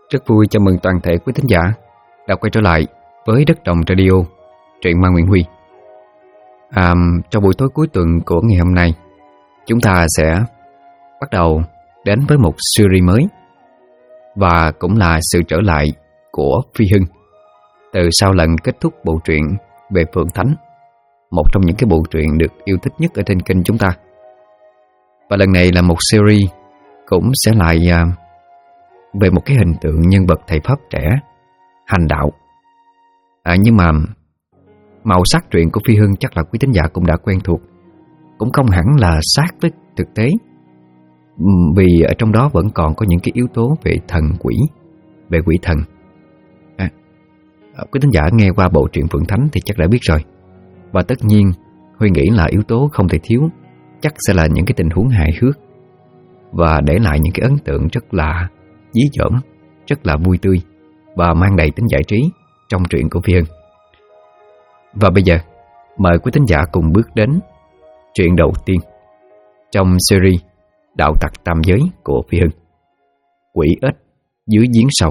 Rất vui chào mừng toàn thể quý thính giả đã quay trở lại với Đất Đồng Radio, truyện ma Nguyễn Huy. Trong buổi tối cuối tuần của ngày hôm nay, chúng ta sẽ bắt đầu đến với một series mới, và cũng là sự trở lại của Phi Hưng từ sau lần kết thúc bộ truyện về Phượng Thánh, một trong những cái bộ truyện được yêu thích nhất ở trên kênh chúng ta. Và lần này là một series cũng sẽ lại về một cái hình tượng nhân vật thầy Pháp trẻ hành đạo. Nhưng mà màu sắc truyện của Phi Hưng chắc là quý thính giả cũng đã quen thuộc, cũng không hẳn là sát với thực tế, vì ở trong đó vẫn còn có những cái yếu tố về thần quỷ, về quỷ thần. Quý thính giả nghe qua bộ truyện Phượng Thánh thì chắc đã biết rồi. Và tất nhiên Huy nghĩ là yếu tố không thể thiếu chắc sẽ là những cái tình huống hài hước và để lại những cái ấn tượng rất là dí dỏm, rất là vui tươi và mang đầy tính giải trí trong truyện của Phi Hưng. Và bây giờ mời quý thính giả cùng bước đến truyện đầu tiên trong series Đạo Tặc Tam Giới của Phi Hưng, Quỷ Ếch Dưới Giếng Sâu.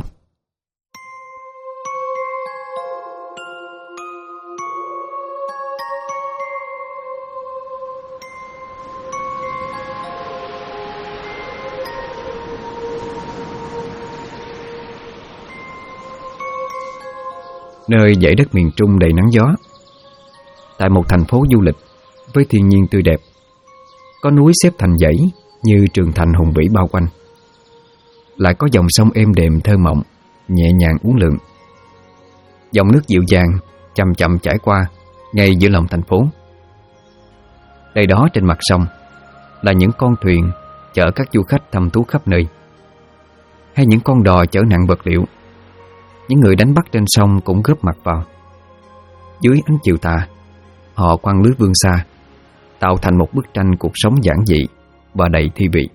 Nơi dãy đất miền Trung đầy nắng gió, tại một thành phố du lịch với thiên nhiên tươi đẹp, có núi xếp thành dãy như trường thành hùng vĩ bao quanh, lại có dòng sông êm đềm thơ mộng nhẹ nhàng uốn lượn. Dòng nước dịu dàng chậm chậm chảy qua ngay giữa lòng thành phố. Đây đó trên mặt sông là những con thuyền chở các du khách thăm thú khắp nơi, hay những con đò chở nặng vật liệu. Những người đánh bắt trên sông cũng góp mặt vào. Dưới ánh chiều tà, họ quăng lưới vươn xa, tạo thành một bức tranh cuộc sống giản dị và đầy thi vị.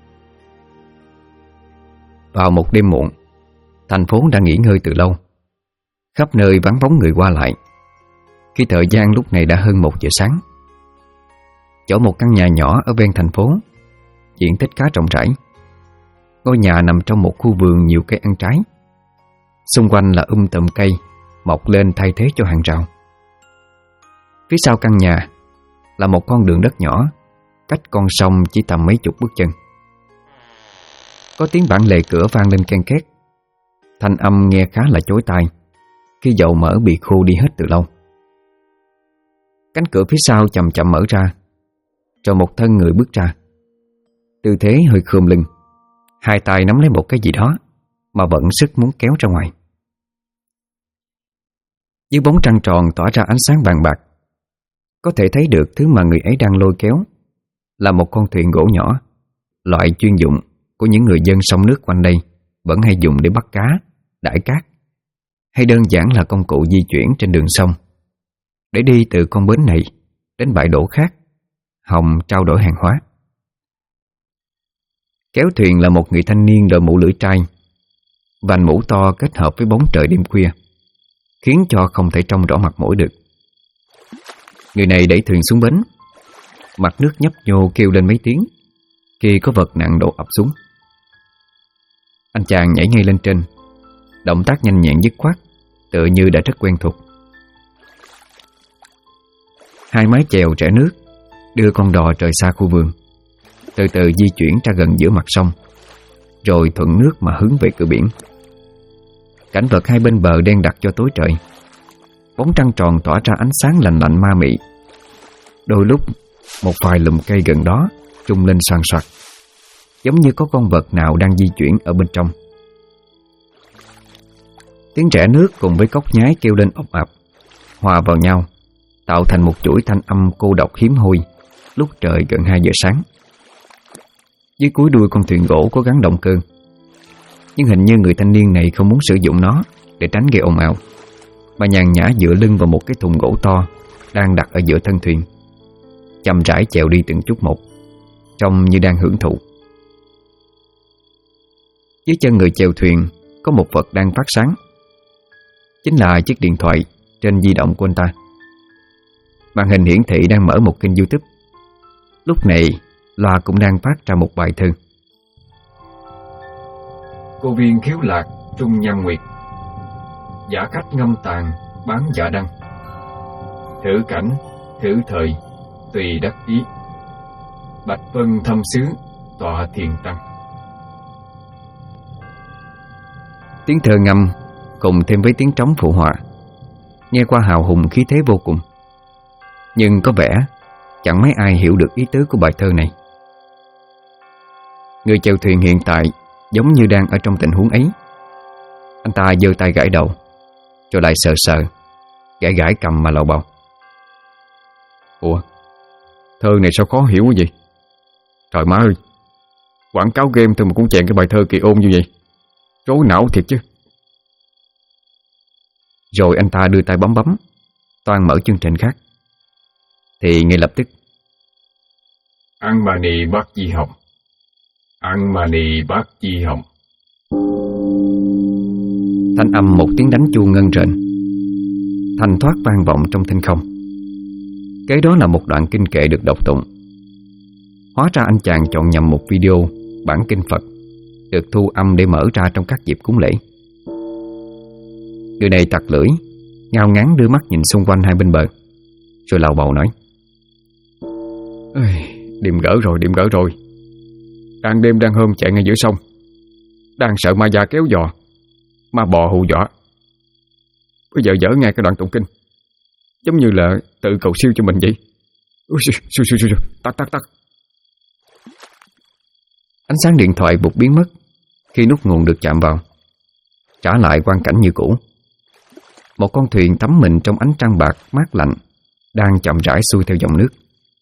Vào một đêm muộn, thành phố đã nghỉ ngơi từ lâu, khắp nơi vắng bóng người qua lại, khi thời gian lúc này đã hơn 1 giờ sáng. Chỗ một căn nhà nhỏ ở ven thành phố, diện tích khá rộng rãi. Ngôi nhà nằm trong một khu vườn nhiều cây ăn trái. Xung quanh là tùm cây mọc lên thay thế cho hàng rào. Phía sau căn nhà là một con đường đất nhỏ, cách con sông chỉ tầm mấy chục bước chân. Có tiếng bản lề cửa vang lên ken két, thanh âm nghe khá là chói tai khi dầu mỡ bị khô đi hết từ lâu. Cánh cửa phía sau chậm chậm mở ra, rồi một thân người bước ra. Tư thế hơi khom lưng, hai tay nắm lấy một cái gì đó mà vẫn sức muốn kéo ra ngoài. Dưới bóng trăng tròn tỏa ra ánh sáng vàng bạc, có thể thấy được thứ mà người ấy đang lôi kéo là một con thuyền gỗ nhỏ, loại chuyên dụng của những người dân sông nước quanh đây vẫn hay dùng để bắt cá, đãi cát, hay đơn giản là công cụ di chuyển trên đường sông để đi từ con bến này đến bãi đổ khác, hòng trao đổi hàng hóa. Kéo thuyền là một người thanh niên đội mũ lưỡi trai, vành mũ to kết hợp với bóng trời đêm khuya khiến cho không thể trông rõ mặt mũi được. Người này đẩy thuyền xuống bến, mặt nước nhấp nhô kêu lên mấy tiếng khi có vật nặng đổ ập xuống. Anh chàng nhảy ngay lên trên, động tác nhanh nhẹn dứt khoát, tựa như đã rất quen thuộc. Hai mái chèo rẽ nước đưa con đò rời xa khu vườn, từ từ di chuyển ra gần giữa mặt sông, rồi thuận nước mà hướng về cửa biển. Cảnh vật hai bên bờ đen đặc cho tối trời. Bóng trăng tròn tỏa ra ánh sáng lạnh lạnh ma mị. Đôi lúc một vài lùm cây gần đó rung lên xoàn xoạc, giống như có con vật nào đang di chuyển ở bên trong. Tiếng rẽ nước cùng với cốc nhái kêu lên ọc ạp, hòa vào nhau, tạo thành một chuỗi thanh âm cô độc hiếm hoi lúc trời gần 2 giờ sáng. Dưới cuối đuôi con thuyền gỗ có gắn động cơ, nhưng hình như người thanh niên này không muốn sử dụng nó để tránh gây ồn ào, mà nhàn nhã dựa lưng vào một cái thùng gỗ to đang đặt ở giữa thân thuyền, chậm rãi chèo đi từng chút một, trông như đang hưởng thụ. Dưới chân người chèo thuyền có một vật đang phát sáng, chính là chiếc điện thoại trên di động của anh ta. Màn hình hiển thị đang mở một kênh YouTube. Lúc này loa cũng đang phát ra một bài thơ. Cô viên khiếu lạc trung nhân nguyệt. Giả khách ngâm tàn bán dạ đăng. Thử cảnh, thử thời, tùy đắc ý. Bạch vân thâm xứ, tọa thiền tăng. Tiếng thơ ngâm cùng thêm với tiếng trống phụ họa, nghe qua hào hùng khí thế vô cùng. Nhưng có vẻ chẳng mấy ai hiểu được ý tứ của bài thơ này. Người chèo thuyền hiện tại giống như đang ở trong tình huống ấy. Anh ta giơ tay gãi đầu, rồi lại sờ sờ, gãi gãi cầm mà lầu bầu. Ủa, thơ này sao khó hiểu quá vậy? Trời má ơi, quảng cáo game thôi mà cũng chèn cái bài thơ kỳ ôn như vậy, rối não thiệt chứ. Rồi anh ta đưa tay bấm toan mở chương trình khác. Thì ngay lập tức: Ăn mà nì bác chi học, ăn mà nì bác chi học. Thanh âm một tiếng đánh chuông ngân rền, thanh thoát vang vọng trong thinh không. Kế đó là một đoạn kinh kệ được đọc tụng. Hóa ra anh chàng chọn nhầm một video bản kinh Phật được thu âm để mở ra trong các dịp cúng lễ. Người này tặc lưỡi, ngao ngán đưa mắt nhìn xung quanh hai bên bờ, rồi lầu bầu nói: Điềm gỡ rồi. Đang đêm đang hôm chạy ngay giữa sông, đang sợ ma già kéo giò, ma bò hù dọa. Bây giờ dở ngay cái đoạn tụng kinh, giống như là tự cầu siêu cho mình vậy. Tắt. Ánh sáng điện thoại bụt biến mất khi nút nguồn được chạm vào, trả lại quang cảnh như cũ. Một con thuyền tắm mình trong ánh trăng bạc mát lạnh đang chậm rãi xuôi theo dòng nước.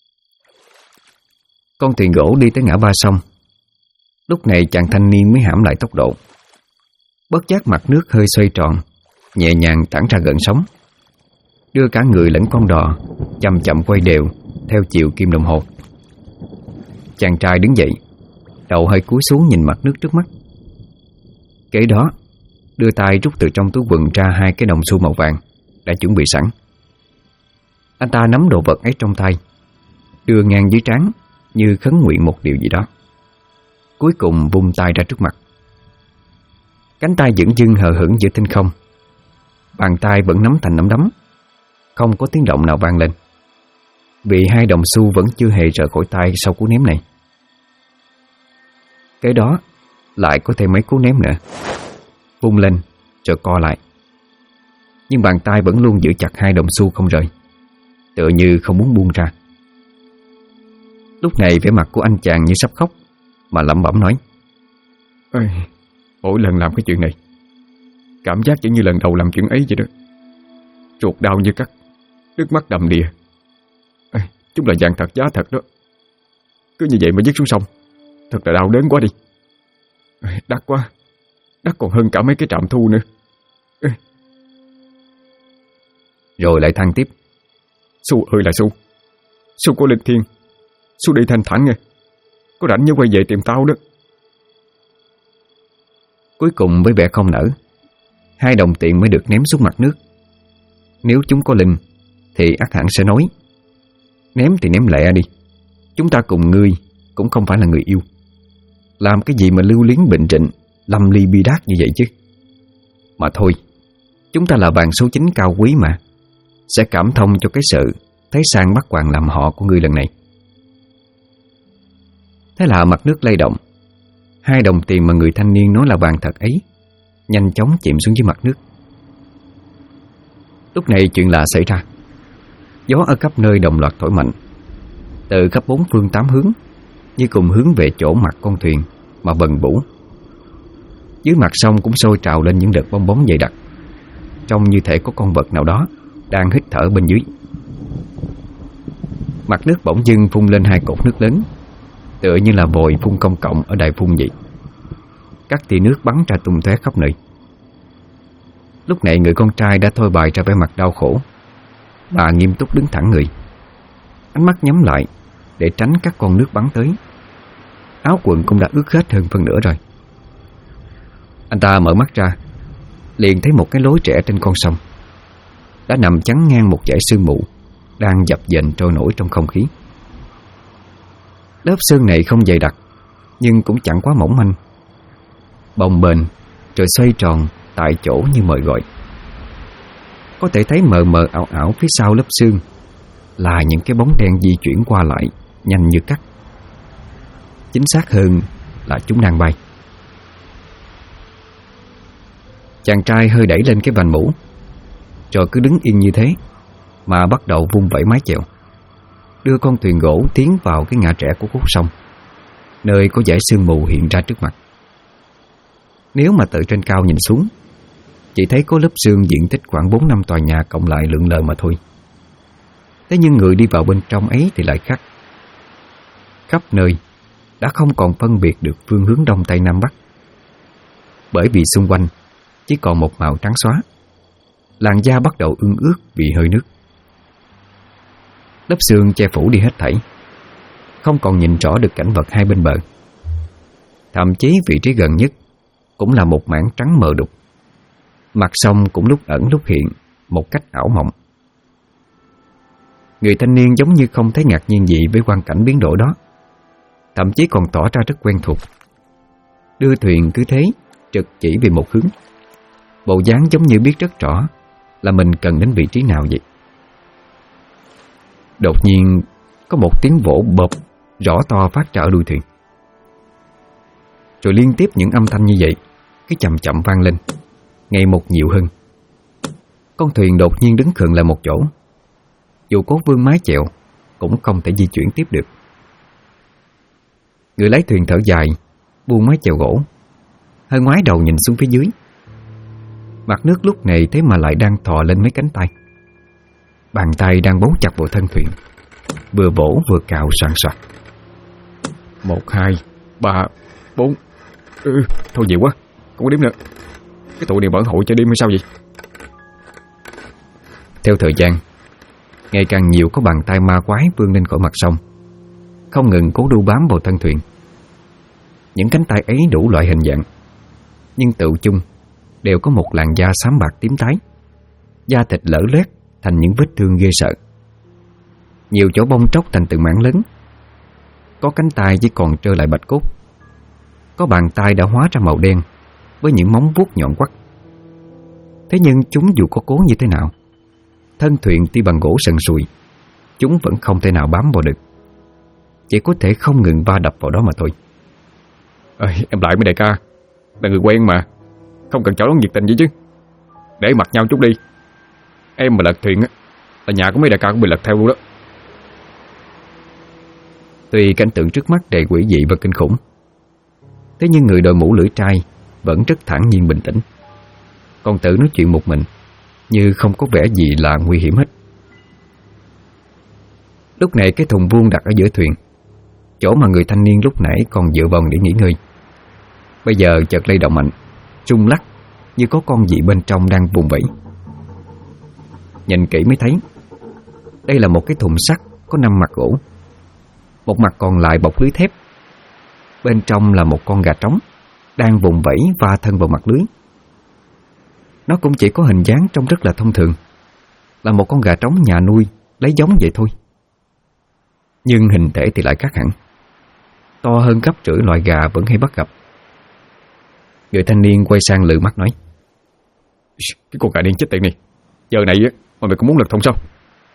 Con thuyền gỗ đi tới ngã ba sông. Lúc này chàng thanh niên mới hãm lại tốc độ. Bất giác mặt nước hơi xoay tròn, nhẹ nhàng tản ra gợn sóng, đưa cả người lẫn con đò chậm chậm quay đều theo chiều kim đồng hồ. Chàng trai đứng dậy, đầu hơi cúi xuống nhìn mặt nước trước mắt. Kế đó đưa tay rút từ trong túi quần ra 2 cái đồng xu màu vàng đã chuẩn bị sẵn. Anh ta nắm đồ vật ấy trong tay, đưa ngang dưới trán như khấn nguyện một điều gì đó. Cuối cùng vung tay ra trước mặt. Cánh tay dửng dưng hờ hững giữa thinh không. Bàn tay vẫn nắm thành nắm đấm, không có tiếng động nào vang lên, vì 2 đồng xu vẫn chưa hề rời khỏi tay sau cú ném này. Kế đó lại có thêm mấy cú ném nữa, vung lên rồi co lại. Nhưng bàn tay vẫn luôn giữ chặt 2 đồng xu không rời, tựa như không muốn buông ra. Lúc này vẻ mặt của anh chàng như sắp khóc, mà lẩm bẩm nói: Mỗi lần làm cái chuyện này, cảm giác giống như lần đầu làm chuyện ấy vậy đó. Ruột đau như cắt, nước mắt đầm đìa. Chúng là vàng thật giá thật đó. Cứ như vậy mà vứt xuống sông, thật là đau đớn quá đi. Đắt quá, đắt còn hơn cả mấy cái trạm thu nữa. Rồi lại than tiếp: Xu ơi là Xu, Xu có linh thiêng, Xu đi thanh thản nha, có rảnh nhớ quay về tìm tao đó. Cuối cùng với vẻ không nỡ, 2 đồng tiền mới được ném xuống mặt nước. Nếu chúng có linh thì ắt hẳn sẽ nói: Ném thì ném lẹ đi, chúng ta cùng ngươi cũng không phải là người yêu, làm cái gì mà lưu luyến bệnh trịnh, lâm ly bi đát như vậy chứ. Mà thôi, chúng ta là vàng số 9 cao quý mà, sẽ cảm thông cho cái sự thấy sang bắt hoàng làm họ của ngươi lần này. Thế là mặt nước lay động, 2 đồng tiền mà người thanh niên nói là vàng thật ấy nhanh chóng chìm xuống dưới mặt nước. Lúc này chuyện lạ xảy ra. Gió ở khắp nơi đồng loạt thổi mạnh, từ khắp 4 phương 8 hướng, như cùng hướng về chỗ mặt con thuyền mà bần bủ. Dưới mặt sông cũng sôi trào lên những đợt bong bóng dày đặc, trông như thể có con vật nào đó đang hít thở bên dưới. Mặt nước bỗng dưng phun lên 2 cột nước lớn, tựa như là vòi phun công cộng ở đài phun vậy. Các tia nước bắn ra tung tóe khắp nơi. Lúc này người con trai đã thôi bày ra vẻ mặt đau khổ. Bà nghiêm túc đứng thẳng người, ánh mắt nhắm lại để tránh các con nước bắn tới. Áo quần cũng đã ướt hết hơn phân nửa rồi. Anh ta mở mắt ra, liền thấy một cái lối rẽ trên con sông đã nằm chắn ngang một dải sương mù đang dập dềnh trôi nổi trong không khí. Lớp sương này không dày đặc, nhưng cũng chẳng quá mỏng manh, bồng bềnh rồi xoay tròn tại chỗ như mời gọi. Có thể thấy mờ mờ ảo ảo phía sau lớp xương là những cái bóng đen di chuyển qua lại nhanh như cắt. Chính xác hơn là chúng đang bay. Chàng trai hơi đẩy lên cái vành mũ, rồi cứ đứng yên như thế mà bắt đầu vung vẩy mái chèo, đưa con thuyền gỗ tiến vào cái ngã rẽ của khúc sông, nơi có dải sương mù hiện ra trước mặt. Nếu mà từ trên cao nhìn xuống, chỉ thấy có lớp sương diện tích khoảng 4-5 tòa nhà cộng lại lượn lờ mà thôi. Thế nhưng người đi vào bên trong ấy thì lại khác. Khắp nơi đã không còn phân biệt được phương hướng đông tây nam bắc, bởi vì xung quanh chỉ còn một màu trắng xóa. Làn da bắt đầu ương ướt vì hơi nước. Lớp sương che phủ đi hết thảy, không còn nhìn rõ được cảnh vật hai bên bờ. Thậm chí vị trí gần nhất cũng là một mảng trắng mờ đục. Mặt sông cũng lúc ẩn lúc hiện một cách ảo mộng. Người thanh niên giống như không thấy ngạc nhiên gì với quang cảnh biến đổi đó, thậm chí còn tỏ ra rất quen thuộc. Đưa thuyền cứ thế trực chỉ về một hướng, bộ dáng giống như biết rất rõ là mình cần đến vị trí nào vậy. Đột nhiên có một tiếng vỗ bộp rõ to phát ra ở đuôi thuyền, rồi liên tiếp những âm thanh như vậy cứ chậm chậm vang lên, ngày một nhiều hơn. Con thuyền đột nhiên đứng khựng lại một chỗ, dù cố vươn mái chèo cũng không thể di chuyển tiếp được. Người lái thuyền thở dài, buông mái chèo gỗ, hơi ngoái đầu nhìn xuống phía dưới. Mặt nước lúc này thế mà lại đang thò lên mấy cánh tay. Bàn tay đang bấu chặt vào thân thuyền, vừa vỗ vừa cào soàn soạt. 1, 2, 3, 4. Thôi nhiều quá, không có đếm nữa. Cái tụi này mở hội cho đêm hay sao vậy? Theo thời gian, ngày càng nhiều có bàn tay ma quái vươn lên khỏi mặt sông, không ngừng cố đu bám vào thân thuyền. Những cánh tay ấy đủ loại hình dạng, nhưng tựu chung đều có một làn da xám bạc tím tái, da thịt lở loét thành những vết thương ghê sợ. Nhiều chỗ bong tróc thành từng mảng lớn. Có cánh tay chỉ còn trơ lại bạch cốt. Có bàn tay đã hóa ra màu đen với những móng vuốt nhọn quắt. Thế nhưng chúng dù có cố như thế nào, thân thuyền tuy bằng gỗ sần sùi, chúng vẫn không thể nào bám vào được, chỉ có thể không ngừng va đập vào đó mà thôi. Em lại mấy đại ca, là người quen mà, không cần chào đón nhiệt tình gì chứ. Để mặt nhau chút đi. Em mà lật thuyền á, là nhà của mấy đại ca cũng bị lật theo luôn đó. Tuy cảnh tượng trước mắt đầy quỷ dị và kinh khủng, thế nhưng người đội mũ lưỡi trai vẫn rất thản nhiên bình tĩnh. Còn Tử nói chuyện một mình, như không có vẻ gì là nguy hiểm hết. Lúc này cái thùng vuông đặt ở giữa thuyền, chỗ mà người thanh niên lúc nãy còn dựa vào để nghỉ ngơi, bây giờ chợt lay động mạnh, rung lắc như có con gì bên trong đang vùng vẫy. Nhìn kỹ mới thấy đây là một cái thùng sắt có 5 mặt gỗ, một mặt còn lại bọc lưới thép. Bên trong là một con gà trống đang vùng vẫy va thân vào mặt lưới. Nó cũng chỉ có hình dáng trông rất là thông thường, là một con gà trống nhà nuôi lấy giống vậy thôi. Nhưng hình thể thì lại khác hẳn, to hơn gấp rưỡi loại gà vẫn hay bắt gặp. Người thanh niên quay sang lừ mắt nói: Cái con gà đen chết tiệt này, giờ này mà mày cũng muốn lật thùng sao?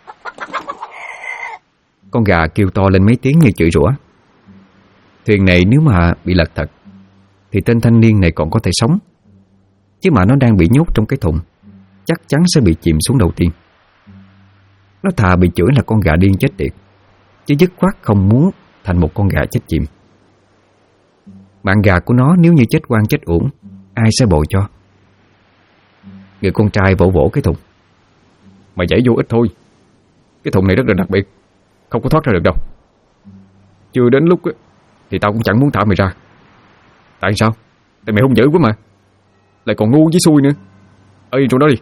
Con gà kêu to lên mấy tiếng như chửi rủa. Thuyền này nếu mà bị lật thật thì tên thanh niên này còn có thể sống, chứ mà nó đang bị nhốt trong cái thùng, chắc chắn sẽ bị chìm xuống đầu tiên. Nó thà bị chửi là con gà điên chết tiệt, chứ dứt khoát không muốn thành một con gà chết chìm. Mạng gà của nó nếu như chết oan chết uổng, ai sẽ bồi cho? Người con trai vỗ vỗ cái thùng: Mày nhảy vô ít thôi, cái thùng này rất là đặc biệt, không có thoát ra được đâu. Chưa đến lúc thì tao cũng chẳng muốn thả mày ra. Tại sao? Tại mày hung dữ quá mà, lại còn ngu với xui nữa. Ở yên trong đó đi.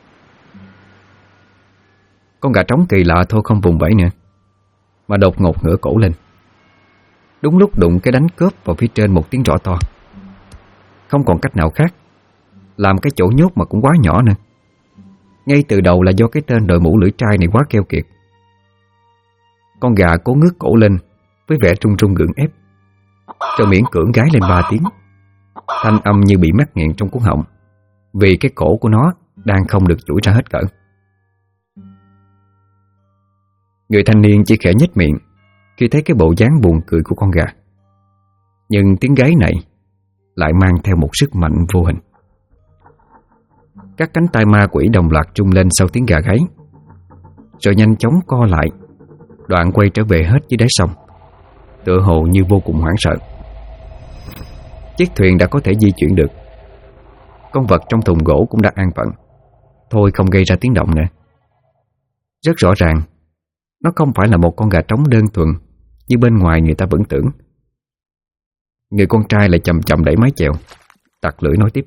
Con gà trống kỳ lạ thôi không vùng vẫy nữa, mà đột ngột ngửa cổ lên. Đúng lúc đụng cái đánh cớp vào phía trên một tiếng rõ to. Không còn cách nào khác, làm cái chỗ nhốt mà cũng quá nhỏ nữa. Ngay từ đầu là do cái tên đội mũ lưỡi trai này quá keo kiệt. Con gà cố ngước cổ lên với vẻ trung trung gượng ép, rồi miễn cưỡng gái lên 3 tiếng, thanh âm như bị mắc nghẹn trong cuống họng, vì cái cổ của nó đang không được duỗi ra hết cỡ. Người thanh niên chỉ khẽ nhếch miệng khi thấy cái bộ dáng buồn cười của con gà, nhưng tiếng gáy này lại mang theo một sức mạnh vô hình. Các cánh tay ma quỷ đồng loạt rung lên sau tiếng gà gáy, rồi nhanh chóng co lại, đoạn quay trở về hết dưới đáy sông, tựa hồ như vô cùng hoảng sợ. Chiếc thuyền đã có thể di chuyển được. Con vật trong thùng gỗ cũng đã an phận, thôi không gây ra tiếng động nữa. Rất rõ ràng, nó không phải là một con gà trống đơn thuần như bên ngoài người ta vẫn tưởng. Người con trai lại chậm chậm đẩy mái chèo, tặc lưỡi nói tiếp: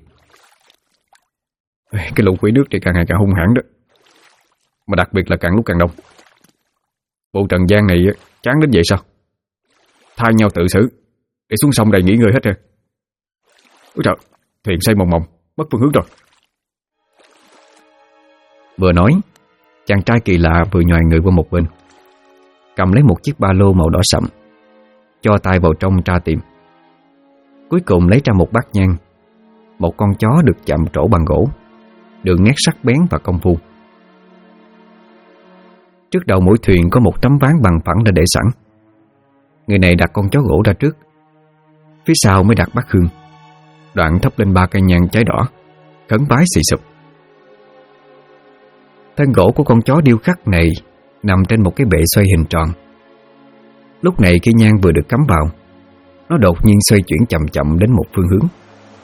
"Cái lũ quỷ nước thì càng ngày càng hung hãn đó, mà đặc biệt là càng lúc càng đông. Bộ trần gian này chán đến vậy sao? Thay nhau tự xử, để xuống sông đầy nghỉ ngơi hết rồi. Ôi trời, thuyền xây mòng mòng, mất phương hướng rồi." Vừa nói, chàng trai kỳ lạ vừa nhòi người qua một bên, cầm lấy một chiếc ba lô màu đỏ sậm, cho tay vào trong tra tìm. Cuối cùng lấy ra một bát nhang, một con chó được chạm trổ bằng gỗ, đường nét sắc bén và công phu. Trước đầu mỗi thuyền có một tấm ván bằng phẳng đã để sẵn. Người này đặt con chó gỗ ra trước, phía sau mới đặt bát hương, đoạn thắp lên 3 cây nhang cháy đỏ, khấn vái xì sụp. Thân gỗ của con chó điêu khắc này nằm trên một cái bệ xoay hình tròn. Lúc này khi nhang vừa được cắm vào, nó đột nhiên xoay chuyển chậm chậm đến một phương hướng.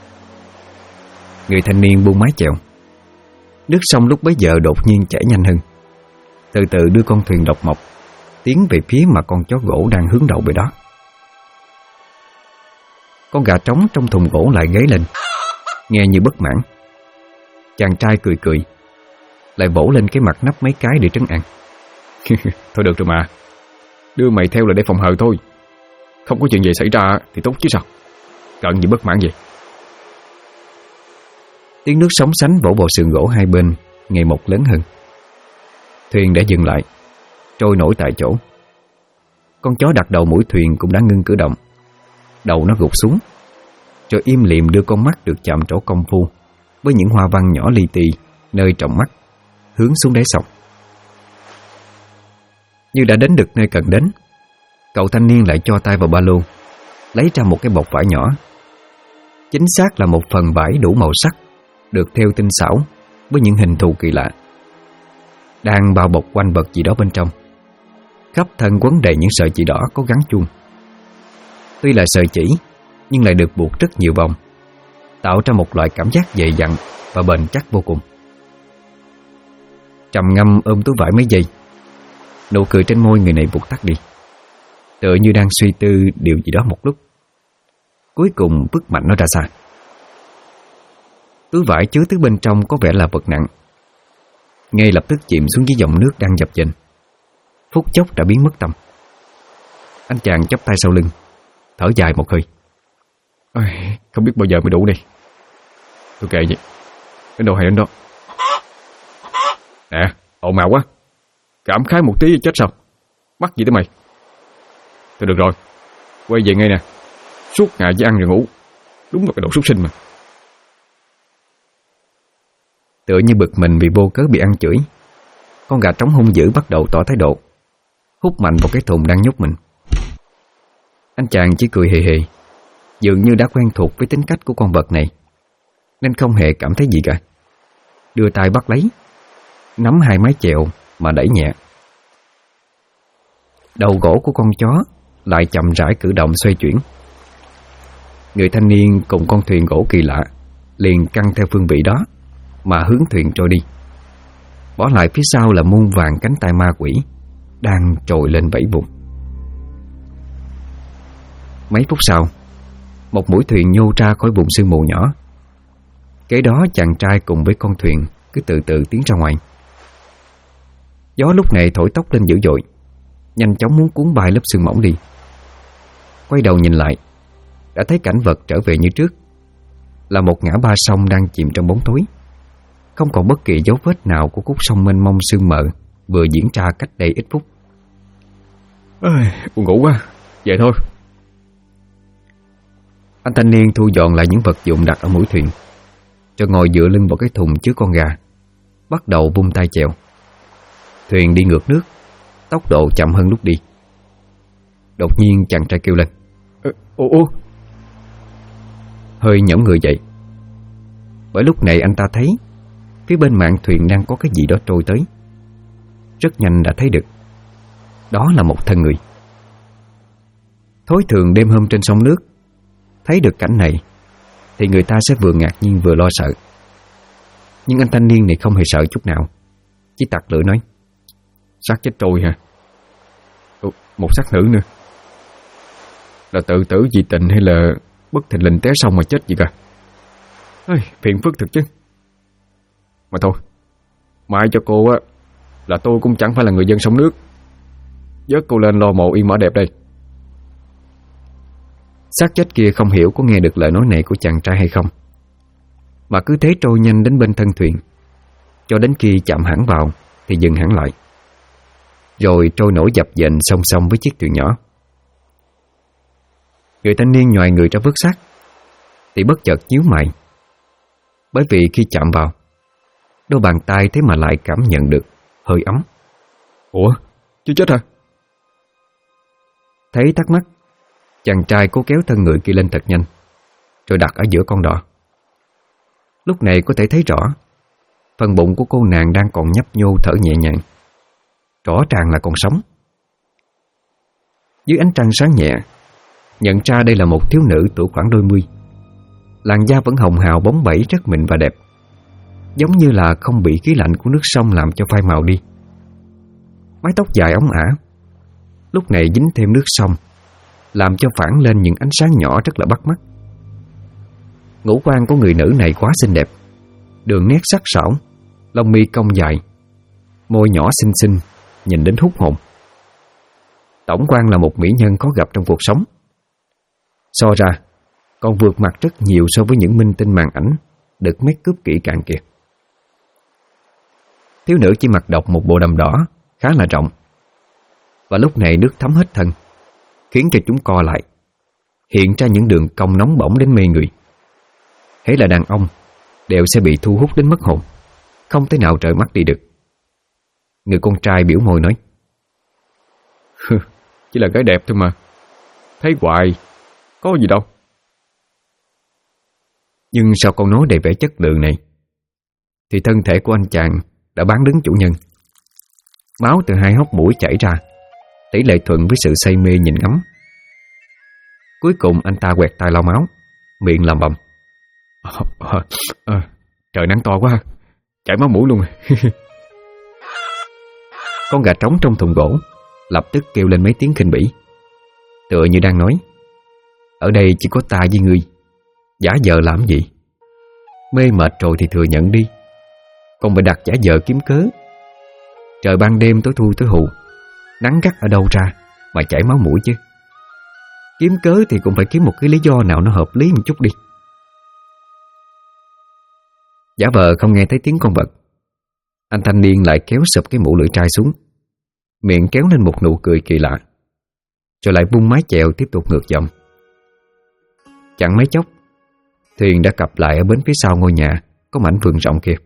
Người thanh niên buông mái chèo. Nước sông lúc bấy giờ đột nhiên chảy nhanh hơn, từ từ đưa con thuyền độc mộc tiến về phía mà con chó gỗ đang hướng đậu về đó. Con gà trống trong thùng gỗ lại gáy lên, nghe như bất mãn. Chàng trai cười cười, lại vỗ lên cái mặt nắp mấy cái để trấn an. "Thôi được rồi mà, đưa mày theo là để phòng hờ thôi. Không có chuyện gì xảy ra thì tốt chứ sao. Cần gì bất mãn vậy." Tiếng nước sóng sánh vỗ vào sườn gỗ hai bên ngày một lớn hơn. Thuyền đã dừng lại, trôi nổi tại chỗ. Con chó đặt đầu mũi thuyền cũng đã ngưng cử động. Đầu nó gục xuống, rồi im lìm đưa con mắt được chạm trổ công phu với những hoa văn nhỏ li ti nơi trọng mắt hướng xuống đáy sông. Như đã đến được nơi cần đến, cậu thanh niên lại cho tay vào ba lô, lấy ra một cái bọc vải nhỏ. Chính xác là một phần vải đủ màu sắc, được thêu tinh xảo với những hình thù kỳ lạ, đang bao bọc quanh vật gì đó bên trong. Khắp thân quấn đầy những sợi chỉ đỏ có gắn chuông. Tuy là sợi chỉ, nhưng lại được buộc rất nhiều vòng, tạo ra một loại cảm giác dày dặn và bền chắc vô cùng. Trầm ngâm ôm túi vải mấy giây, nụ cười trên môi người này vụt tắt đi, tựa như đang suy tư điều gì đó một lúc. Cuối cùng vứt mạnh nó ra xa. Túi vải chứa thứ bên trong có vẻ là vật nặng, ngay lập tức chìm xuống dưới dòng nước đang dập dềnh, phút chốc đã biến mất tăm. Anh chàng chắp tay sau lưng, thở dài một hơi. Không biết bao giờ mới đủ đây. Tôi kệ vậy, đến đâu hay đến đó. Nè, ồn ào quá, cảm khái một tí chết sao? Mắc gì tới mày? Thôi được rồi, quay về ngay nè. Suốt ngày chỉ ăn rồi ngủ, đúng là cái đồ súc sinh mà. Tựa như bực mình vì vô cớ bị ăn chửi, con gà trống hung dữ bắt đầu tỏ thái độ, hút mạnh vào cái thùng đang nhốt mình. Anh chàng chỉ cười hề hề, dường như đã quen thuộc với tính cách của con vật này, nên không hề cảm thấy gì cả. Đưa tay bắt lấy, nắm hai mái chèo mà đẩy nhẹ. Đầu gỗ của con chó lại chậm rãi cử động xoay chuyển. Người thanh niên cùng con thuyền gỗ kỳ lạ liền căng theo phương vị đó mà hướng thuyền trôi đi, bỏ lại phía sau là muôn vàn cánh tay ma quỷ đang trồi lên vẫy vùng. Mấy phút sau, một mũi thuyền nhô ra khỏi vùng sương mù nhỏ. Kế đó chàng trai cùng với con thuyền cứ từ từ tiến ra ngoài. Gió lúc này thổi tóc lên dữ dội, nhanh chóng muốn cuốn bay lớp sương mỏng đi. Quay đầu nhìn lại, đã thấy cảnh vật trở về như trước, là một ngã ba sông đang chìm trong bóng tối, không còn bất kỳ dấu vết nào của khúc sông mênh mông sương mờ vừa diễn ra cách đây ít phút. Buồn ngủ quá, về thôi. Anh thanh niên thu dọn lại những vật dụng đặt ở mũi thuyền, cho ngồi dựa lưng vào cái thùng chứa con gà, bắt đầu vung tay chèo. Thuyền đi ngược nước, tốc độ chậm hơn lúc đi. Đột nhiên chàng trai kêu lên: Ủa? Hơi nhõng người dậy, bởi lúc này anh ta thấy phía bên mạn thuyền đang có cái gì đó trôi tới. Rất nhanh đã thấy được, đó là một thân người. Thói thường đêm hôm trên sông nước, thấy được cảnh này thì người ta sẽ vừa ngạc nhiên vừa lo sợ. Nhưng anh thanh niên này không hề sợ chút nào, chỉ tặc lưỡi nói: Xác chết trôi hả? Một xác nữ nữa. Là tự tử vì tình hay là bất thình lình té sông mà chết gì cả? Phiền phức thực chứ. Mà thôi, mai cho cô á, là tôi cũng chẳng phải là người dân sông nước. Vớt cô lên lo mộ yên mã đẹp đây. Xác chết kia không hiểu có nghe được lời nói này của chàng trai hay không, mà cứ thế trôi nhanh đến bên thân thuyền, cho đến khi chạm hẳn vào thì dừng hẳn lại, rồi trôi nổi dập dềnh song song với chiếc thuyền nhỏ. Người thanh niên nhoài người ra vớt xác thì bất chợt nhíu mày, bởi vì khi chạm vào, đôi bàn tay thế mà lại cảm nhận được hơi ấm. Ủa? Chưa chết hả? Thấy thắc mắc, chàng trai cố kéo thân người kia lên thật nhanh, rồi đặt ở giữa con đò. Lúc này có thể thấy rõ phần bụng của cô nàng đang còn nhấp nhô thở nhẹ nhàng, rõ ràng là còn sống. Dưới ánh trăng sáng nhẹ, nhận ra đây là một thiếu nữ tuổi khoảng đôi mươi. Làn da vẫn hồng hào bóng bẩy, rất mịn và đẹp, giống như là không bị khí lạnh của nước sông làm cho phai màu đi. Mái tóc dài óng ả, lúc này dính thêm nước sông, làm cho phản lên những ánh sáng nhỏ rất là bắt mắt. Ngũ quan của người nữ này quá xinh đẹp, đường nét sắc sảo, lông mi cong dài, môi nhỏ xinh xinh, nhìn đến hút hồn. Tổng quan là một mỹ nhân khó gặp trong cuộc sống. So ra còn vượt mặt rất nhiều so với những minh tinh màn ảnh được make up kỹ càng kìa. Thiếu nữ chỉ mặc độc một bộ đầm đỏ khá là rộng, và lúc này nước thấm hết thân, khiến cho chúng co lại, hiện ra những đường cong nóng bỏng đến mê người. Hễ là đàn ông đều sẽ bị thu hút đến mất hồn, không thể nào rời mắt đi được. Người con trai biểu môi nói: Chỉ là gái đẹp thôi mà, thấy hoài, có gì đâu. Nhưng sau câu nói đầy vẻ chất lượng này thì thân thể của anh chàng đã bán đứng chủ nhân. Máu từ hai hốc mũi chảy ra, tỷ lệ thuận với sự say mê nhìn ngắm. Cuối cùng anh ta quẹt tay lau máu, miệng lẩm bẩm: Trời nắng to quá, chảy máu mũi luôn. Con gà trống trong thùng gỗ lập tức kêu lên mấy tiếng khinh bỉ, tựa như đang nói: Ở đây chỉ có ta với ngươi, giả vờ làm gì? Mê mệt rồi thì thừa nhận đi, còn phải đặt giả vờ kiếm cớ. Trời ban đêm tối thui tối hù, nắng gắt ở đâu ra mà chảy máu mũi chứ? Kiếm cớ thì cũng phải kiếm một cái lý do nào nó hợp lý một chút đi. Giả vờ không nghe thấy tiếng con vật, anh thanh niên lại kéo sụp cái mũ lưỡi trai xuống, miệng kéo lên một nụ cười kỳ lạ, rồi lại vung mái chèo tiếp tục ngược dòng. Chẳng mấy chốc, thuyền đã cập lại ở bến phía sau ngôi nhà có mảnh vườn rộng kia.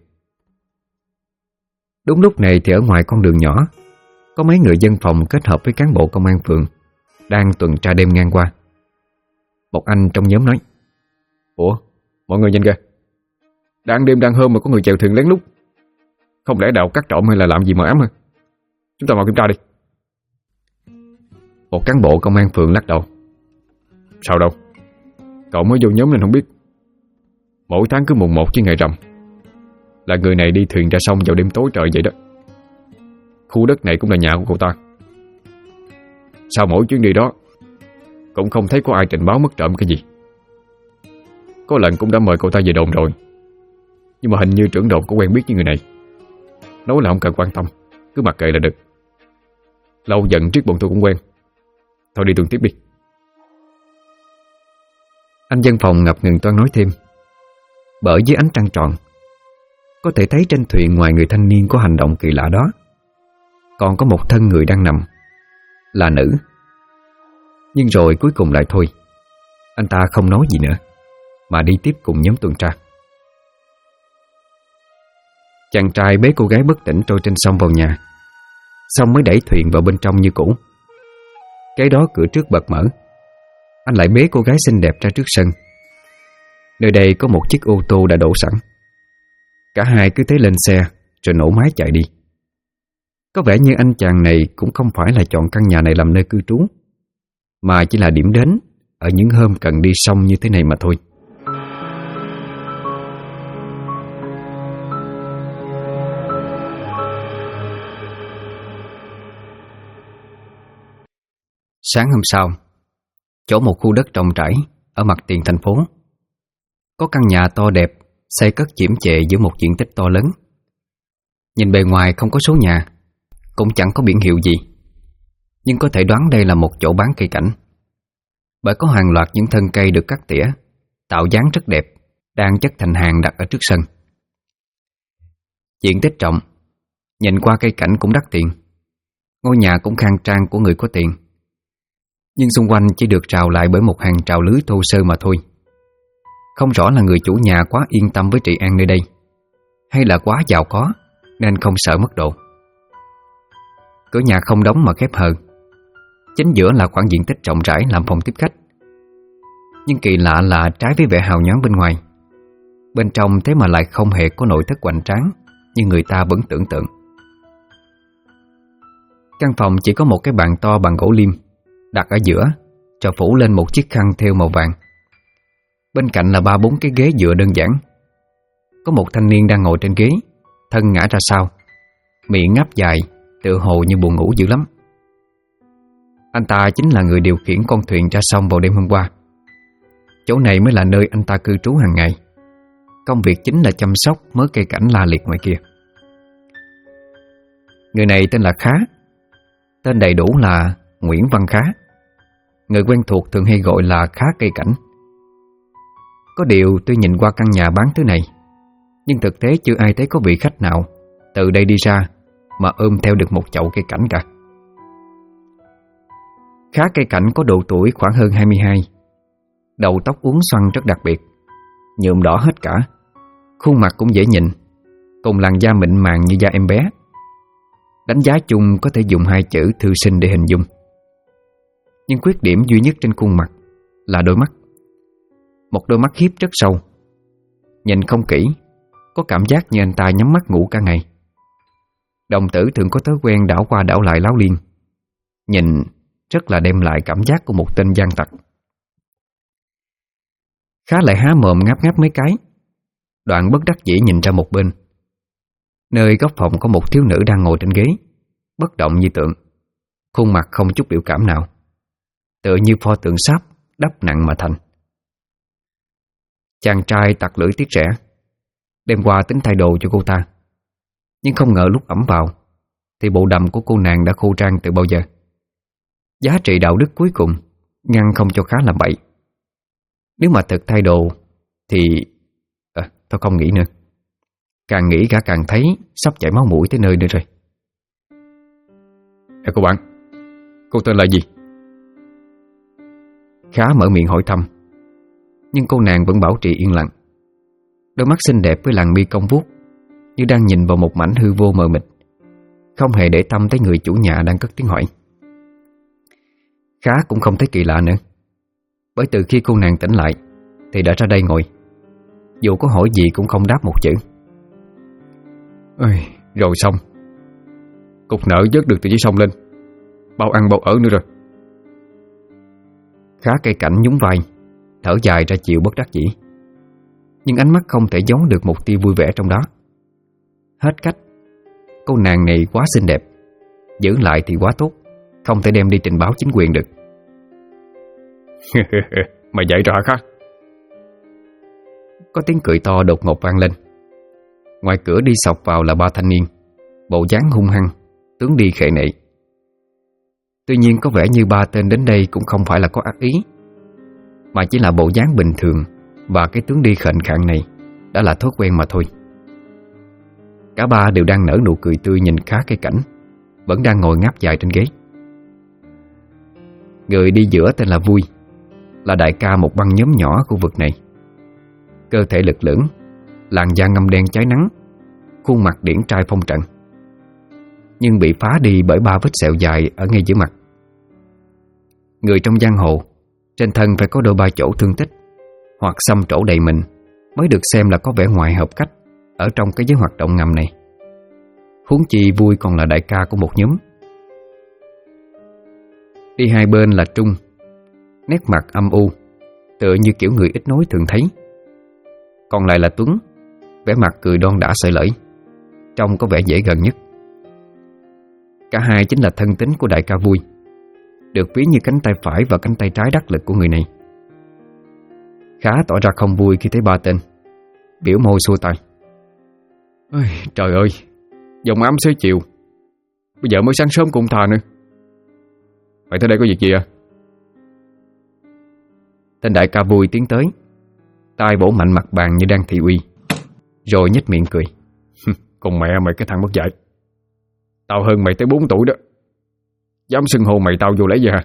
Đúng lúc này thì ở ngoài con đường nhỏ, có mấy người dân phòng kết hợp với cán bộ công an phường đang tuần tra đêm ngang qua. Một anh trong nhóm nói: Ủa, mọi người nhìn kìa, đang đêm đang hôm mà có người chèo thuyền lén lút, không lẽ đào cắt trộm hay là làm gì mờ ám hả? Chúng ta vào kiểm tra đi. Một cán bộ công an phường lắc đầu: Sao đâu, cậu mới vô nhóm nên không biết. Mỗi tháng cứ mùng 1 với ngày rằm là người này đi thuyền ra sông vào đêm tối trời vậy đó. Khu đất này cũng là nhà của cậu ta. Sau mỗi chuyến đi đó cũng không thấy có ai trình báo mất trộm cái gì. Có lần cũng đã mời cậu ta về đồn rồi, nhưng mà hình như trưởng đồn có quen biết với người này, nói là không cần quan tâm, cứ mặc kệ là được. Lâu dần riết bọn tôi cũng quen. Thôi đi tuần tiếp đi. Anh dân phòng ngập ngừng toan nói thêm, bởi dưới ánh trăng tròn có thể thấy trên thuyền ngoài người thanh niên có hành động kỳ lạ đó, còn có một thân người đang nằm, là nữ. Nhưng rồi cuối cùng lại thôi, Anh ta không nói gì nữa mà đi tiếp cùng nhóm tuần tra. Chàng trai bế cô gái bất tỉnh trôi trên sông vào nhà, xong mới đẩy thuyền vào bên trong như cũ. Cái đó cửa trước bật mở, anh lại bế cô gái xinh đẹp ra trước sân. Nơi đây có một chiếc ô tô đã đổ sẵn. Cả hai cứ thế lên xe rồi nổ máy chạy đi. Có vẻ như anh chàng này cũng không phải là chọn căn nhà này làm nơi cư trú, mà chỉ là điểm đến ở những hôm cần đi sông như thế này mà thôi. Sáng hôm sau, chỗ một khu đất rộng rãi ở mặt tiền thành phố, có căn nhà to đẹp xây cất chiếm chệ giữa một diện tích to lớn. Nhìn bề ngoài không có số nhà, cũng chẳng có biển hiệu gì, nhưng có thể đoán đây là một chỗ bán cây cảnh, bởi có hàng loạt những thân cây được cắt tỉa tạo dáng rất đẹp đang chất thành hàng đặt ở trước sân. Diện tích rộng, nhìn qua cây cảnh cũng đắt tiền, ngôi nhà cũng khang trang của người có tiền, nhưng xung quanh chỉ được rào lại bởi một hàng rào lưới thô sơ mà thôi. Không rõ là người chủ nhà quá yên tâm với trị an nơi đây, hay là quá giàu có nên không sợ mất độ. Cửa nhà không đóng mà khép hờ. Chính giữa là khoảng diện tích rộng rãi làm phòng tiếp khách. Nhưng kỳ lạ là trái với vẻ hào nhoáng bên ngoài, bên trong thế mà lại không hề có nội thất hoành tráng như người ta vẫn tưởng tượng. Căn phòng chỉ có một cái bàn to bằng gỗ liêm đặt ở giữa, cho phủ lên một chiếc khăn thêu màu vàng. Bên cạnh là 3-4 cái ghế dựa đơn giản. Có một thanh niên đang ngồi trên ghế, thân ngã ra sau, miệng ngáp dài, tựa hồ như buồn ngủ dữ lắm. Anh ta chính là người điều khiển con thuyền ra sông vào đêm hôm qua. Chỗ này mới là nơi anh ta cư trú hàng ngày. Công việc chính là chăm sóc mớ cây cảnh la liệt ngoài kia. Người này tên là Khá. Tên đầy đủ là Nguyễn Văn Khá. Người quen thuộc thường hay gọi là Khá cây cảnh. Có điều tuy nhìn qua căn nhà bán thứ này, nhưng thực tế chưa ai thấy có vị khách nào từ đây đi ra mà ôm theo được một chậu cây cảnh cả. Khá cây cảnh có độ tuổi khoảng hơn 22. Đầu tóc uốn xoăn rất đặc biệt, nhuộm đỏ hết cả. Khuôn mặt cũng dễ nhìn, cùng làn da mịn màng như da em bé. Đánh giá chung có thể dùng 2 chữ thư sinh để hình dung. Nhưng khuyết điểm duy nhất trên khuôn mặt là đôi mắt. Một đôi mắt hiếp rất sâu. Nhìn không kỹ, có cảm giác như anh ta nhắm mắt ngủ cả ngày. Đồng tử thường có thói quen đảo qua đảo lại láo liên. Nhìn rất là đem lại cảm giác của một tên gian tặc. Khá lại há mồm ngáp ngáp mấy cái, đoạn bất đắc dĩ nhìn ra một bên. Nơi góc phòng có một thiếu nữ đang ngồi trên ghế, bất động như tượng, khuôn mặt không chút biểu cảm nào, tựa như pho tượng sáp đắp nặng mà thành. Chàng trai tặc lưỡi tiếc rẻ, đêm qua tính thay đồ cho cô ta, nhưng không ngờ lúc ẵm vào thì bộ đầm của cô nàng đã khô rang từ bao giờ. Giá trị đạo đức cuối cùng ngăn không cho Khá làm bậy. Nếu mà thực thay đồ thì... tôi không nghĩ nữa. Càng nghĩ cả càng thấy sắp chảy máu mũi tới nơi nữa rồi. Cô bạn, cô tên là gì? Khá mở miệng hỏi thăm, nhưng cô nàng vẫn bảo trì yên lặng. Đôi mắt xinh đẹp với làn mi cong vuốt, như đang nhìn vào một mảnh hư vô mờ mịt, không hề để tâm tới người chủ nhà đang cất tiếng hỏi. Khá cũng không thấy kỳ lạ nữa, bởi từ khi cô nàng tỉnh lại thì đã ra đây ngồi. Dù có hỏi gì cũng không đáp một chữ. Rồi xong, cục nợ vớt được từ dưới sông lên, bao ăn bao ở nữa rồi. Khá cây cảnh nhún vai, thở dài ra chịu bất đắc dĩ. Nhưng ánh mắt không thể giấu được một tia vui vẻ trong đó. Hết cách, cô nàng này quá xinh đẹp, giữ lại thì quá tốt, không thể đem đi trình báo chính quyền được. Mày dậy rồi hả Khá? Có tiếng cười to đột ngột vang lên. Ngoài cửa đi sọc vào là 3 thanh niên, bộ dáng hung hăng, tướng đi khệ nệ. Tuy nhiên có vẻ như 3 tên đến đây cũng không phải là có ác ý, mà chỉ là bộ dáng bình thường, và cái tướng đi khệnh khạng này đã là thói quen mà thôi. Cả 3 đều đang nở nụ cười tươi nhìn Khá cây cảnh, vẫn đang ngồi ngáp dài trên ghế. Người đi giữa tên là Vui, là đại ca một băng nhóm nhỏ ở khu vực này. Cơ thể lực lưỡng, làn da ngăm đen cháy nắng, khuôn mặt điển trai phong trần, nhưng bị phá đi bởi 3 vết sẹo dài ở ngay giữa mặt. Người trong giang hồ, trên thân phải có đôi ba chỗ thương tích hoặc xăm trổ đầy mình mới được xem là có vẻ ngoài hợp cách ở trong cái giới hoạt động ngầm này. Huống chi Vui còn là đại ca của một nhóm. Đi hai bên là Trung, nét mặt âm u, tựa như kiểu người ít nói thường thấy. Còn lại là Tuấn, vẻ mặt cười đon đả sợi lởi, trông có vẻ dễ gần nhất. Cả hai chính là thân tín của đại ca Vui, được ví như cánh tay phải và cánh tay trái đắc lực của người này. Khá tỏ ra không vui khi thấy ba tên, biểu môi xua tay. Trời ơi, dòng ám xế chiều, bây giờ mới sáng sớm cũng thà nữa. Vậy tới đây có việc gì à? Tên đại ca Vui tiến tới, tay vỗ mạnh mặt bàn như đang thị uy, rồi nhếch miệng cười. Còn mẹ mày cái thằng mất dạy, tao hơn mày tới 4 tuổi đó, dám xưng hô mày tao vô lấy gì hả?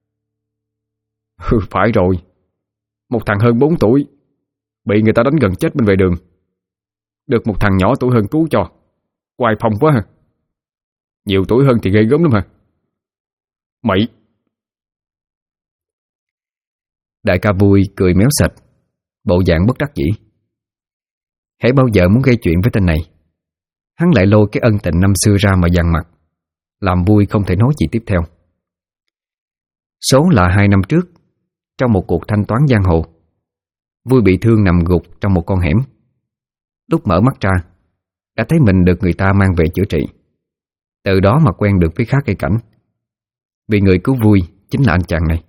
Phải rồi, một thằng hơn 4 tuổi bị người ta đánh gần chết bên vệ đường, được một thằng nhỏ tuổi hơn cứu cho, hoài phong quá hả? Nhiều tuổi hơn thì ghê gớm lắm hả? Mày! Đại ca Vui cười méo sạch, bộ dạng bất đắc dĩ. Hễ bao giờ muốn gây chuyện với tên này, hắn lại lôi cái ân tình năm xưa ra mà dằn mặt, làm Vui không thể nói gì tiếp theo. Số là 2 năm trước, trong một cuộc thanh toán giang hồ, Vui bị thương nằm gục trong một con hẻm. Lúc mở mắt ra, đã thấy mình được người ta mang về chữa trị. Từ đó mà quen được với Khá Cây Cảnh, vì người cứu Vui chính là anh chàng này.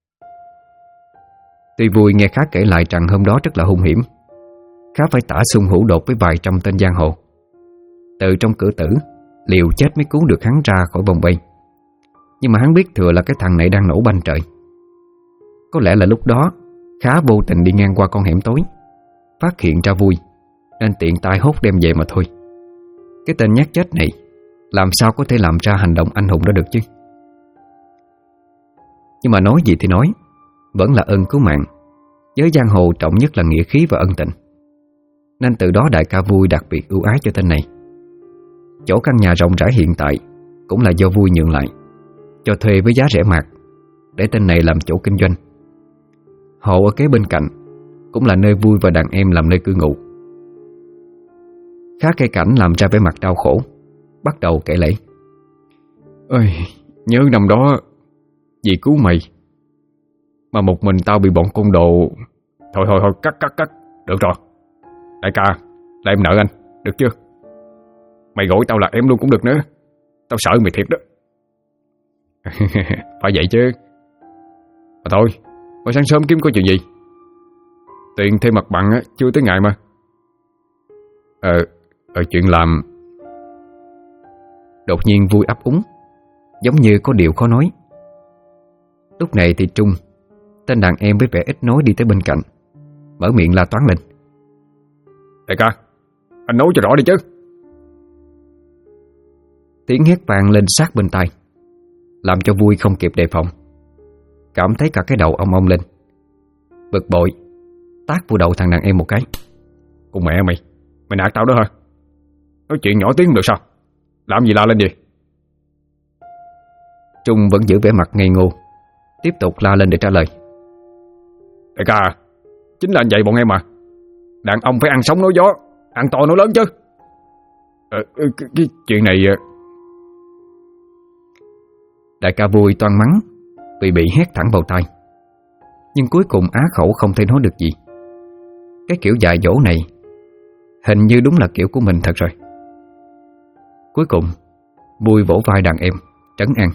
Tuy Vui nghe Khá kể lại rằng hôm đó rất là hung hiểm, Khá phải tả xung hữu đột với vài trăm tên giang hồ, từ trong cửa tử liều chết mới cứu được hắn ra khỏi vòng vây. Nhưng mà hắn biết thừa là cái thằng này đang nổ banh trời. Có lẽ là lúc đó Khá vô tình đi ngang qua con hẻm tối, phát hiện ra Vui, nên tiện tay hốt đem về mà thôi. Cái tên nhát chết này làm sao có thể làm ra hành động anh hùng đó được chứ? Nhưng mà nói gì thì nói, vẫn là ơn cứu mạng. Giới giang hồ trọng nhất là nghĩa khí và ân tình, nên từ đó đại ca Vui đặc biệt ưu ái cho tên này. Chỗ căn nhà rộng rãi hiện tại cũng là do Vui nhượng lại, cho thuê với giá rẻ mạt, để tên này làm chỗ kinh doanh. Hộ ở kế bên cạnh cũng là nơi Vui và đàn em làm nơi cư ngụ. Khá Cây Cảnh làm ra vẻ mặt đau khổ, bắt đầu kể lể. Ơi, nhớ năm đó vì cứu mày mà một mình tao bị bọn côn đồ. Thôi cắt. Được rồi, đại ca là em nợ anh, được chưa? Mày gọi tao là em luôn cũng được nữa, tao sợ mày thiệt đó. Phải vậy chứ. Mà thôi, mới sáng sớm kiếm có chuyện gì? Tiền thuê mặt bằng chưa tới ngày mà. Chuyện làm. Đột nhiên Vui ấp úng, giống như có điều khó nói. Lúc này thì Trung, tên đàn em với vẻ ít nói đi tới bên cạnh, mở miệng la toán lên. Đại ca, anh nói cho rõ đi chứ. Tiếng hét vang lên sát bên tai, làm cho Vui không kịp đề phòng, cảm thấy cả cái đầu ong lên. Bực bội tát vào đầu thằng đàn em một cái. Con mẹ mày nạt tao đó hả? Nói chuyện nhỏ tiếng được sao? Làm gì la lên gì? Trung vẫn giữ vẻ mặt ngây ngô, tiếp tục la lên để trả lời. Đại ca, chính là anh dạy bọn em mà. Đàn ông phải ăn sống nói gió, ăn to nói lớn chứ. Cái chuyện này. Đại ca Vui toan mắng vì bị hét thẳng vào tai, nhưng cuối cùng á khẩu không thể nói được gì. Cái kiểu dạy dỗ này hình như đúng là kiểu của mình thật rồi. Cuối cùng Vui vỗ vai đàn em trấn an.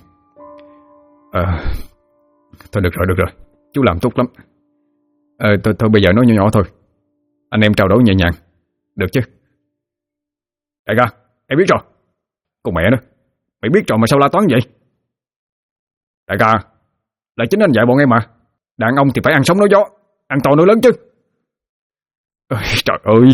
Thôi được rồi, chú làm tốt lắm. Thôi bây giờ nói nhỏ thôi, anh em trao đổi nhẹ nhàng, được chứ? Đại ca, em biết rồi. Con mẹ nó, mày biết rồi mà sao la toán vậy? Đại ca, là chính anh dạy bọn em mà. Đàn ông thì phải ăn sống nói gió, ăn to nói lớn chứ. Trời ơi.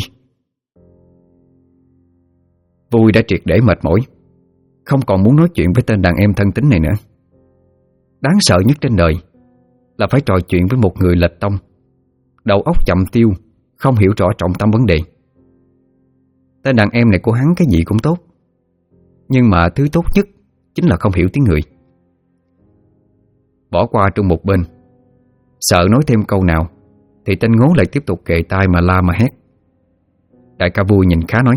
Vui đã triệt để mệt mỏi, không còn muốn nói chuyện với tên đàn em thân tín này nữa. Đáng sợ nhất trên đời là phải trò chuyện với một người lệch tông, đầu óc chậm tiêu, không hiểu rõ trọng tâm vấn đề. Tên đàn em này của hắn cái gì cũng tốt, nhưng mà thứ tốt nhất chính là không hiểu tiếng người. Bỏ qua trong một bên, sợ nói thêm câu nào thì tên ngố lại tiếp tục kề tai mà la mà hét. Đại ca vui nhìn Khá nói: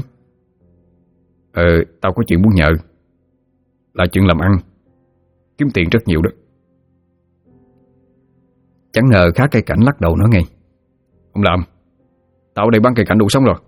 Tao có chuyện muốn nhờ, là chuyện làm ăn, kiếm tiền rất nhiều đó. Chẳng ngờ Khá cây cảnh lắc đầu nói ngay: Không làm, tao ở đây bán cây cảnh đủ sống rồi.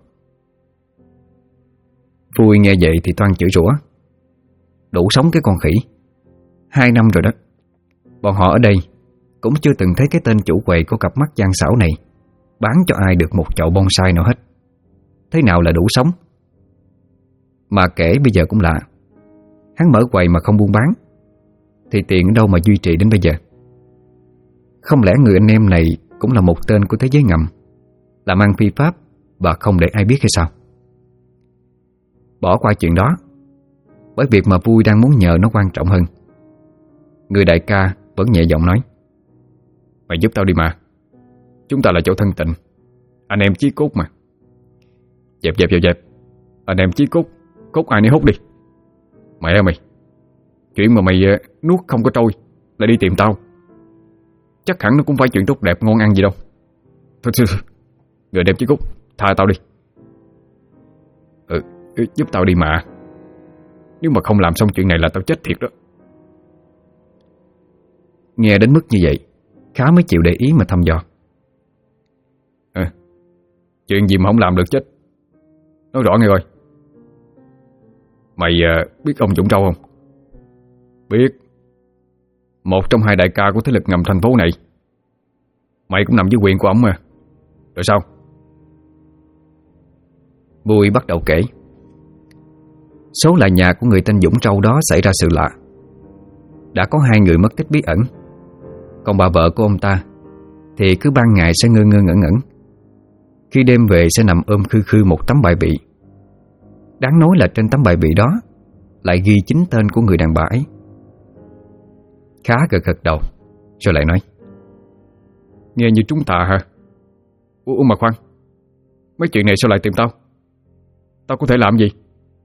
Vui nghe vậy thì toan chửi rủa: Đủ sống cái con khỉ, 2 năm rồi đó. Bọn họ ở đây cũng chưa từng thấy cái tên chủ quầy có cặp mắt gian xảo này bán cho ai được một chậu bonsai nào hết. Thế nào là đủ sống? Mà kể bây giờ cũng lạ, hắn mở quầy mà không buôn bán thì tiền ở đâu mà duy trì đến bây giờ? Không lẽ người anh em này cũng là một tên của thế giới ngầm, làm ăn phi pháp và không để ai biết hay sao? Bỏ qua chuyện đó, bởi việc mà Vui đang muốn nhờ nó quan trọng hơn. Người đại ca vẫn nhẹ giọng nói: Mày giúp tao đi mà, chúng ta là chỗ thân tình, anh em chí cốt mà. Dẹp. Anh em chí cốt, cốt ai nấy hút đi. Mẹ mày, chuyện mà mày nuốt không có trôi lại đi tìm tao, chắc hẳn nó cũng phải chuyện tốt đẹp ngon ăn gì đâu. Thôi, người đem chí cốt, tha tao đi. Giúp tao đi mà, nếu mà không làm xong chuyện này là tao chết thiệt đó. Nghe đến mức như vậy, Khá mới chịu để ý mà thăm dò. Chuyện gì mà không làm được chết, nói rõ nghe coi. Mày biết ông Dũng Trâu không? Biết. Một trong 2 đại ca của thế lực ngầm thành phố này. Mày cũng nằm dưới quyền của ổng mà. Rồi sao? Vui bắt đầu kể. Số là nhà của người tên Dũng Trâu đó xảy ra sự lạ. Đã có 2 người mất tích bí ẩn. Còn bà vợ của ông ta thì cứ ban ngày sẽ ngơ ngơ ngẩn ngẩn, khi đêm về sẽ nằm ôm khư khư một tấm bài bị. Đáng nói là trên tấm bài bị đó lại ghi chính tên của người đàn bà ấy. Khá gật đầu, rồi lại nói: Nghe như trúng tà hả? Ủa mà khoan, mấy chuyện này sao lại tìm tao? Tao có thể làm gì?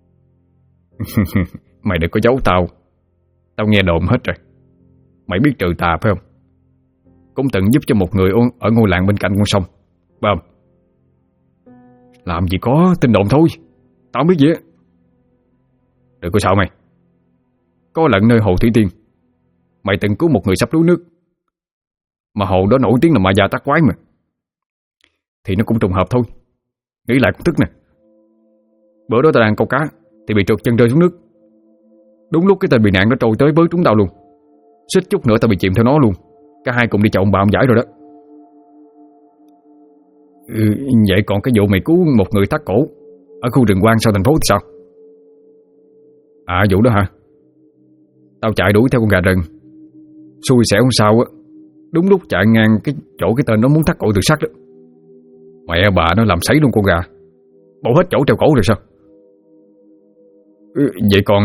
Mày đừng có giấu tao. Tao nghe đồn hết rồi. Mày biết trừ tà phải không? Cũng từng giúp cho một người ở ngôi làng bên cạnh con sông, phải không? Làm gì có, tin đồn thôi, tao không biết gì á. Đừng có sợ mày. Có lần nơi hồ Thủy Tiên, mày từng cứu một người sắp đuối nước, mà hồ đó nổi tiếng là ma già tắc quái mà. Thì nó cũng trùng hợp thôi. Nghĩ lại cũng tức nè. Bữa đó tao đang câu cá thì bị trượt chân rơi xuống nước. Đúng lúc cái tên bị nạn nó trôi tới với chúng tao luôn. Xích chút nữa tao bị chìm theo nó luôn. Cả hai cùng đi chậu ông bà ông giải rồi đó. Vậy còn cái vụ mày cứu một người thắt cổ ở khu rừng quang sau thành phố thì sao? À vụ đó hả? Tao chạy đuổi theo con gà rừng, xui xẻo hôm sau á, đúng lúc chạy ngang cái chỗ cái tên nó muốn thắt cổ tự sát đó. Mẹ bà nó làm sấy luôn con gà, bổ hết chỗ treo cổ rồi sao? Vậy còn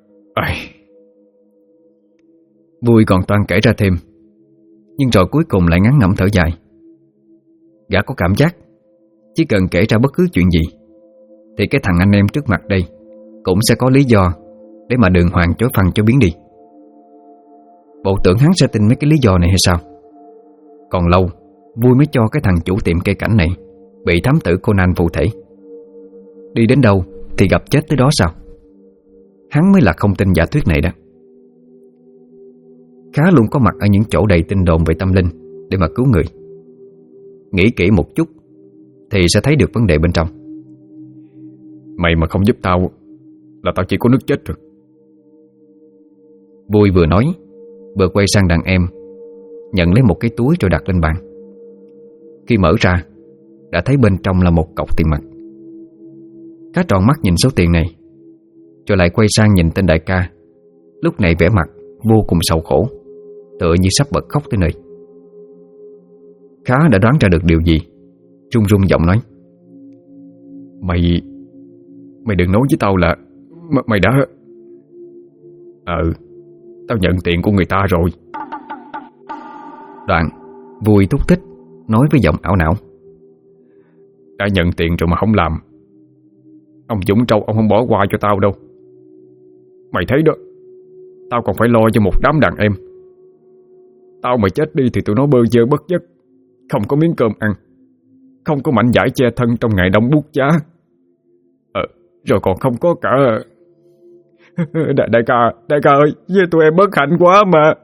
Vui còn toan kể ra thêm, nhưng rồi cuối cùng lại ngắn ngẩm thở dài. Gã có cảm giác chỉ cần kể ra bất cứ chuyện gì thì cái thằng anh em trước mặt đây cũng sẽ có lý do để mà đường hoàng chối phăng cho biến đi. Bộ tưởng hắn sẽ tin mấy cái lý do này hay sao? Còn lâu Vui mới cho cái thằng chủ tiệm cây cảnh này bị thám tử Conan phụ thể. Đi đến đâu thì gặp chết tới đó sao? Hắn mới là không tin giả thuyết này đó. Khá luôn có mặt ở những chỗ đầy tin đồn về tâm linh để mà cứu người. Nghĩ kỹ một chút thì sẽ thấy được vấn đề bên trong. Mày mà không giúp tao là tao chỉ có nước chết rồi. Vui vừa nói vừa quay sang đàn em, nhận lấy một cái túi rồi đặt lên bàn. Khi mở ra đã thấy bên trong là một cọc tiền mặt. Cá tròn mắt nhìn số tiền này, rồi lại quay sang nhìn tên đại ca, lúc này vẻ mặt vô cùng sầu khổ, tựa như sắp bật khóc tới nơi. Khá đã đoán ra được điều gì, run run giọng nói: Mày đừng nói với tao là mày đã... Tao nhận tiền của người ta rồi. Đoạn vui thúc thích nói với giọng ảo não: Đã nhận tiền rồi mà không làm. Ông Dũng Trâu ông không bỏ qua cho tao đâu. Mày thấy đó, tao còn phải lo cho một đám đàn em. Tao mà chết đi thì tụi nó bơ vơ bất giấc, không có miếng cơm ăn, không có mảnh vải che thân trong ngày đông buốt giá. Rồi còn không có cả đại ca ơi, với tụi em bất hạnh quá mà.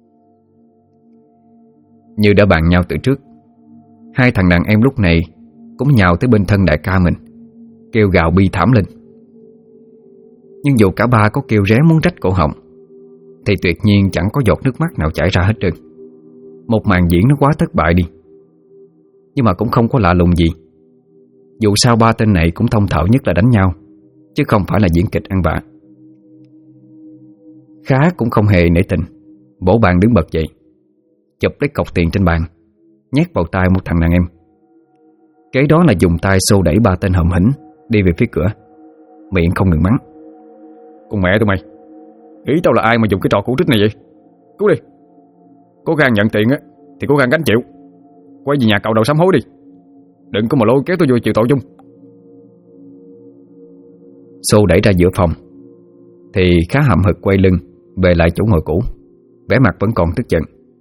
Như đã bàn nhau từ trước, hai thằng đàn em lúc này cũng nhào tới bên thân đại ca mình, kêu gào bi thảm lên. Nhưng dù cả ba có kêu ré muốn rách cổ họng thì tuyệt nhiên chẳng có giọt nước mắt nào chảy ra hết trơn. Một màn diễn nó quá thất bại đi. Nhưng mà cũng không có lạ lùng gì. Dù sao ba tên này cũng thông thạo nhất là đánh nhau, chứ không phải là diễn kịch ăn vạ. Khá cũng không hề nể tình, bổ bàn đứng bật dậy, chụp lấy cọc tiền trên bàn, nhét vào tay một thằng đàn em. Kế đó là dùng tay xô đẩy ba tên hậm hĩnh đi về phía cửa, miệng không ngừng mắng: Con mẹ tụi mày, nghĩ tao là ai mà dùng cái trò cũ trích này vậy? Cút đi. Có gan nhận tiền á thì có gan gánh chịu. Quay về nhà cạo đầu sám hối đi. Đừng có mà lôi kéo tôi vô chịu tội chung. Xô đẩy ra giữa phòng thì Khá hậm hực quay lưng về lại chỗ ngồi cũ, vẻ mặt vẫn còn tức giận.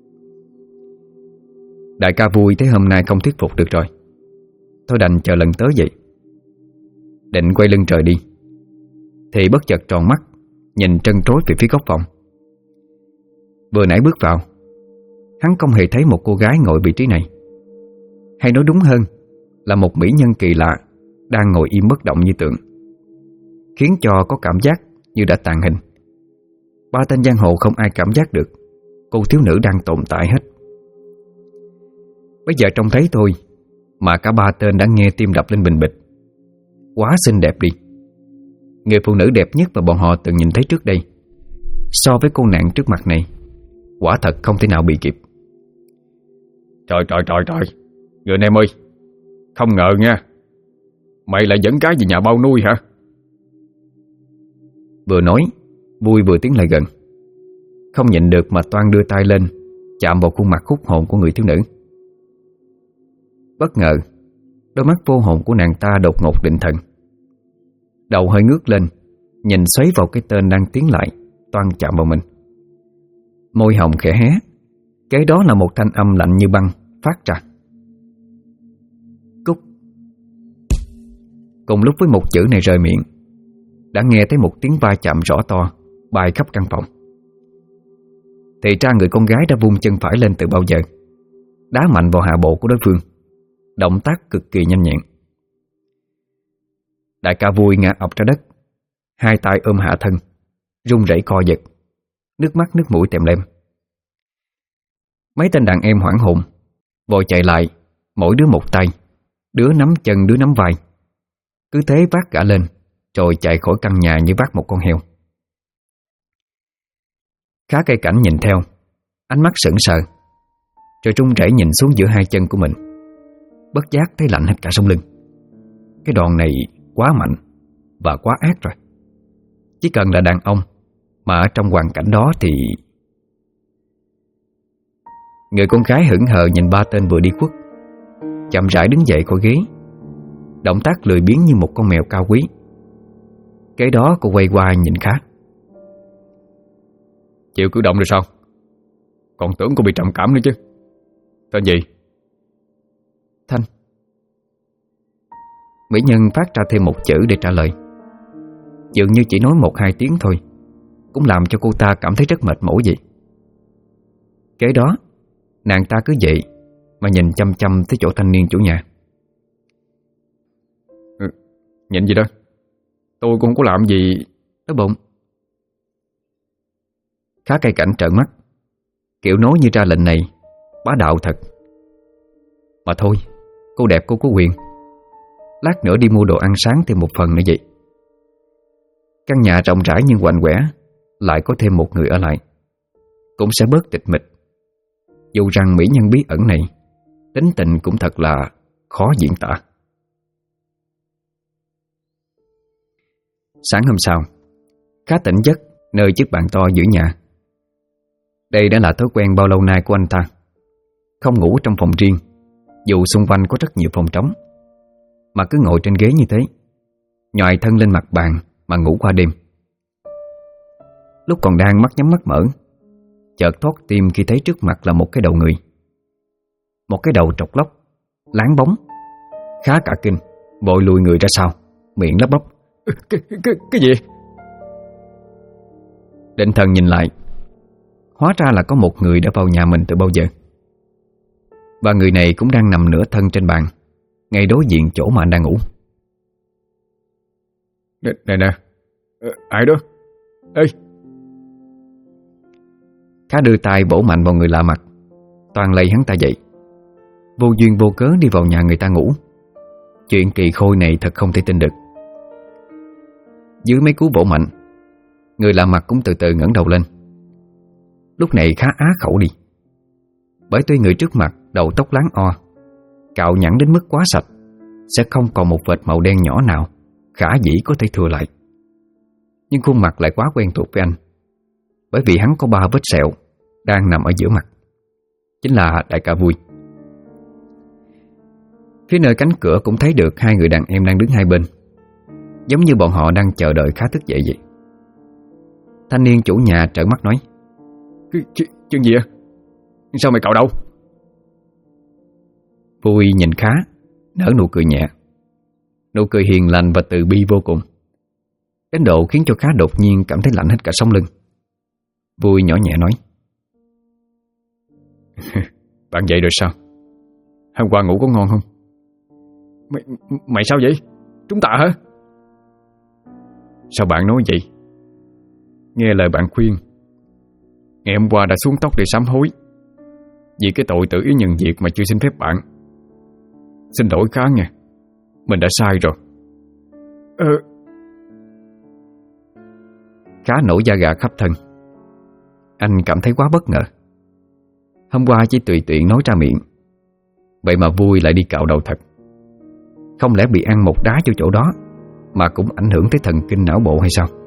Đại ca vui thấy hôm nay không thuyết phục được rồi, thôi đành chờ lần tới vậy. Định quay lưng trời đi thì bất chợt tròn mắt, nhìn trân trối về phía góc phòng. Vừa nãy bước vào, hắn không hề thấy một cô gái ngồi vị trí này. Hay nói đúng hơn là một mỹ nhân kỳ lạ đang ngồi im bất động như tượng, khiến cho có cảm giác như đã tàn hình. Ba tên giang hồ không ai cảm giác được cô thiếu nữ đang tồn tại hết. Bây giờ trông thấy thôi mà cả ba tên đã nghe tim đập lên bình bịch. Quá xinh đẹp đi. Người phụ nữ đẹp nhất mà bọn họ từng nhìn thấy trước đây, so với cô nàng trước mặt này, quả thật không thể nào bị kịp. Trời, người anh em ơi, không ngờ nha, mày lại dẫn cái về nhà bao nuôi hả? Vừa nói, Vui vừa tiến lại gần, không nhịn được mà toan đưa tay lên chạm vào khuôn mặt hút hồn của người thiếu nữ. Bất ngờ, đôi mắt vô hồn của nàng ta đột ngột định thần. Đầu hơi ngước lên, nhìn xoáy vào cái tên đang tiến lại, toan chạm vào mình. Môi hồng khẽ hé, kế đó là một thanh âm lạnh như băng phát ra: Cút. Cùng lúc với một chữ này rời miệng, đã nghe thấy một tiếng va chạm rõ to bay khắp căn phòng. Thì ra người con gái đã vung chân phải lên từ bao giờ, đá mạnh vào hạ bộ của đối phương, động tác cực kỳ nhanh nhẹn. Đại ca Vui ngã ọc ra đất, hai tay ôm hạ thân, run rẩy co giật, nước mắt nước mũi tèm lem. Mấy tên đàn em hoảng hồn vội chạy lại, mỗi đứa một tay, đứa nắm chân đứa nắm vai, cứ thế vác gã lên rồi chạy khỏi căn nhà như vác một con heo. Khá cây cảnh nhìn theo, ánh mắt sững sờ, rồi run rẩy nhìn xuống giữa hai chân của mình, bất giác thấy lạnh hết cả sống lưng. Cái đòn này quá mạnh và quá ác rồi. Chỉ cần là đàn ông mà ở trong hoàn cảnh đó thì... Người con gái hững hờ nhìn ba tên vừa đi khuất, chậm rãi đứng dậy khỏi ghế, động tác lười biếng như một con mèo cao quý. Kế đó cô quay qua nhìn Khá: Chịu cử động rồi sao? Còn tưởng cô bị trầm cảm nữa chứ. Tên gì? Thanh. Mỹ nhân phát ra thêm một chữ để trả lời. Dường như chỉ nói 1-2 tiếng thôi cũng làm cho cô ta cảm thấy rất mệt mỏi vậy. Kế đó nàng ta cứ vậy mà nhìn chăm chăm tới chỗ thanh niên chủ nhà. Nhìn gì đó? Tôi cũng không có làm gì. Đói bụng. Khá cay cảnh trợn mắt, kiểu nói như ra lệnh này bá đạo thật. Mà thôi, cô đẹp cô có quyền. Lát nữa đi mua đồ ăn sáng thêm một phần nữa vậy. Căn nhà rộng rãi nhưng quạnh quẻ, lại có thêm một người ở lại cũng sẽ bớt tịch mịch. Dù rằng mỹ nhân bí ẩn này tính tình cũng thật là khó diễn tả. Sáng hôm sau, Khá tỉnh giấc nơi chiếc bàn to giữa nhà. Đây đã là thói quen bao lâu nay của anh ta. không ngủ trong phòng riêng, dù xung quanh có rất nhiều phòng trống, mà cứ ngồi trên ghế như thế, nhoài thân lên mặt bàn mà ngủ qua đêm. Lúc còn đang mắt nhắm mắt mở, chợt thót tim khi thấy trước mặt là một cái đầu người. Một cái đầu trọc lóc, láng bóng, khá cả kinh, vội lùi người ra sau, miệng lắp bắp: Cái gì? Định thần nhìn lại, hóa ra là có một người đã vào nhà mình từ bao giờ. Và người này cũng đang nằm nửa thân trên bàn, ngay đối diện chỗ mà anh đang ngủ. Nè, ai đó? Ê! Khá đưa tay vỗ mạnh vào người lạ mặt, toàn lay hắn ta dậy. Vô duyên vô cớ đi vào nhà người ta ngủ. Chuyện kỳ khôi này thật không thể tin được. Dưới mấy cú vỗ mạnh, người lạ mặt cũng từ từ ngẩng đầu lên. Lúc này khá á khẩu đi, bởi tuy người trước mặt đầu tóc láng o, cạo nhẵn đến mức quá sạch, sẽ không còn một vệt màu đen nhỏ nào khả dĩ có thể thừa lại. Nhưng khuôn mặt lại quá quen thuộc với anh, bởi vì hắn có 3 vết sẹo đang nằm ở giữa mặt, chính là đại ca Vui. Phía nơi cánh cửa cũng thấy được 2 người đàn em đang đứng hai bên, giống như bọn họ đang chờ đợi khá thức dậy vậy. Thanh niên chủ nhà trợn mắt nói: Chuyện gì vậy? Sao mày cạo đâu? Vui nhìn Khá, nở nụ cười nhẹ, nụ cười hiền lành và từ bi vô cùng, đến độ khiến cho Khá đột nhiên cảm thấy lạnh hết cả sống lưng. Vui nhỏ nhẹ nói: Bạn dậy rồi sao? Hôm qua ngủ có ngon không? Mày sao vậy? Trúng tạ hả? Sao bạn nói vậy? Nghe lời bạn khuyên, ngày hôm qua đã xuống tóc để sám hối vì cái tội tự ý nhận việc mà chưa xin phép bạn. Xin lỗi Khá nha, mình đã sai rồi. Khá nổi da gà khắp thân. Anh cảm thấy quá bất ngờ. Hôm qua chỉ tùy tiện nói ra miệng, vậy mà Vui lại đi cạo đầu thật. Không lẽ bị ăn một đá cho chỗ đó mà cũng ảnh hưởng tới thần kinh não bộ hay sao?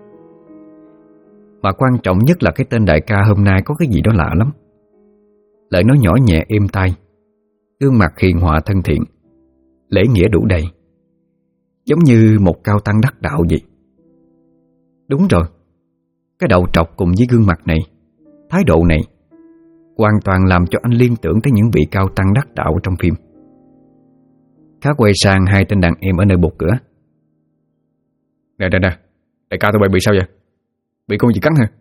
Mà quan trọng nhất là cái tên đại ca hôm nay có cái gì đó lạ lắm. Lời nói nhỏ nhẹ êm tai, gương mặt hiền hòa thân thiện, lễ nghĩa đủ đầy, giống như một cao tăng đắc đạo vậy. Đúng rồi, cái đầu trọc cùng với gương mặt này, thái độ này, hoàn toàn làm cho anh liên tưởng tới những vị cao tăng đắc đạo trong phim. Khá quay sang 2 tên đàn em ở nơi bục cửa: Nè, đại ca tụi bay bị sao vậy? Bị con gì cắn hả?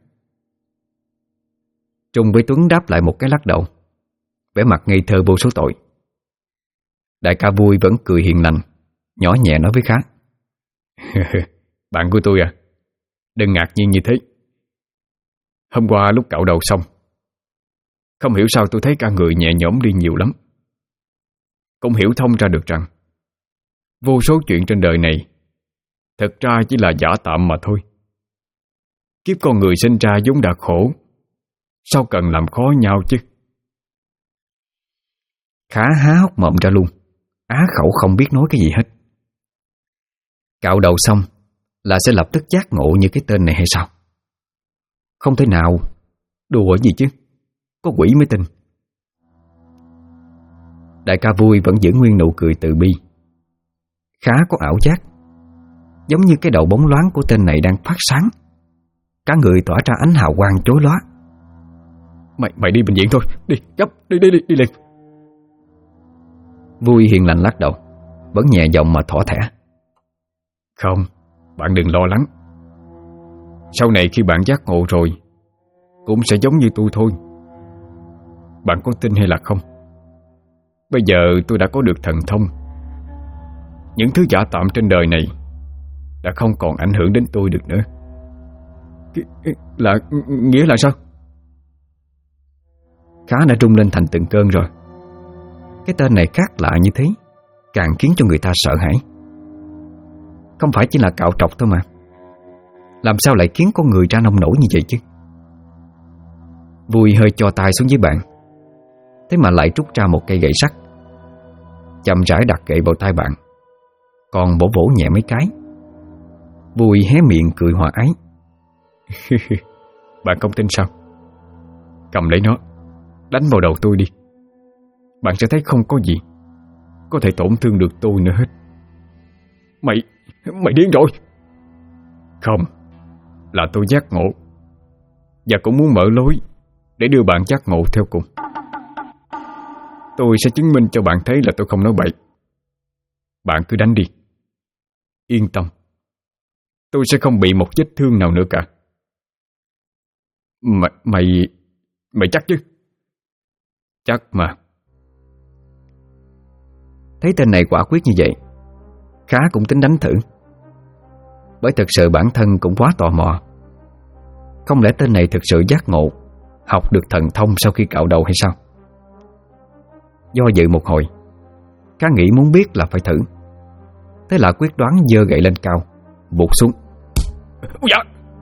Trung với Tuấn đáp lại một cái lắc đầu, vẻ mặt ngây thơ vô số tội. Đại ca Vui vẫn cười hiền lành, nhỏ nhẹ nói với Khá: Bạn của tôi à, đừng ngạc nhiên như thế. Hôm qua lúc cạo đầu xong, không hiểu sao tôi thấy cả người nhẹ nhõm đi nhiều lắm. Cũng hiểu thông ra được rằng vô số chuyện trên đời này thực ra chỉ là giả tạm mà thôi. Kiếp con người sinh ra vốn đã khổ, sao cần làm khó nhau chứ? Khá há hốc mồm ra luôn, á khẩu không biết nói cái gì hết. Cạo đầu xong là sẽ lập tức giác ngộ như cái tên này hay sao? Không thể nào, đùa gì chứ, có quỷ mới tin. Đại ca Vui vẫn giữ nguyên nụ cười từ bi. Khá có ảo giác, giống như cái đầu bóng loáng của tên này đang phát sáng, cả người tỏa ra ánh hào quang chói lóa. Mày đi bệnh viện thôi, đi, gấp, đi liền. Vui hiền lành lắc đầu, vẫn nhẹ giọng mà thỏ thẻ: Không, bạn đừng lo lắng. Sau này khi bạn giác ngộ rồi, cũng sẽ giống như tôi thôi. Bạn có tin hay là không? Bây giờ tôi đã có được thần thông. Những thứ giả tạm trên đời này đã không còn ảnh hưởng đến tôi được nữa. Nghĩa là sao? Khá đã rung lên thành từng cơn rồi. Cái tên này khác lạ như thế, càng khiến cho người ta sợ hãi. Không phải chỉ là cạo trọc thôi mà, làm sao lại khiến con người ra nông nổi như vậy chứ? Vui hơi cho tay xuống dưới bàn, thế mà lại rút ra một cây gậy sắt, chậm rãi đặt gậy vào tay bạn, còn vỗ vỗ nhẹ mấy cái. Vui hé miệng cười hòa ái: Bạn không tin sao? Cầm lấy nó, đánh vào đầu tôi đi. bạn sẽ thấy không có gì có thể tổn thương được tôi nữa hết. Mày điên rồi. Không, là tôi giác ngộ, và cũng muốn mở lối để đưa bạn giác ngộ theo cùng. Tôi sẽ chứng minh cho bạn thấy là tôi không nói bậy. Bạn cứ đánh đi. Yên tâm, tôi sẽ không bị một vết thương nào nữa cả. Mày chắc chứ? Chắc mà. Thấy tên này quả quyết như vậy, Khá cũng tính đánh thử, bởi thực sự bản thân cũng quá tò mò. Không lẽ tên này thực sự giác ngộ, học được thần thông sau khi cạo đầu hay sao? Do dự một hồi, Khá nghĩ muốn biết là phải thử. Thế là quyết đoán giơ gậy lên cao, vụt xuống. Dạ.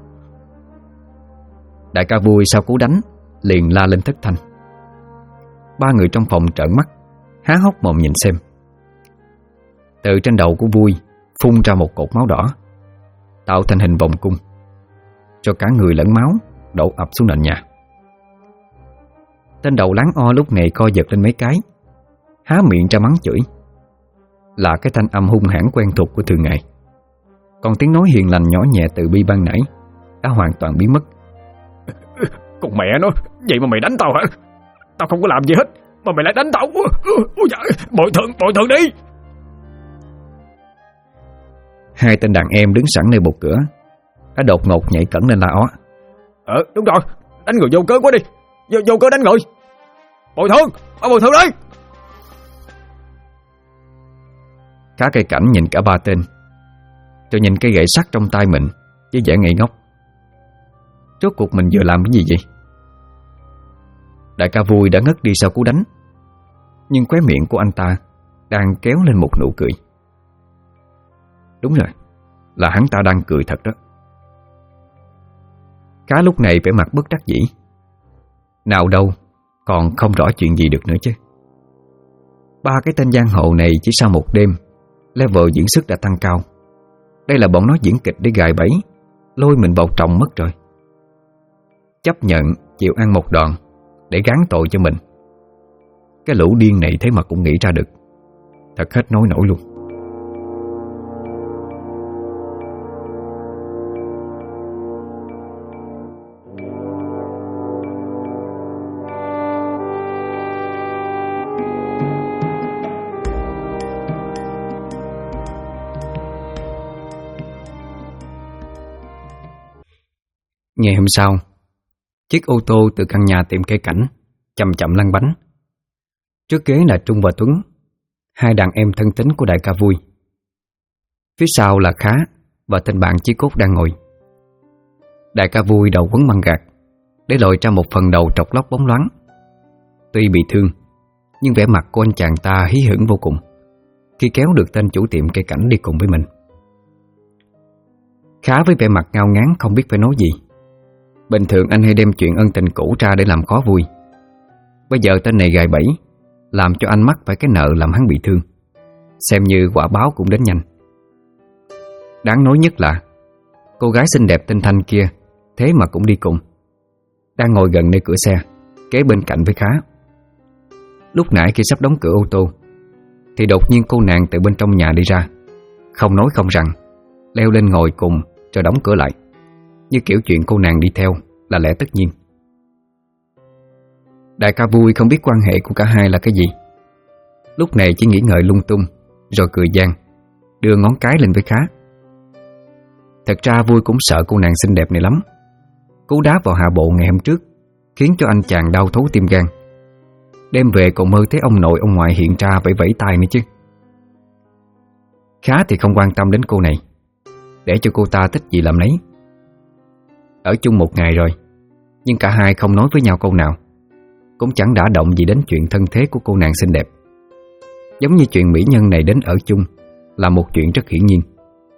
Đại ca Vui sau cú đánh liền la lên thất thanh. Ba người trong phòng trợn mắt, há hốc mồm nhìn xem. Từ trên đầu của Vui phun ra một cột máu đỏ, tạo thành hình vòng cung, cho cả người lẫn máu đổ ập xuống nền nhà. Tên đầu láng o lúc này co giật lên mấy cái, há miệng ra mắng chửi. Là cái thanh âm hung hãn quen thuộc của thường ngày. Còn tiếng nói hiền lành nhỏ nhẹ từ bi ban nãy đã hoàn toàn biến mất. Con mẹ nó, vậy mà mày đánh tao hả? Tao không có làm gì hết mà mày lại đánh tao. Ôi dạ, bồi thường đi. Hai tên đàn em đứng sẵn nơi bục cửa đã đột ngột nhảy cẫng lên la ó. Đúng rồi, đánh người vô cớ quá đi. Vô cớ đánh người. Bồi thường đi. Cá cây cảnh nhìn cả ba tên, rồi nhìn cây gậy sắt trong tay mình với vẻ ngây ngốc. Rốt cuộc mình vừa làm cái gì vậy? Đại ca Vui đã ngất đi sau cú đánh, nhưng khóe miệng của anh ta đang kéo lên một nụ cười. Đúng rồi, là hắn ta đang cười thật đó. Cá lúc này vẻ mặt bất đắc dĩ. Nào đâu, còn không rõ chuyện gì được nữa chứ. Ba cái tên giang hồ này chỉ sau một đêm, level diễn xuất đã tăng cao. Đây là bọn nó diễn kịch để gài bẫy, lôi mình vào trọng mất rồi. Chấp nhận chịu ăn một đòn để gán tội cho mình. Cái lũ điên này thế mà cũng nghĩ ra được. Thật hết nói nổi luôn. Ngày hôm sau, chiếc ô tô từ căn nhà tiệm cây cảnh chậm chậm lăn bánh. Trước ghế là Trung và Tuấn, hai đàn em thân tín của đại ca Vui. Phía sau là Khá và tên bạn Chí Cốt đang ngồi. Đại ca Vui đầu quấn băng gạc để lội ra một phần đầu trọc lóc bóng loáng. Tuy bị thương, nhưng vẻ mặt của anh chàng ta hí hửng vô cùng khi kéo được tên chủ tiệm cây cảnh đi cùng với mình. Khá với vẻ mặt ngao ngán không biết phải nói gì. Bình thường anh hay đem chuyện ân tình cũ ra để làm khó Vui. Bây giờ tên này gài bẫy, làm cho anh mắc phải cái nợ làm hắn bị thương. Xem như quả báo cũng đến nhanh. Đáng nói nhất là cô gái xinh đẹp tên Thanh kia thế mà cũng đi cùng, đang ngồi gần nơi cửa xe, kế bên cạnh với Khá. Lúc nãy khi sắp đóng cửa ô tô thì đột nhiên cô nàng từ bên trong nhà đi ra, không nói không rằng, leo lên ngồi cùng rồi đóng cửa lại, như kiểu chuyện cô nàng đi theo là lẽ tất nhiên. Đại ca Vui không biết quan hệ của cả hai là cái gì, lúc này chỉ nghĩ ngợi lung tung, rồi cười gian, đưa ngón cái lên với Khá. Thật ra Vui cũng sợ cô nàng xinh đẹp này lắm. Cú đá vào hạ bộ ngày hôm trước khiến cho anh chàng đau thấu tim gan. Đêm về còn mơ thấy ông nội ông ngoại hiện ra vẫy vẫy tay nữa chứ. Khá thì không quan tâm đến cô này, để cho cô ta thích gì làm nấy. Ở chung một ngày rồi, nhưng cả hai không nói với nhau câu nào, cũng chẳng đả động gì đến chuyện thân thế của cô nàng xinh đẹp. Giống như chuyện mỹ nhân này đến ở chung là một chuyện rất hiển nhiên.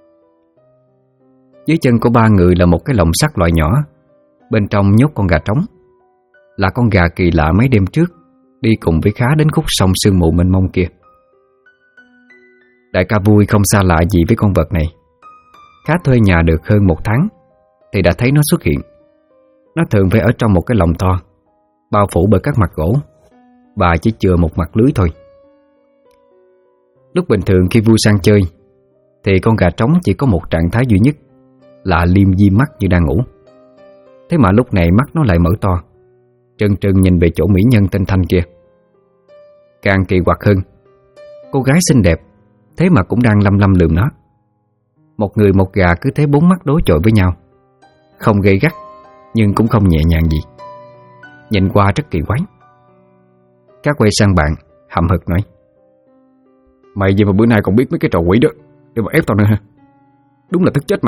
Dưới chân của ba người là một cái lồng sắt loại nhỏ, bên trong nhốt con gà trống. Là con gà kỳ lạ mấy đêm trước đi cùng với Khá đến khúc sông sương mù mênh mông kia. Đại ca Vui không xa lạ gì với con vật này. Khá thuê nhà được hơn một tháng thì đã thấy nó xuất hiện. Nó thường phải ở trong một cái lồng to, bao phủ bởi các mặt gỗ. bà chỉ chừa một mặt lưới thôi. Lúc bình thường khi vui sang chơi thì con gà trống chỉ có một trạng thái duy nhất là liêm diêm mắt như đang ngủ. Thế mà lúc này mắt nó lại mở to, trừng trừng nhìn về chỗ mỹ nhân tên Thanh kia. Càng kỳ quặc hơn, cô gái xinh đẹp thế mà cũng đang lăm lăm lườm nó. Một người một gà cứ thế bốn mắt đối chọi với nhau, không gay gắt nhưng cũng không nhẹ nhàng gì. Nhìn qua rất kỳ quái. Cá quay sang bạn hậm hực nói: Mày gì mà bữa nay còn biết mấy cái trò quỷ đó để mà ép tao nữa hả? Đúng là tức chết mà.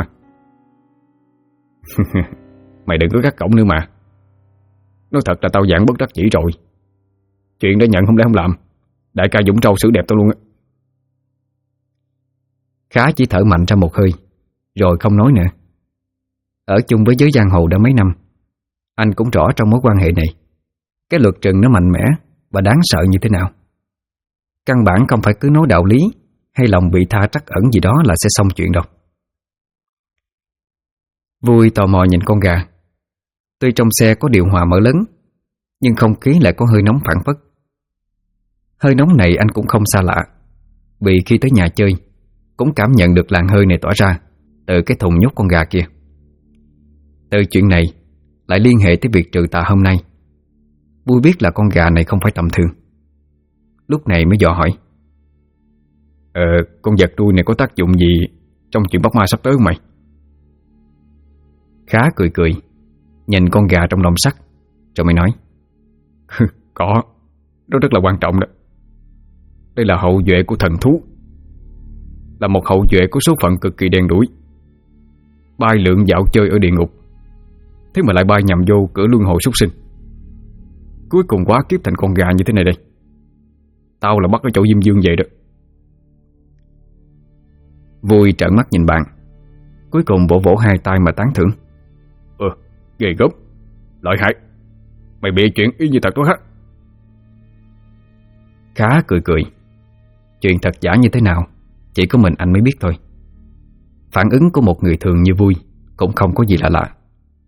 Mày đừng có gắt cổng nữa mà. Nói thật là tao giảng bất đắc dĩ rồi. Chuyện đã nhận không lẽ không làm. Đại ca Dũng Trâu xử đẹp tao luôn á. Khá chỉ thở mạnh ra một hơi rồi không nói nữa. Ở chung với giới giang hồ đã mấy năm, anh cũng rõ trong mối quan hệ này cái luật trừng nó mạnh mẽ và đáng sợ như thế nào. Căn bản không phải cứ nói đạo lý hay lòng vị tha trắc ẩn gì đó là sẽ xong chuyện đâu. Vui tò mò nhìn con gà. Tuy trong xe có điều hòa mở lớn, nhưng không khí lại có hơi nóng phảng phất. Hơi nóng này anh cũng không xa lạ, vì khi tới nhà chơi cũng cảm nhận được làn hơi này tỏa ra từ cái thùng nhốt con gà kia. Từ chuyện này lại liên hệ tới việc trừ tà hôm nay. Vui biết là con gà này không phải tầm thường. Lúc này mới dò hỏi: Con vật đuôi này có tác dụng gì trong chuyện bắt ma sắp tới không mày? Khá cười cười, nhìn con gà trong lồng sắt rồi mới nói: Có, nó rất là quan trọng đó. Đây là hậu duệ của thần thú, là một hậu duệ có số phận cực kỳ đen đủi, bay lượn dạo chơi ở địa ngục, thế mà lại bay nhầm vô cửa luân hồi súc sinh, cuối cùng quá kiếp thành con gà như thế này đây. Tao là bắt ở chỗ Diêm Dương vậy đó. Vui trợn mắt nhìn bạn, cuối cùng vỗ vỗ hai tay mà tán thưởng: Ghê gớm, lợi hại. Mày bịa chuyện y như thật đó hả? Khá cười cười. Chuyện thật giả như thế nào chỉ có mình anh mới biết thôi. Phản ứng của một người thường như Vui cũng không có gì lạ lạ.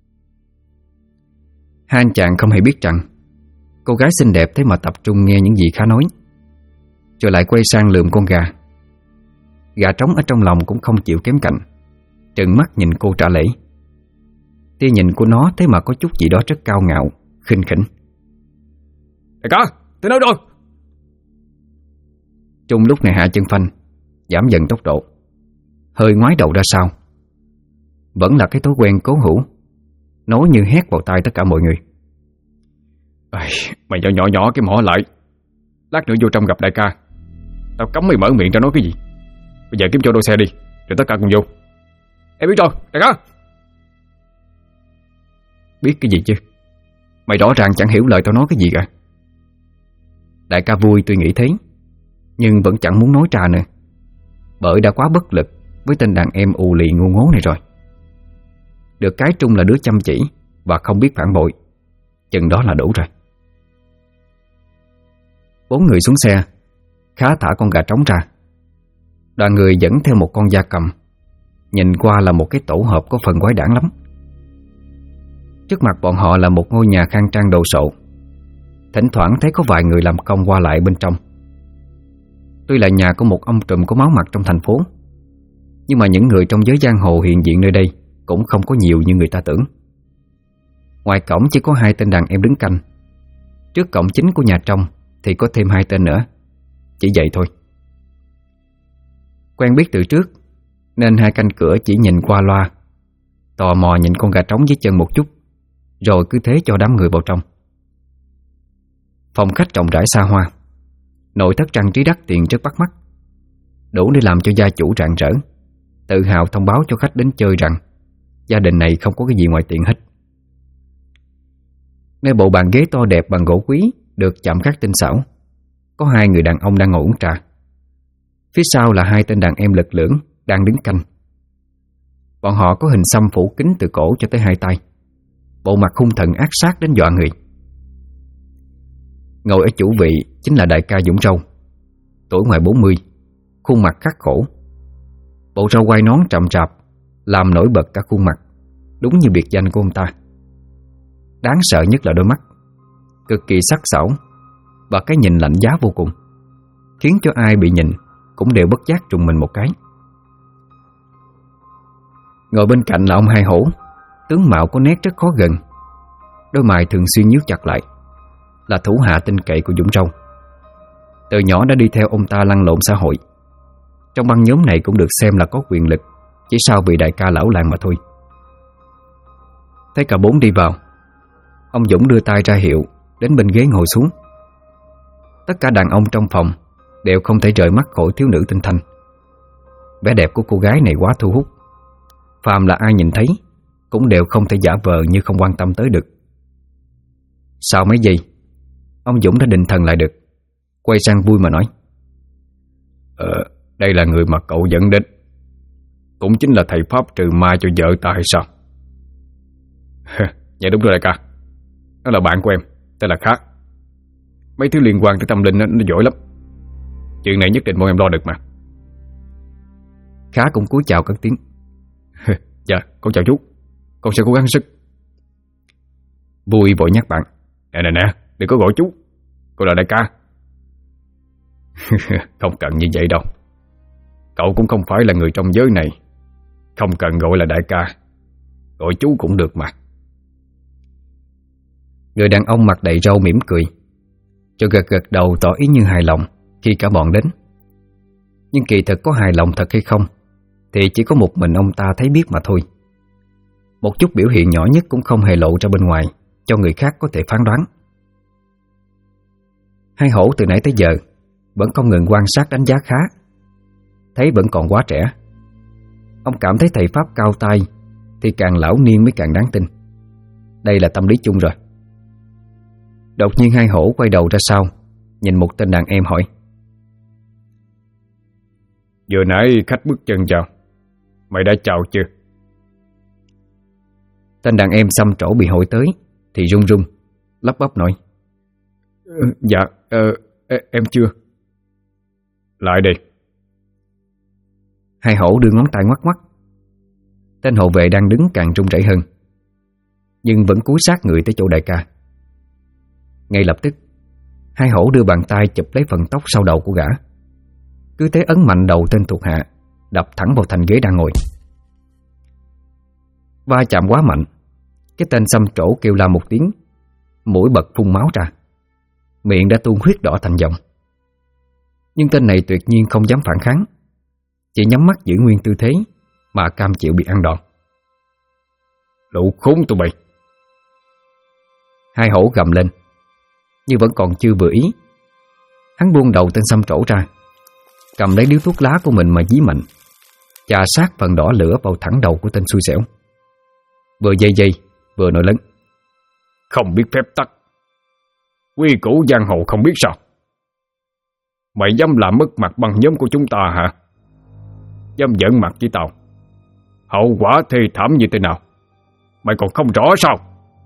Hai anh chàng không hề biết rằng cô gái xinh đẹp thế mà tập trung nghe những gì Khá nói, rồi lại quay sang lườm con gà. Gà trống ở trong lòng cũng không chịu kém cạnh, trừng mắt nhìn cô trả lễ. Tia nhìn của nó thế mà có chút gì đó rất cao ngạo, khinh khỉnh. Đại ca, tôi nói rồi. Trung lúc này hạ chân phanh, giảm dần tốc độ, hơi ngoái đầu ra sau. Vẫn là cái thói quen cố hữu, nói như hét vào tai tất cả mọi người: Mày nhỏ nhỏ cái mỏ lại, lát nữa vô trong gặp đại ca, tao cấm mày mở miệng cho nói cái gì. Bây giờ kiếm chỗ đỗ xe đi, rồi tất cả cùng vô. Em biết rồi, đại ca. Biết cái gì chứ? Mày rõ ràng chẳng hiểu lời tao nói cái gì cả. Đại ca Vui tuy nghĩ thế, nhưng vẫn chẳng muốn nói ra nữa, bởi đã quá bất lực với tên đàn em ù lì ngu ngố này rồi. Được cái Trung là đứa chăm chỉ và không biết phản bội, chừng đó là đủ rồi. Bốn người xuống xe, Khá thả con gà trống ra. Đoàn người dẫn theo một con gia cầm, nhìn qua là một cái tổ hợp có phần quái đản lắm. Trước mặt bọn họ là một ngôi nhà khang trang đồ sộ. Thỉnh thoảng thấy có vài người làm công qua lại bên trong. Tuy là nhà của một ông trùm có máu mặt trong thành phố, nhưng mà những người trong giới giang hồ hiện diện nơi đây cũng không có nhiều như người ta tưởng. Ngoài cổng chỉ có hai tên đàn em đứng canh. Trước cổng chính của nhà trong thì có thêm hai tên nữa. Chỉ vậy thôi. Quen biết từ trước nên hai canh cửa chỉ nhìn qua loa, tò mò nhìn con gà trống dưới chân một chút, rồi cứ thế cho đám người vào trong. Phòng khách rộng rãi xa hoa, nội thất trang trí đắt tiền rất bắt mắt, đủ để làm cho gia chủ rạng rỡ, tự hào thông báo cho khách đến chơi rằng gia đình này không có cái gì ngoài tiện hết. Nơi bộ bàn ghế to đẹp bằng gỗ quý được chạm khắc tinh xảo, có hai người đàn ông đang ngồi uống trà. Phía sau là hai tên đàn em lực lưỡng đang đứng canh. Bọn họ có hình xăm phủ kín từ cổ cho tới hai tay, bộ mặt hung thần ác sát đến dọa người. Ngồi ở chủ vị chính là đại ca Dũng Râu, tuổi ngoài 40, khuôn mặt khắc khổ. Bộ râu quai nón trầm trạp làm nổi bật cả khuôn mặt, đúng như biệt danh của ông ta. Đáng sợ nhất là đôi mắt, cực kỳ sắc sảo, và cái nhìn lạnh giá vô cùng, khiến cho ai bị nhìn cũng đều bất giác trùng mình một cái. Ngồi bên cạnh là ông Hai Hổ, tướng mạo có nét rất khó gần, đôi mày thường xuyên nhíu chặt lại, là thủ hạ tin cậy của Dũng Trâu. Từ nhỏ đã đi theo ông ta lăn lộn xã hội, trong băng nhóm này cũng được xem là có quyền lực, chỉ sau bị đại ca lão làng mà thôi. Thấy cả bốn đi vào, ông Dũng đưa tay ra hiệu đến bên ghế ngồi xuống. Tất cả đàn ông trong phòng đều không thể rời mắt khỏi thiếu nữ Tinh Thanh. Vẻ đẹp của cô gái này quá thu hút, phàm là ai nhìn thấy cũng đều không thể giả vờ như không quan tâm tới được. Sau mấy giây, ông Dũng đã định thần lại được, quay sang vui mà nói: Đây là người mà cậu dẫn đến, cũng chính là thầy pháp trừ ma cho vợ ta hay sao? Dạ đúng rồi đại ca, nó là bạn của em, tên là Khá. Mấy thứ liên quan tới tâm linh nó giỏi lắm. Chuyện này nhất định bọn em lo được mà. Khá cũng cúi chào cất tiếng: Dạ con chào chú, con sẽ cố gắng sức. Vui vội nhắc bạn: Nè, đừng có gọi chú, con là đại ca. Không cần như vậy đâu, cậu cũng không phải là người trong giới này, không cần gọi là đại ca, gọi chú cũng được mà. Người đàn ông mặt đầy râu mỉm cười, cho gật gật đầu tỏ ý như hài lòng khi cả bọn đến. Nhưng kỳ thực có hài lòng thật hay không thì chỉ có một mình ông ta thấy biết mà thôi. Một chút biểu hiện nhỏ nhất cũng không hề lộ ra bên ngoài, cho người khác có thể phán đoán. Hai Hổ từ nãy tới giờ vẫn không ngừng quan sát đánh giá Khá. Thấy vẫn còn quá trẻ, ông cảm thấy thầy pháp cao tay thì càng lão niên mới càng đáng tin. Đây là tâm lý chung rồi. Đột nhiên Hai Hổ quay đầu ra sau, nhìn một tên đàn em hỏi: Vừa nãy khách bước chân vào, mày đã chào chưa? Tên đàn em xăm trổ bị hỏi tới thì run run, lắp bắp nói: Dạ, em chưa. Lại đây. Hai Hổ đưa ngón tay ngoắc ngoắc. Tên hộ vệ đang đứng càng run rẩy hơn, nhưng vẫn cúi sát người tới chỗ đại ca. Ngay lập tức, Hai Hổ đưa bàn tay chụp lấy phần tóc sau đầu của gã, cứ thế ấn mạnh đầu tên thuộc hạ, đập thẳng vào thành ghế đang ngồi. Va chạm quá mạnh, cái tên xăm trổ kêu la một tiếng, mũi bật phun máu ra, miệng đã tuôn huyết đỏ thành dòng. Nhưng tên này tuyệt nhiên không dám phản kháng, chỉ nhắm mắt giữ nguyên tư thế mà cam chịu bị ăn đòn. Lũ khốn tụi bay! Hai Hổ gầm lên, nhưng vẫn còn chưa vừa ý. Hắn buông đầu tên xăm trổ ra, cầm lấy điếu thuốc lá của mình mà dí mạnh, chà sát phần đỏ lửa vào thẳng đầu của tên xui xẻo. Vừa dây dây vừa nói lớn: Không biết phép tắc, quy củ giang hồ không biết sao? Mày dám làm mất mặt băng nhóm của chúng ta hả? Dám giỡn mặt với tao, hậu quả thê thảm như thế nào mày còn không rõ sao?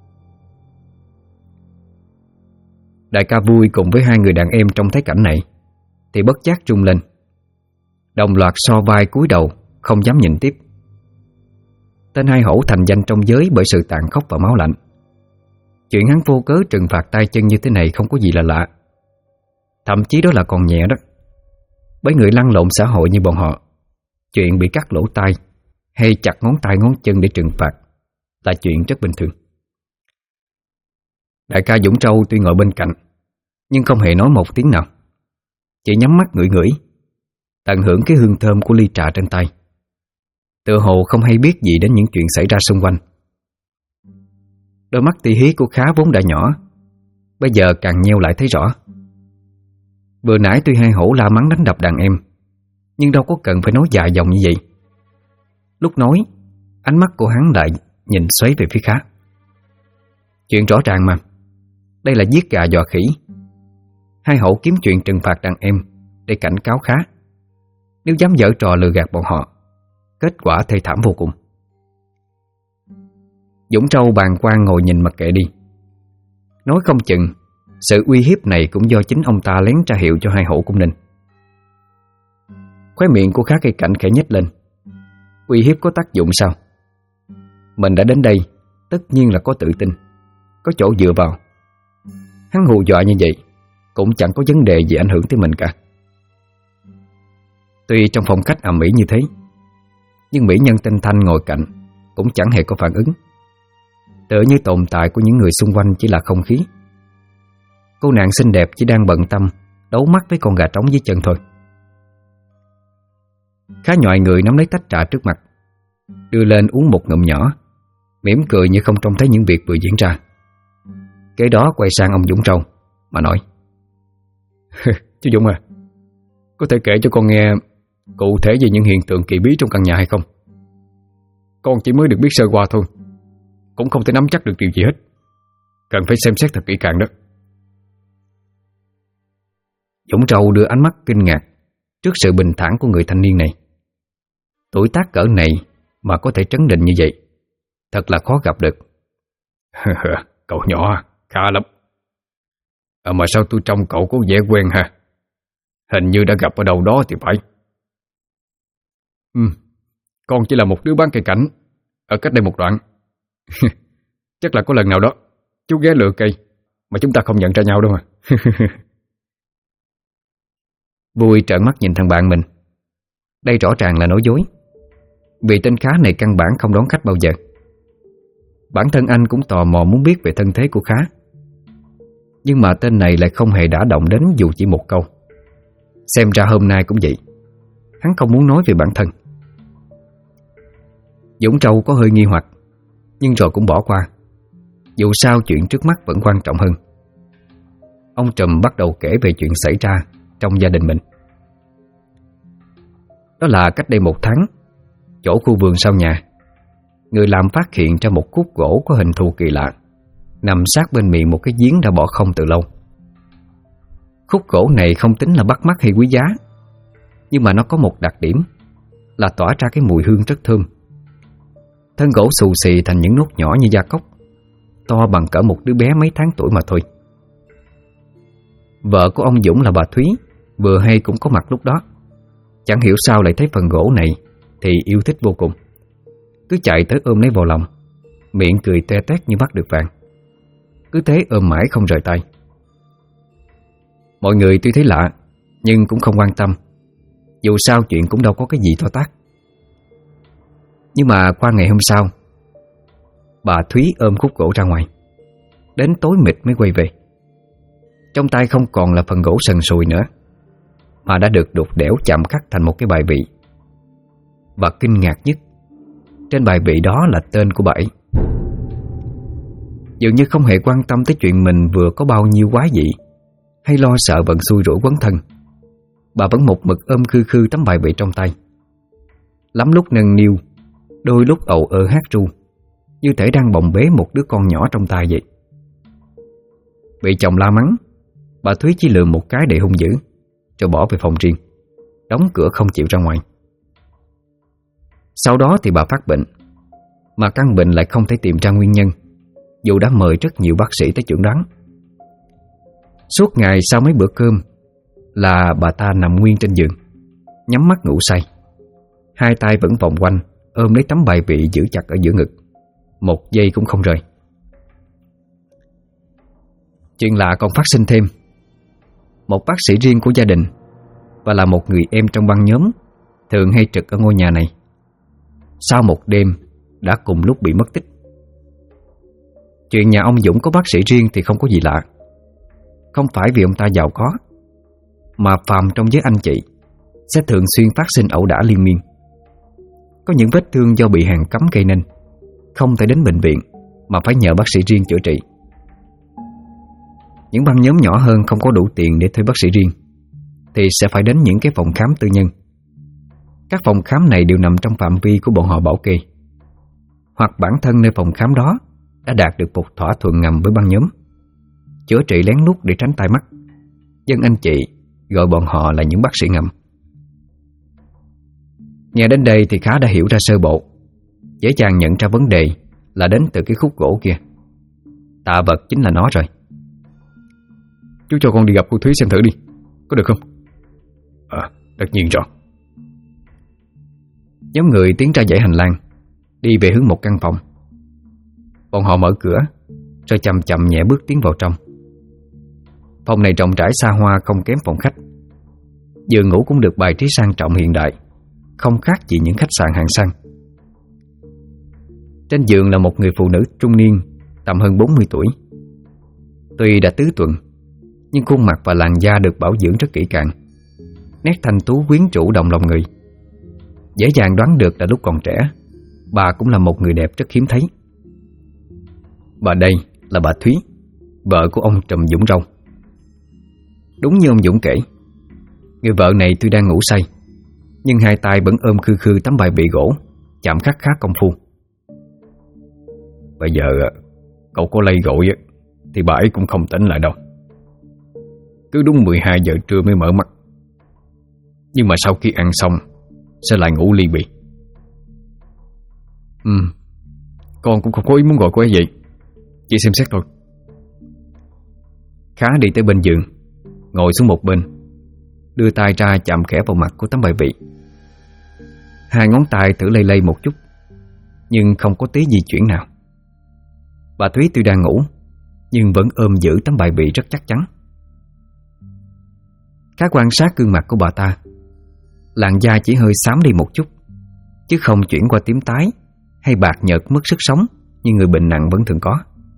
Đại ca Vui cùng với hai người đàn em trong thấy cảnh này thì bất giác rung lên, đồng loạt so vai cúi đầu, không dám nhìn tiếp. Tên Hai Hổ thành danh trong giới bởi sự tàn khốc và máu lạnh. Chuyện hắn vô cớ trừng phạt tay chân như thế này không có gì là lạ, thậm chí đó là còn nhẹ đó. Với người lăn lộn xã hội như bọn họ, chuyện bị cắt lỗ tai hay chặt ngón tay ngón chân để trừng phạt là chuyện rất bình thường. Đại ca Dũng Trâu tuy ngồi bên cạnh nhưng không hề nói một tiếng nào, chỉ nhắm mắt ngửi ngửi, tận hưởng cái hương thơm của ly trà trên tay, tựa hồ không hay biết gì đến những chuyện xảy ra xung quanh. Đôi mắt ti hí của Khá vốn đã nhỏ, bây giờ càng nheo lại thấy rõ. Vừa nãy tuy Hai Hổ la mắng đánh đập đàn em, nhưng đâu có cần phải nói dài dòng như vậy. Lúc nói, ánh mắt của hắn lại nhìn xoáy về phía Khá. Chuyện rõ ràng mà, đây là giết gà dọa khỉ. Hai Hổ kiếm chuyện trừng phạt đàn em để cảnh cáo Khá. Nếu dám giở trò lừa gạt bọn họ, kết quả thê thảm vô cùng. Dũng Trâu bàng quan ngồi nhìn mặc kệ đi. Nói không chừng sự uy hiếp này cũng do chính ông ta lén tra hiệu cho Hai Hổ cung Ninh. Khóe miệng của Khá Cây Cảnh khẽ nhếch lên. Uy hiếp có tác dụng sao? Mình đã đến đây tất nhiên là có tự tin, có chỗ dựa vào. Hắn hù dọa như vậy cũng chẳng có vấn đề gì ảnh hưởng tới mình cả. Tuy trong phòng khách ầm ĩ như thế, nhưng mỹ nhân tên Thanh ngồi cạnh cũng chẳng hề có phản ứng, tựa như tồn tại của những người xung quanh chỉ là không khí. Cô nàng xinh đẹp chỉ đang bận tâm đấu mắt với con gà trống dưới chân thôi. Khá nhòi người nắm lấy tách trà trước mặt, đưa lên uống một ngụm nhỏ, mỉm cười như không trông thấy những việc vừa diễn ra. Kế đó quay sang ông Dũng Trâu mà nói: Chú Dũng à, có thể kể cho con nghe cụ thể về những hiện tượng kỳ bí trong căn nhà hay không? Con chỉ mới được biết sơ qua thôi, cũng không thể nắm chắc được điều gì hết, cần phải xem xét thật kỹ càng đó. Dũng Trâu đưa ánh mắt kinh ngạc trước sự bình thản của người thanh niên này. Tuổi tác cỡ này mà có thể trấn định như vậy, thật là khó gặp được. Cậu nhỏ khá lắm. Mà sao tôi trông cậu có vẻ quen ha? Hình như đã gặp ở đâu đó thì phải. Con chỉ là một đứa bán cây cảnh ở cách đây một đoạn. Chắc là có lần nào đó chú ghé lựa cây mà chúng ta không nhận ra nhau đâu mà. Vui trợn mắt nhìn thằng bạn mình. Đây rõ ràng là nói dối, vì tên Khá này căn bản không đón khách bao giờ. Bản thân anh cũng tò mò muốn biết về thân thế của Khá, nhưng mà tên này lại không hề đả động đến dù chỉ một câu. Xem ra hôm nay cũng vậy, hắn không muốn nói về bản thân. Dũng Trâu có hơi nghi hoặc, nhưng rồi cũng bỏ qua. Dù sao chuyện trước mắt vẫn quan trọng hơn. Ông Trùm bắt đầu kể về chuyện xảy ra trong gia đình mình. Đó là cách đây 1 tháng, chỗ khu vườn sau nhà, người làm phát hiện ra một khúc gỗ có hình thù kỳ lạ nằm sát bên miệng một cái giếng đã bỏ không từ lâu. Khúc gỗ này không tính là bắt mắt hay quý giá, nhưng mà nó có một đặc điểm là tỏa ra cái mùi hương rất thơm. Thân gỗ xù xì thành những nốt nhỏ như gia cốc, to bằng cỡ một đứa bé mấy tháng tuổi mà thôi. Vợ của ông Dũng là bà Thúy vừa hay cũng có mặt lúc đó. Chẳng hiểu sao lại thấy phần gỗ này thì yêu thích vô cùng, cứ chạy tới ôm lấy vào lòng, miệng cười te tét như bắt được vàng. Cứ thế ôm mãi không rời tay. Mọi người tuy thấy lạ nhưng cũng không quan tâm, dù sao chuyện cũng đâu có cái gì to tát. Nhưng mà qua ngày hôm sau, bà Thúy ôm khúc gỗ ra ngoài, đến tối mịt mới quay về. Trong tay không còn là phần gỗ sần sùi nữa, mà đã được đục đẽo chạm khắc thành một cái bài vị. Và kinh ngạc nhất, trên bài vị đó là tên của bà ấy. Dường như không hề quan tâm tới chuyện mình vừa có bao nhiêu quái dị, hay lo sợ vận xui rủi quấn thân, bà vẫn một mực ôm khư khư tấm bài vị trong tay. Lắm lúc nâng niu, đôi lúc ầu ơ hát ru, như thể đang bồng bế một đứa con nhỏ trong tay vậy. Bị chồng la mắng, bà Thúy chỉ lườm một cái để hung dữ, rồi bỏ về phòng riêng, đóng cửa không chịu ra ngoài. Sau đó thì bà phát bệnh, mà căn bệnh lại không thể tìm ra nguyên nhân, dù đã mời rất nhiều bác sĩ tới chẩn đoán. Suốt ngày sau mấy bữa cơm là bà ta nằm nguyên trên giường, nhắm mắt ngủ say, hai tay vẫn vòng quanh ôm lấy tấm bài vị giữ chặt ở giữa ngực, một giây cũng không rời. Chuyện lạ còn phát sinh thêm. Một bác sĩ riêng của gia đình và là một người em trong băng nhóm thường hay trực ở ngôi nhà này, sau một đêm đã cùng lúc bị mất tích. Chuyện nhà ông Dũng có bác sĩ riêng thì không có gì lạ. Không phải vì ông ta giàu có, mà phàm trong giới anh chị sẽ thường xuyên phát sinh ẩu đả liên miên. Có những vết thương do bị hàng cấm gây nên, không thể đến bệnh viện mà phải nhờ bác sĩ riêng chữa trị. Những băng nhóm nhỏ hơn không có đủ tiền để thuê bác sĩ riêng thì sẽ phải đến những cái phòng khám tư nhân. Các phòng khám này đều nằm trong phạm vi của bọn họ bảo kê, hoặc bản thân nơi phòng khám đó đã đạt được một thỏa thuận ngầm với băng nhóm, chữa trị lén lút để tránh tai mắt. Dân anh chị gọi bọn họ là những bác sĩ ngầm. Nghe đến đây thì Khá đã hiểu ra sơ bộ, dễ dàng nhận ra vấn đề là đến từ cái khúc gỗ kia. Tạ vật chính là nó rồi. Chú cho con đi gặp cô Thúy xem thử đi, có được không? Tất nhiên rồi. Nhóm người tiến ra dãy hành lang, đi về hướng một căn phòng. Bọn họ mở cửa, rồi chậm chậm nhẹ bước tiến vào trong. Phòng này rộng rãi xa hoa không kém phòng khách. Giường ngủ cũng được bài trí sang trọng hiện đại, không khác gì những khách sạn hạng sang. Trên giường là một người phụ nữ trung niên, tầm hơn 40 tuổi. Tuy đã tứ tuần, nhưng khuôn mặt và làn da được bảo dưỡng rất kỹ càng. Nét thanh tú quyến rũ động lòng người. Dễ dàng đoán được là lúc còn trẻ, bà cũng là một người đẹp rất hiếm thấy. Bà đây là bà Thúy, vợ của ông Trùm Dũng Râu. Đúng như ông Dũng kể, người vợ này tuy đang ngủ say, nhưng hai tay vẫn ôm khư khư tấm bài bị gỗ, chạm khắc khá công phu. Bây giờ cậu có lay gội thì bà ấy cũng không tỉnh lại đâu. Cứ đúng 12 giờ trưa mới mở mắt. Nhưng mà sau khi ăn xong sẽ lại ngủ ly bì. Con cũng không có ý muốn gọi cô ấy vậy, chỉ xem xét thôi. Khá đi tới bên giường, ngồi xuống một bên, đưa tay ra chạm khẽ vào mặt của tấm bài vị. Hai ngón tay thử lay lay một chút, nhưng không có tí di chuyển nào. Bà Thúy tuy đang ngủ, nhưng vẫn ôm giữ tấm bài vị rất chắc chắn. Khá quan sát gương mặt của bà ta, làn da chỉ hơi xám đi một chút, chứ không chuyển qua tím tái hay bạc nhợt mất sức sống như người bệnh nặng vẫn thường có.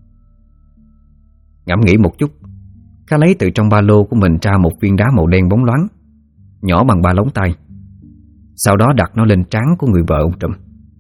Ngẫm nghĩ một chút, Khá lấy từ trong ba lô của mình ra một viên đá màu đen bóng loáng, nhỏ bằng ba lóng tay. Sau đó đặt nó lên trán của người vợ ông Trùm.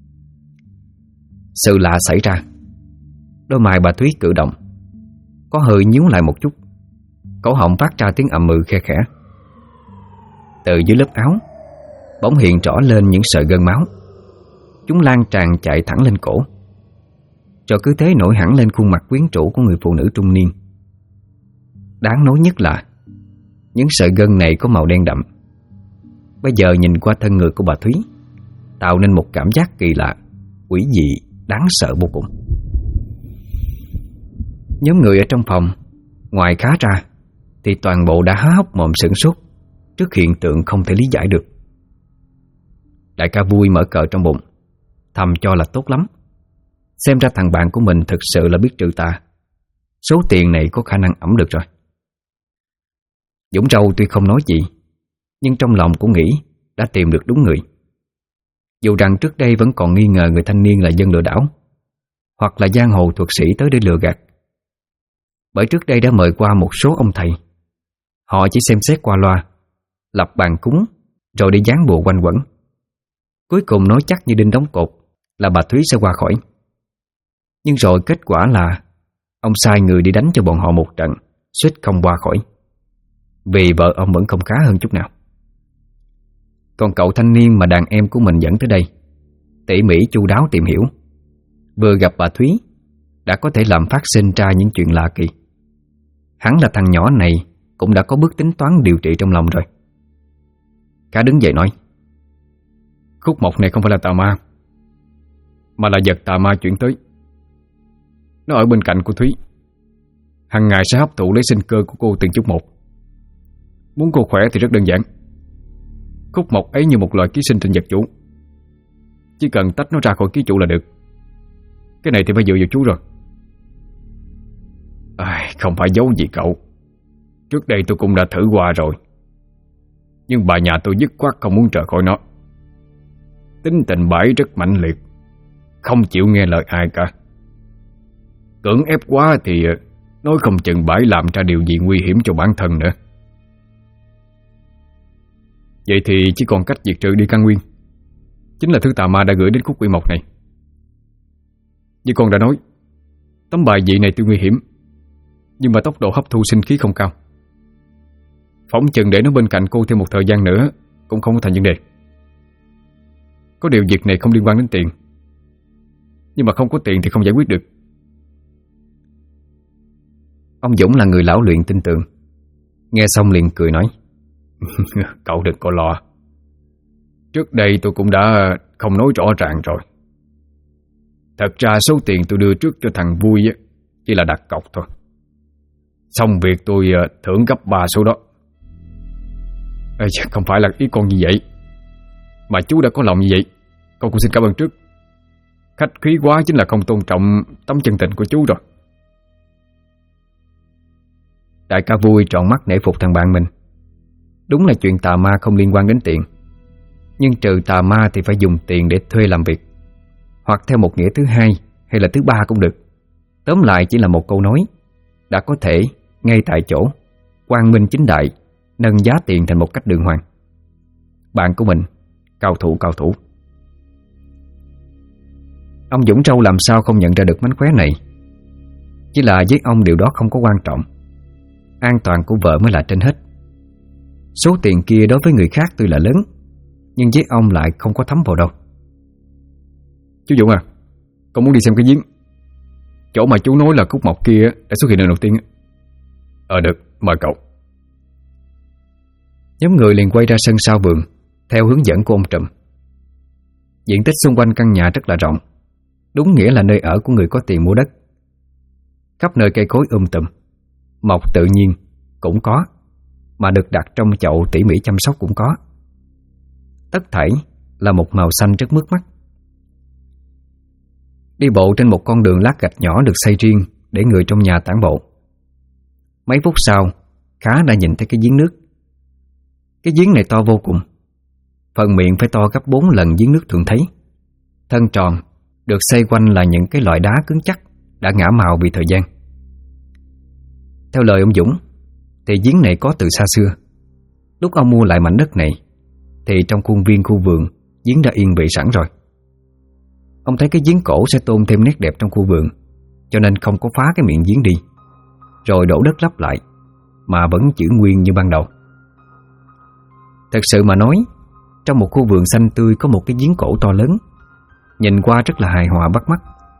Sự lạ xảy ra. Đôi mày bà Thúy cử động, có hơi nhíu lại một chút, cổ họng phát ra tiếng ầm khe khẽ. Từ dưới lớp áo bỗng hiện rõ lên những sợi gân máu. Chúng lan tràn chạy thẳng lên cổ, rồi cứ thế nổi hẳn lên khuôn mặt quyến rũ của người phụ nữ trung niên. Đáng nói nhất là những sợi gân này có màu đen đậm. Bây giờ nhìn qua thân người của bà Thúy, tạo nên một cảm giác kỳ lạ, quỷ dị, đáng sợ vô cùng. Nhóm người ở trong phòng, ngoài Khá ra, thì toàn bộ đã há hốc mồm sửng sốt trước hiện tượng không thể lý giải được. Đại ca vui mở cờ trong bụng, thầm cho là tốt lắm. Xem ra thằng bạn của mình thực sự là biết trừ tà. Số tiền này có khả năng ẵm được rồi. Dũng Râu tuy không nói gì, nhưng trong lòng cũng nghĩ đã tìm được đúng người. Dù rằng trước đây vẫn còn nghi ngờ người thanh niên là dân lừa đảo, hoặc là giang hồ thuật sĩ tới để lừa gạt. Bởi trước đây đã mời qua một số ông thầy. Họ chỉ xem xét qua loa, lập bàn cúng, rồi đi dán bùa quanh quẩn. Cuối cùng nói chắc như đinh đóng cột là bà Thúy sẽ qua khỏi. Nhưng rồi kết quả là ông sai người đi đánh cho bọn họ một trận, suýt không qua khỏi. Vì vợ ông vẫn không khá hơn chút nào. Còn cậu thanh niên mà đàn em của mình dẫn tới đây, tỉ mỉ chu đáo tìm hiểu, vừa gặp bà Thúy đã có thể làm phát sinh ra những chuyện lạ kỳ. Hắn là thằng nhỏ này cũng đã có bước tính toán điều trị trong lòng rồi. Khá đứng dậy nói: Khúc mộc này không phải là tà ma, mà là vật tà ma chuyển tới. Nó ở bên cạnh của Thúy, hàng ngày sẽ hấp thụ lấy sinh cơ của cô từng chút một. Muốn cô khỏe thì rất đơn giản. Khúc mộc ấy như một loài ký sinh trên vật chủ, chỉ cần tách nó ra khỏi ký chủ là được. Cái này thì phải dựa vào chú rồi. Không phải giấu gì cậu, trước đây tôi cũng đã thử qua rồi, nhưng bà nhà tôi dứt khoát không muốn rời khỏi nó. Tính tình bà ấy rất mãnh liệt, không chịu nghe lời ai cả. Cưỡng ép quá thì nói không chừng bà ấy làm ra điều gì nguy hiểm cho bản thân nữa. Vậy thì chỉ còn cách diệt trừ đi căn nguyên, chính là thứ tà ma đã gửi đến khúc quy mộc này. Như con đã nói, tấm bài vị này tuy nguy hiểm, nhưng mà tốc độ hấp thu sinh khí không cao. Phỏng chừng để nó bên cạnh cô thêm một thời gian nữa cũng không có thành vấn đề. Có điều việc này không liên quan đến tiền, nhưng mà không có tiền thì không giải quyết được. Ông Dũng là người lão luyện tin tưởng, nghe xong liền cười nói: Cậu đừng có lo. Trước đây tôi cũng đã không nói rõ ràng rồi. Thật ra số tiền tôi đưa trước cho thằng Vui chỉ là đặt cọc thôi. Xong việc tôi thưởng gấp 3 số đó. Không phải là ý con như vậy, mà chú đã có lòng như vậy, con cũng xin cảm ơn trước. Khách khí quá chính là không tôn trọng tấm chân tình của chú rồi. Đại ca vui trọn mắt nể phục thằng bạn mình. Đúng là chuyện tà ma không liên quan đến tiền, nhưng trừ tà ma thì phải dùng tiền để thuê làm việc, hoặc theo một nghĩa thứ hai hay là thứ ba cũng được. Tóm lại chỉ là một câu nói đã có thể ngay tại chỗ quang minh chính đại nâng giá tiền thành một cách đường hoàng. Bạn của mình cao thủ. Ông Dũng Trâu làm sao không nhận ra được mánh khóe này. Chỉ là với ông điều đó không có quan trọng. An toàn của vợ mới là trên hết. Số tiền kia đối với người khác tuy là lớn, nhưng với ông lại không có thấm vào đâu. Chú Dũng à, con muốn đi xem cái giếng. Chỗ mà chú nói là cúc mọc kia đã xuất hiện lần đầu tiên. Được, mời cậu. Nhóm người liền quay ra sân sau vườn theo hướng dẫn của ông Trùm. Diện tích xung quanh căn nhà rất là rộng, đúng nghĩa là nơi ở của người có tiền mua đất. Khắp nơi cây cối tùm, mọc tự nhiên cũng có, mà được đặt trong chậu tỉ mỉ chăm sóc cũng có. Tất thảy là một màu xanh rất mướt mắt. Đi bộ trên một con đường lát gạch nhỏ được xây riêng để người trong nhà tản bộ. Mấy phút sau, Khá đã nhìn thấy cái giếng nước. Cái giếng này to vô cùng, phần miệng phải to gấp 4 lần giếng nước thường thấy. Thân tròn, được xây quanh là những cái loại đá cứng chắc đã ngả màu vì thời gian. Theo lời ông Dũng thì giếng này có từ xa xưa. Lúc ông mua lại mảnh đất này thì trong khuôn viên khu vườn giếng đã yên vị sẵn rồi. Ông thấy cái giếng cổ sẽ tôn thêm nét đẹp trong khu vườn, cho nên không có phá cái miệng giếng đi, rồi đổ đất lấp lại, mà vẫn giữ nguyên như ban đầu. Thật sự mà nói, trong một khu vườn xanh tươi có một cái giếng cổ to lớn, nhìn qua rất là hài hòa bắt mắt.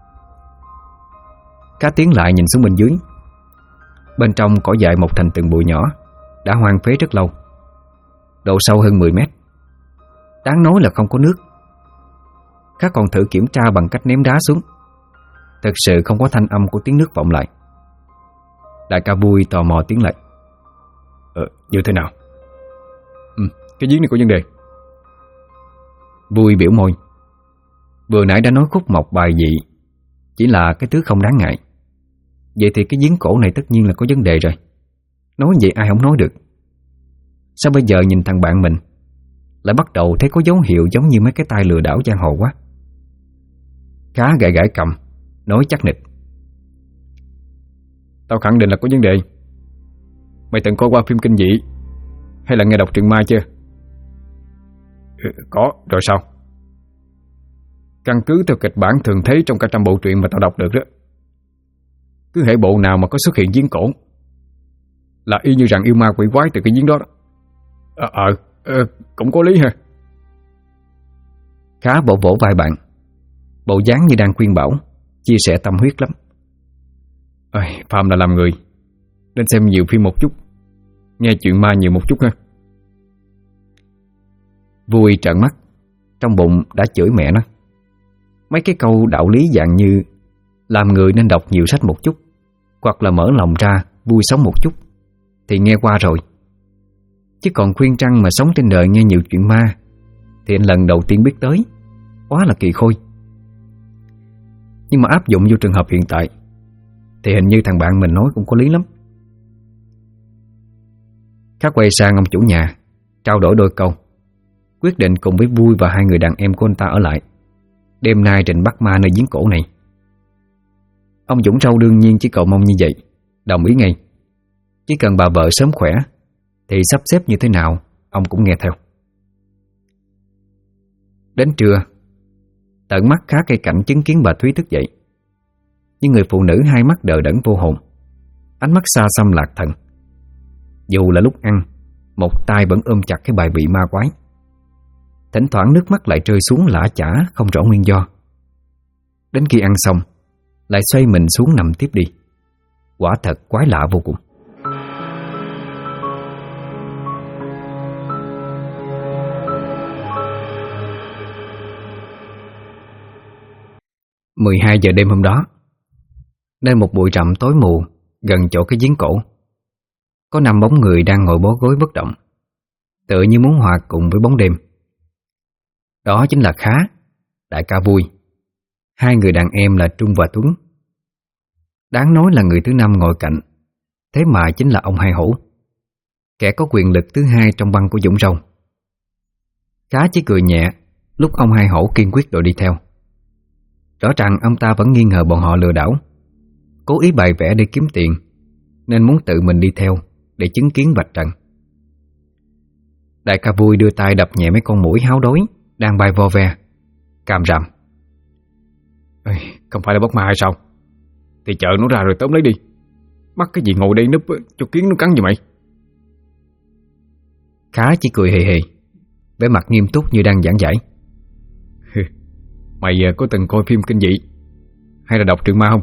Cá tiến lại nhìn xuống bên dưới. Bên trong cỏ dại mọc thành từng bụi nhỏ, đã hoang phế rất lâu, độ sâu hơn 10 mét. Đáng nói là không có nước. Cá còn thử kiểm tra bằng cách ném đá xuống. Thật sự không có thanh âm của tiếng nước vọng lại. Đại ca Vui tò mò tiến lại. Như thế nào? Cái giếng này có vấn đề. Vui biểu môi. Vừa nãy đã nói khúc mộc bài dị chỉ là cái thứ không đáng ngại, vậy thì cái giếng cổ này tất nhiên là có vấn đề rồi. Nói vậy ai không nói được. Sao bây giờ nhìn thằng bạn mình lại bắt đầu thấy có dấu hiệu giống như mấy cái tay lừa đảo giang hồ quá. Khá gãi gãi cầm, nói chắc nịch. Tao khẳng định là có vấn đề. Mày từng coi qua phim kinh dị hay là nghe đọc truyện ma chưa? Có, rồi sao? Căn cứ theo kịch bản thường thấy trong cả trăm bộ truyện mà tao đọc được đó, cứ hễ bộ nào mà có xuất hiện giếng cổ là y như rằng yêu ma quỷ quái từ cái giếng đó. Cũng có lý ha. Khá vỗ vỗ vai bạn, bộ dáng như đang khuyên bảo, chia sẻ tâm huyết lắm. Phạm là làm người, nên xem nhiều phim một chút, nghe chuyện ma nhiều một chút ha. Vui trợn mắt, trong bụng đã chửi mẹ nó. Mấy cái câu đạo lý dạng như làm người nên đọc nhiều sách một chút, hoặc là mở lòng ra vui sống một chút thì nghe qua rồi. Chứ còn khuyên răn mà sống trên đời nghe nhiều chuyện ma thì anh lần đầu tiên biết tới, quá là kỳ khôi. Nhưng mà áp dụng vô trường hợp hiện tại thì hình như thằng bạn mình nói cũng có lý lắm. Khác quay sang ông chủ nhà, trao đổi đôi câu, quyết định cùng với Vui và hai người đàn em của anh ta ở lại, đêm nay trình bắt ma nơi giếng cổ này. Ông Dũng Trâu đương nhiên chỉ cầu mong như vậy, đồng ý ngay. Chỉ cần bà vợ sớm khỏe thì sắp xếp như thế nào ông cũng nghe theo. Đến trưa, tận mắt Khá cây cảnh chứng kiến bà Thúy thức dậy. Nhưng người phụ nữ hai mắt đờ đẫn vô hồn, ánh mắt xa xăm lạc thần. Dù là lúc ăn, một tay vẫn ôm chặt cái bài vị ma quái. Thỉnh thoảng nước mắt lại rơi xuống lã chả không rõ nguyên do. Đến khi ăn xong, lại xoay mình xuống nằm tiếp đi. Quả thật quái lạ vô cùng. Mười 12 giờ đêm hôm đó, nơi một bụi rậm tối mù gần chỗ cái giếng cổ, có 5 bóng người đang ngồi bó gối bất động, tựa như muốn hòa cùng với bóng đêm. Đó chính là Khá, Đại ca Vui, hai người đàn em là Trung và Tuấn. Đáng nói là người thứ năm ngồi cạnh thế mà chính là ông Hai Hổ, kẻ có quyền lực thứ hai trong băng của Dũng Râu. Khá chỉ cười nhẹ lúc ông Hai Hổ kiên quyết đòi đi theo. Rõ ràng ông ta vẫn nghi ngờ bọn họ lừa đảo, cố ý bày vẽ để kiếm tiền, nên muốn tự mình đi theo để chứng kiến vạch trần. Đại ca Vui đưa tay đập nhẹ mấy con muỗi háo đói đang bay vo ve, càm ràm: Không phải là bắt ma hay sao? Thì chợ nó ra rồi tóm lấy đi. Mắc cái gì ngồi đây núp cho kiến nó cắn vậy mày? Khá chỉ cười hề hề, vẻ mặt nghiêm túc như đang giảng giải: Mày có từng coi phim kinh dị hay là đọc truyện ma không?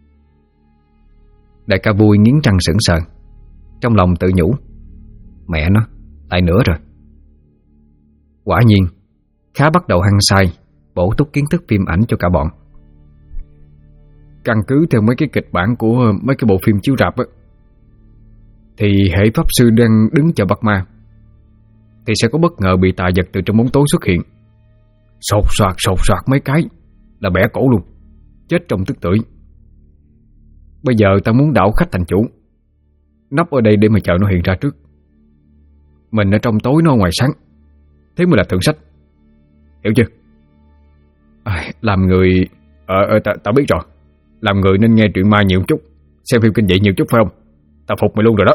Đại ca Vui nghiến răng sững sờ, trong lòng tự nhủ: mẹ nó, lại nữa rồi. Quả nhiên, Khá bắt đầu hăng say bổ túc kiến thức phim ảnh cho cả bọn. Căn cứ theo mấy cái kịch bản của mấy cái bộ phim chiếu rạp á, thì hễ pháp sư đang đứng chờ bắt ma thì sẽ có bất ngờ bị tà vật từ trong bóng tối xuất hiện, sột soạt mấy cái là bẻ cổ luôn, chết trong tức tưởi. Bây giờ ta muốn đảo khách thành chủ, nấp ở đây để mà chờ nó hiện ra trước. Mình ở trong tối, nó ở ngoài sáng, thế mới là thượng sách, hiểu chưa? Làm người tao biết rồi. Làm người nên nghe truyện ma nhiều chút, xem phim kinh dị nhiều chút phải không? Tao phục mày luôn rồi đó.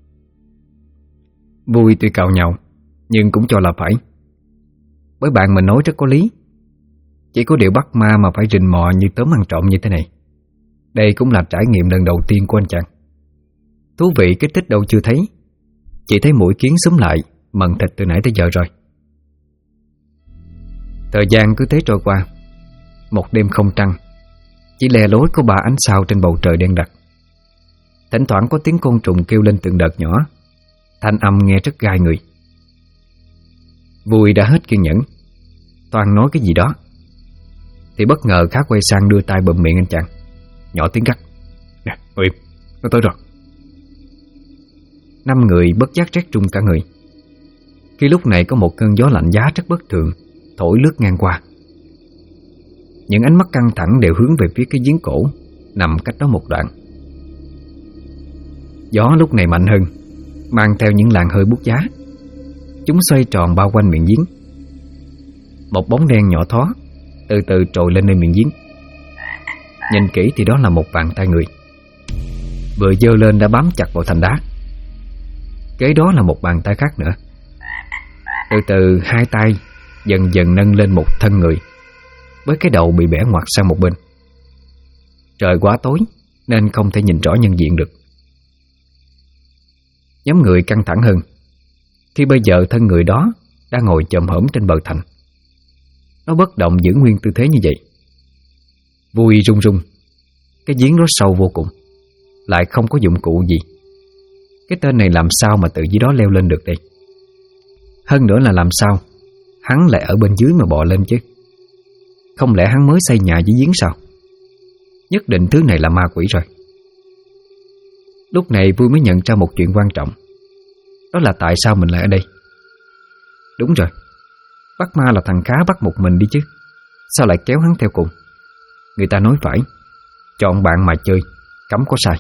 Vui tuy cào nhàu nhưng cũng cho là phải, bởi bạn mình nói rất có lý. Chỉ có điều bắt ma mà phải rình mò như tóm ăn trộm như thế này, đây cũng là trải nghiệm lần đầu tiên của anh chàng. Thú vị kích thích đâu chưa thấy, chỉ thấy mũi kiến xúm lại mần thịt từ nãy tới giờ rồi. Thời gian cứ thế trôi qua. Một đêm không trăng, chỉ lè lối có 3 ánh sao trên bầu trời đen đặc. Thỉnh thoảng có tiếng côn trùng kêu lên từng đợt nhỏ, thanh âm nghe rất gai người. Vui đã hết kiên nhẫn, toàn nói cái gì đó, thì bất ngờ Khá quay sang đưa tay bụm miệng anh chàng, nhỏ tiếng gắt: Nè, ngồi im, nó tới rồi. 5 người bất giác rét run cả người, khi lúc này có một cơn gió lạnh giá rất bất thường thổi lướt ngang qua. Những ánh mắt căng thẳng đều hướng về phía cái giếng cổ nằm cách đó một đoạn. Gió lúc này mạnh hơn, mang theo những làn hơi buốt giá. Chúng xoay tròn bao quanh miệng giếng. Một bóng đen nhỏ thó từ từ trồi lên nơi miệng giếng. Nhìn kỹ thì đó là một bàn tay người, vừa giơ lên đã bám chặt vào thành đá. Kế đó là một bàn tay khác nữa. Từ từ 2 tay dần dần nâng lên một thân người, với cái đầu bị bẻ ngoặt sang một bên. Trời quá tối nên không thể nhìn rõ nhân diện được. Nhóm người căng thẳng hơn khi bây giờ thân người đó đang ngồi chồm hổm trên bờ thành. Nó bất động giữ nguyên tư thế như vậy. Vui run run. Cái giếng đó sâu vô cùng, lại không có dụng cụ gì. Cái tên này làm sao mà từ dưới đó leo lên được đây? Hơn nữa là làm sao hắn lại ở bên dưới mà bò lên chứ? Không lẽ hắn mới xây nhà dưới giếng sao? Nhất định thứ này là ma quỷ rồi. Lúc này Vui mới nhận ra một chuyện quan trọng, đó là tại sao mình lại ở đây. Đúng rồi, bắt ma là thằng Khá bắt một mình đi chứ, sao lại kéo hắn theo cùng? Người ta nói phải, chọn bạn mà chơi, cấm có sai.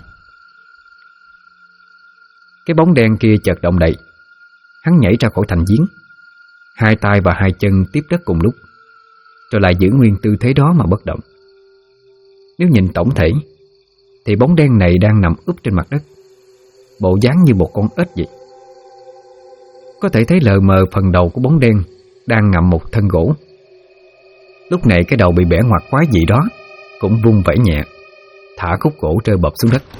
Cái bóng đen kia chợt động đậy. Hắn nhảy ra khỏi thành giếng, 2 tay và 2 chân tiếp đất cùng lúc, rồi lại giữ nguyên tư thế đó mà bất động. Nếu nhìn tổng thể thì bóng đen này đang nằm úp trên mặt đất, bộ dáng như một con ếch vậy. Có thể thấy lờ mờ phần đầu của bóng đen đang ngậm một thân gỗ. Lúc này cái đầu bị bẻ ngoặt quái dị đó cũng vung vẩy nhẹ, thả khúc gỗ rơi bập xuống đất.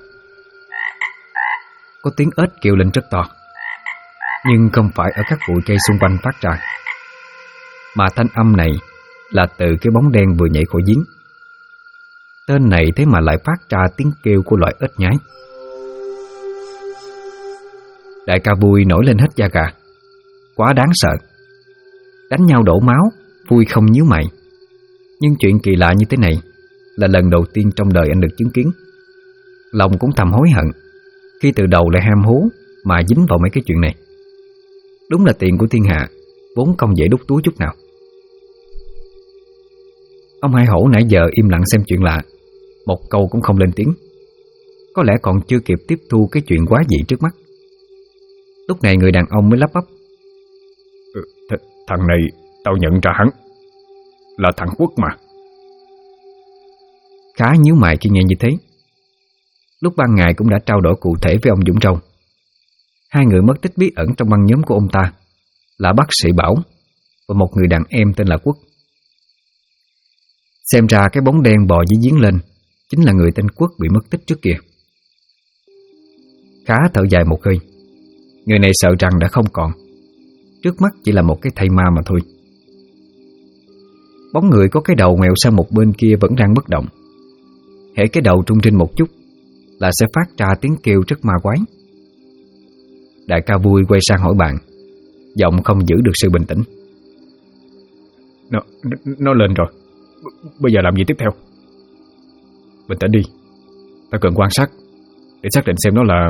Có tiếng ếch kêu lên rất to, nhưng không phải ở các bụi cây xung quanh phát ra, mà thanh âm này là từ cái bóng đen vừa nhảy khỏi giếng. Tên này thế mà lại phát ra tiếng kêu của loại ếch nhái. Đại ca Vui nổi lên hết da gà, quá đáng sợ. Đánh nhau đổ máu, Vui không nhíu mày. Nhưng chuyện kỳ lạ như thế này là lần đầu tiên trong đời anh được chứng kiến. Lòng cũng thầm hối hận khi từ đầu lại ham hố mà dính vào mấy cái chuyện này. Đúng là tiền của thiên hạ vốn không dễ đút túi chút nào. Ông Hai Hổ nãy giờ im lặng xem chuyện lạ, một câu cũng không lên tiếng. có lẽ còn chưa kịp tiếp thu cái chuyện quá dị trước mắt. Lúc này người đàn ông mới lắp bắp: Thằng này tao nhận ra hắn là thằng Quốc mà. Khá nhíu mày khi nghe như thế. Lúc ban ngày cũng đã trao đổi cụ thể với ông Dũng Trâu. Hai người mất tích bí ẩn trong băng nhóm của ông ta là bác sĩ Bảo và một người đàn em tên là Quốc. Xem ra cái bóng đen bò dưới giếng lên chính là người tên Quốc bị mất tích trước kia. Khá thở dài một hơi. Người này sợ rằng đã không còn, trước mắt chỉ là một cái thây ma mà thôi. Bóng người có cái đầu ngoẹo sang một bên kia vẫn đang bất động. Hễ cái đầu trung trinh một chút là sẽ phát ra tiếng kêu rất ma quái. Đại ca Vui quay sang hỏi bạn, giọng không giữ được sự bình tĩnh: Nó lên rồi, bây giờ làm gì tiếp theo? Bình tĩnh đi, ta cần quan sát để xác định xem nó là...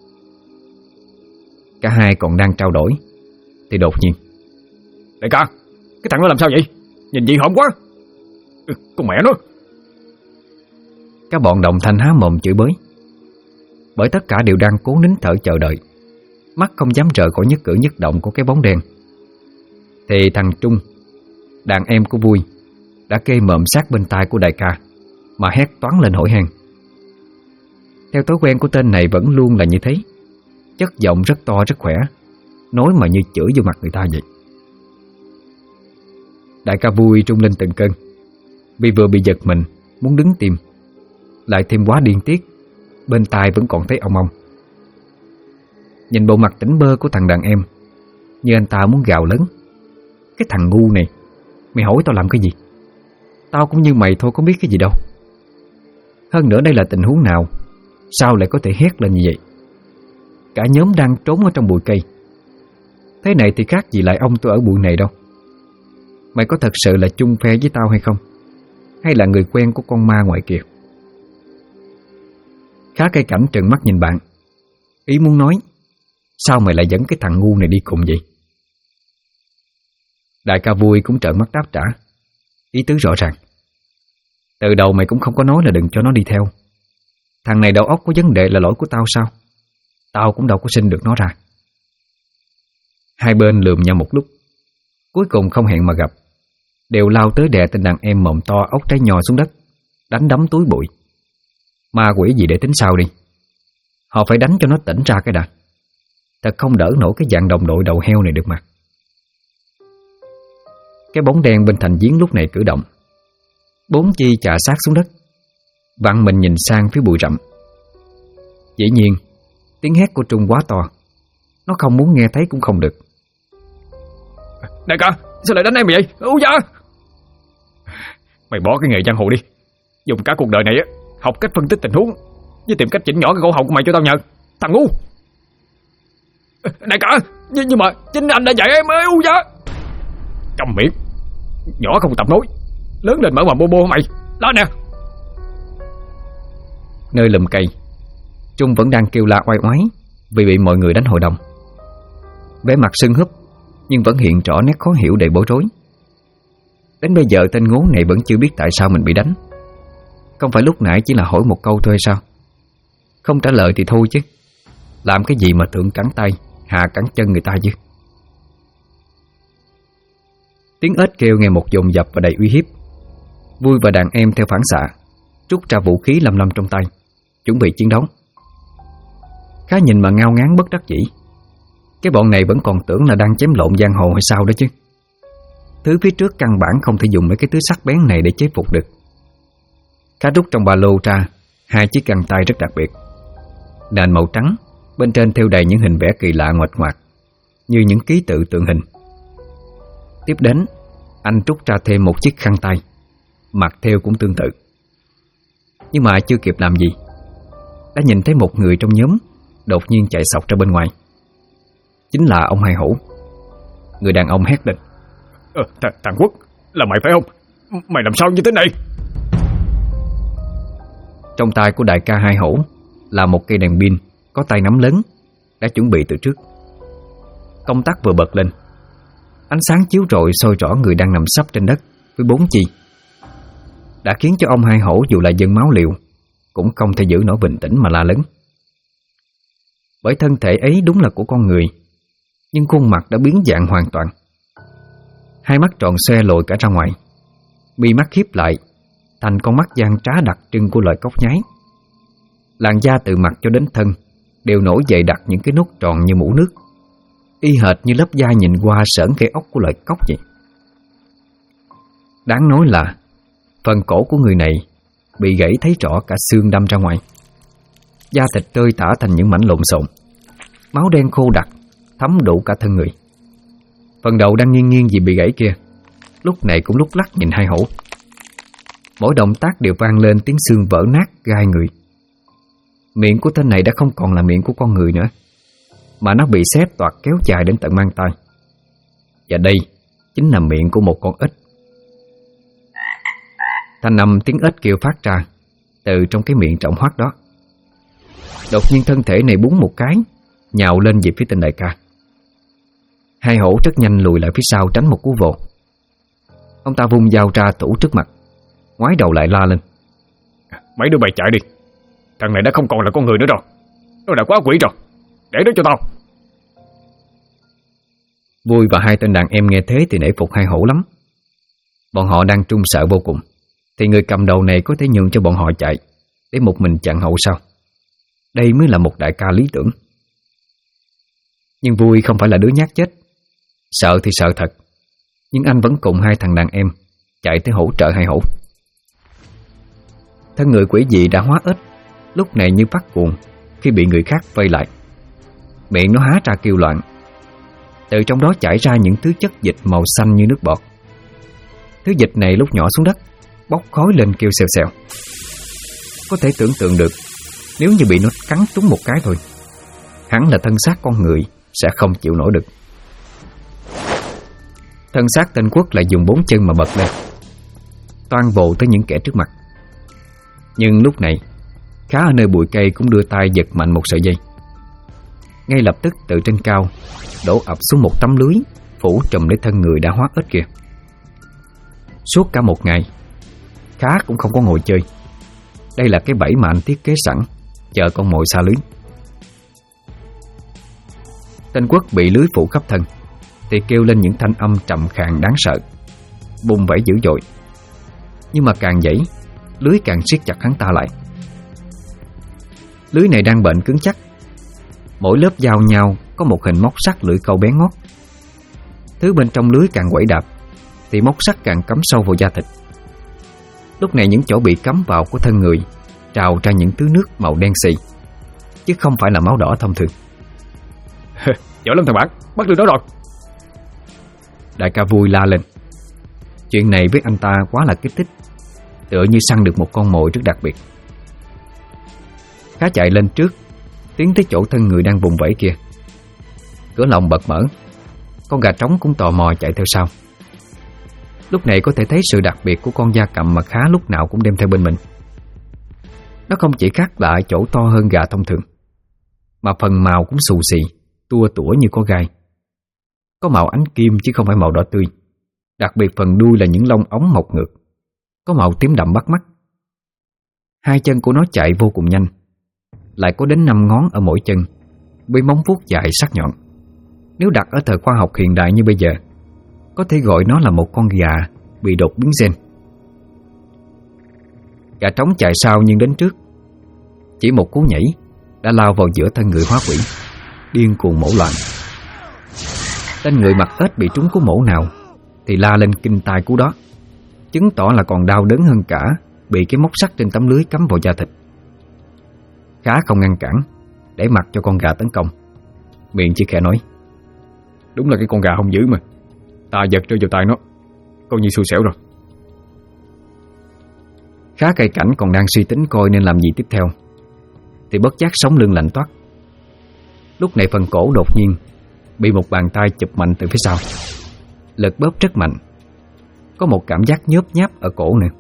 Cả hai còn đang trao đổi thì đột nhiên: Đại ca, cái thằng nó làm sao vậy? Nhìn dị hợm quá. Con mẹ nó! Các bọn đồng thanh há mồm chửi bới, bởi tất cả đều đang cố nín thở chờ đợi, mắt không dám rời khỏi nhất cử nhất động của cái bóng đen. Thì thằng Trung, đàn em của Vui, đã kê mộm sát bên tai của đại ca mà hét toáng lên hổi hang. Theo thói quen của tên này vẫn luôn là như thế, chất giọng rất to rất khỏe, nói mà như chửi vô mặt người ta vậy. Đại ca Vui trung lên từng cơn, vì vừa bị giật mình muốn đứng tim, lại thêm quá điên tiết, bên tai vẫn còn thấy ong ong. Nhìn bộ mặt tỉnh bơ của thằng đàn em, như anh ta muốn gào lớn: Cái thằng ngu này, mày hỏi tao làm cái gì? Tao cũng như mày thôi, có biết cái gì đâu. Hơn nữa đây là tình huống nào, sao lại có thể hét lên như vậy? Cả nhóm đang trốn ở trong bụi cây. Thế này thì khác gì lại ông tôi ở bụi này đâu. Mày có thật sự là chung phe với tao hay không? Hay là người quen của con ma ngoài kia? Khá cây cảnh trừng mắt nhìn bạn, ý muốn nói: Sao mày lại dẫn cái thằng ngu này đi cùng vậy? Đại ca Vui cũng trợn mắt đáp trả, ý tứ rõ ràng: Từ đầu mày cũng không có nói là đừng cho nó đi theo. Thằng này đầu óc có vấn đề là lỗi của tao sao? Tao cũng đâu có xin được nó ra. Hai bên lườm nhau một lúc, cuối cùng không hẹn mà gặp, đều lao tới đè tên đàn em mồm to ốc trái nhò xuống đất, đánh đấm túi bụi. Ma quỷ gì để tính sau đi, họ phải đánh cho nó tỉnh ra cái đã. Thật không đỡ nổi cái dạng đồng đội đầu heo này được mà. Cái bóng đen bên thành giếng lúc này cử động, bốn chi chà sát xuống đất, vặn mình nhìn sang phía bụi rậm. Dĩ nhiên tiếng hét của Trung quá to, nó không muốn nghe thấy cũng không được. Đại ca, sao lại đánh em vậy? Úi da! Mày bỏ cái nghề giang hồ đi, dùng cả cuộc đời này á học cách phân tích tình huống với tìm cách chỉnh nhỏ cái cổ họng của mày cho tao nhờ, thằng ngu! Đại ca, nhưng mà chính anh đã dạy em ơi, úi da! Câm miệng, nhỏ không tập nói, lớn lên mở mồm bô bô mày, lá nè! Nơi lùm cây, Trung vẫn đang kêu la oai oái vì bị mọi người đánh hội đồng. Vẻ mặt sưng húp nhưng vẫn hiện rõ nét khó hiểu đầy bối rối. Đến bây giờ tên ngố này vẫn chưa biết tại sao mình bị đánh. Không phải lúc nãy chỉ là hỏi một câu thôi sao? Không trả lời thì thôi chứ, làm cái gì mà thượng cẳng tay hạ cẳng chân người ta chứ. Tiếng ếch kêu nghe một dồn dập và đầy uy hiếp. Vui và đàn em theo phản xạ rút ra vũ khí lăm lăm trong tay, chuẩn bị chiến đấu. Khá nhìn mà ngao ngán bất đắc dĩ. Cái bọn này vẫn còn tưởng là đang chém lộn giang hồ hay sao đó chứ. Thứ phía trước căn bản không thể dùng mấy cái thứ sắc bén này để chế phục được. Khá rút trong ba lô ra hai chiếc găng tay rất đặc biệt, nền màu trắng, bên trên thêu đầy những hình vẽ kỳ lạ ngoạch ngoạc, như những ký tự tượng hình. Tiếp đến, anh rút ra thêm một chiếc khăn tay, mặt thêu cũng tương tự. Nhưng mà chưa kịp làm gì, đã nhìn thấy một người trong nhóm đột nhiên chạy xộc ra bên ngoài. Chính là ông Hai Hổ. Người đàn ông hét lên: Thằng Quốc, là mày phải không? Mày làm sao như thế này? Trong tay của đại ca Hai Hổ là một cây đèn pin có tay nắm lớn, đã chuẩn bị từ trước. Công tắc vừa bật lên, ánh sáng chiếu rọi soi rõ người đang nằm sấp trên đất với bốn chi, đã khiến cho ông Hai Hổ dù là dân máu liều cũng không thể giữ nổi bình tĩnh mà la lớn. Bởi thân thể ấy đúng là của con người, nhưng khuôn mặt đã biến dạng hoàn toàn. Hai mắt tròn xoe lồi cả ra ngoài, mi mắt hiếp lại thành con mắt gian trá đặc trưng của loài cóc nhái. Làn da từ mặt cho đến thân đều nổi dày đặc những cái nốt tròn như mũ nước, y hệt như lớp da nhìn qua sởn cây ốc của loài cóc vậy. Đáng nói là phần cổ của người này bị gãy thấy rõ cả xương đâm ra ngoài, da thịt tơi tả thành những mảnh lộn xộn, máu đen khô đặc thấm đủ cả thân người. Phần đầu đang nghiêng nghiêng vì bị gãy kia lúc này cũng lúc lắc nhìn hai hổ. Mỗi động tác đều vang lên tiếng xương vỡ nát gai người. Miệng của tên này đã không còn là miệng của con người nữa, mà nó bị xé toạc kéo dài đến tận mang tai. Và đây chính là miệng của một con ếch. Thanh âm tiếng ếch kêu phát ra từ trong cái miệng rộng hoắt đó. Đột nhiên thân thể này búng một cái, nhào lên về phía tên đại ca. Hai hổ rất nhanh lùi lại phía sau tránh một cú vồ. Ông ta vung dao ra tủ trước mặt, ngoái đầu lại la lên: Mấy đứa mày chạy đi, thằng này đã không còn là con người nữa rồi, nó đã quá quỷ rồi, để đó cho tao. Vui và hai tên đàn em nghe thế thì nể phục hai hổ lắm. Bọn họ đang trung sợ vô cùng, thì người cầm đầu này có thể nhường cho bọn họ chạy để một mình chặn hậu sao? Đây mới là một đại ca lý tưởng. Nhưng Vui không phải là đứa nhát chết. Sợ thì sợ thật, nhưng anh vẫn cùng hai thằng đàn em chạy tới hỗ trợ hai hổ. Thân người quỷ dị đã hóa ếch lúc này như phát cuồng khi bị người khác vây lại. Miệng nó há ra kêu loạn, từ trong đó chảy ra những thứ chất dịch màu xanh như nước bọt. Thứ dịch này lúc nhỏ xuống đất bốc khói lên kêu xèo xèo. Có thể tưởng tượng được, nếu như bị nó cắn trúng một cái thôi, hẳn là thân xác con người sẽ không chịu nổi được. Thân xác tên Quốc lại dùng 4 chân mà bật lên, toan vồ tới những kẻ trước mặt. Nhưng lúc này Khá ở nơi bụi cây cũng đưa tay giật mạnh một sợi dây. Ngay lập tức từ trên cao đổ ập xuống một tấm lưới phủ trùm lấy thân người đã hóa ếch kia. Suốt cả một ngày, Khá cũng không có ngồi chơi. Đây là cái bẫy mà anh thiết kế sẵn, chờ con mồi xa lưới. Tên Quốc bị lưới phủ khắp thân thì kêu lên những thanh âm trầm khàn đáng sợ, bùng vẫy dữ dội. Nhưng mà càng dãy, lưới càng siết chặt hắn ta lại. Lưới này đang bện cứng chắc, mỗi lớp giao nhau có một hình móc sắt lưỡi câu bén ngót. Thứ bên trong lưới càng quẩy đạp thì móc sắt càng cắm sâu vào da thịt. Lúc này những chỗ bị cắm vào của thân người trào ra những thứ nước màu đen xì, chứ không phải là máu đỏ thông thường. Giỏi lắm thằng bạn, bắt được đó rồi. Đại ca Vui la lên. Chuyện này với anh ta quá là kích thích, tựa như săn được một con mồi rất đặc biệt. Khá chạy lên trước, tiến tới chỗ thân người đang vùng vẫy kia. Cửa lồng bật mở, con gà trống cũng tò mò chạy theo sau. Lúc này có thể thấy sự đặc biệt của con gia cầm mà Khá lúc nào cũng đem theo bên mình. Nó không chỉ khác lạ chỗ to hơn gà thông thường, mà phần màu cũng xù xì, tua tủa như có gai. Có màu ánh kim chứ không phải màu đỏ tươi. Đặc biệt phần đuôi là những lông ống mọc ngược, có màu tím đậm bắt mắt. Hai chân của nó chạy vô cùng nhanh, lại có đến 5 ngón ở mỗi chân, với móng vuốt dài sắc nhọn. Nếu đặt ở thời khoa học hiện đại như bây giờ, có thể gọi nó là một con gà bị đột biến gen. Gà trống chạy sau nhưng đến trước, chỉ một cú nhảy đã lao vào giữa thân người hóa quỷ, điên cuồng mổ loạn. Tên người mặc ếch bị trúng cú mổ nào thì la lên kinh tai cú đó, chứng tỏ là còn đau đớn hơn cả bị cái móc sắt trên tấm lưới cắm vào da thịt. Khá không ngăn cản, để mặc cho con gà tấn công, miệng chỉ khẽ nói: Đúng là cái con gà hung dữ mà, ta giật rơi vào tay nó, coi như xui xẻo rồi. Khá cay cảnh còn đang suy tính coi nên làm gì tiếp theo, thì bất giác sống lưng lạnh toát. Lúc này phần cổ đột nhiên bị một bàn tay chụp mạnh từ phía sau, lực bóp rất mạnh, có một cảm giác nhớp nháp ở cổ nữa.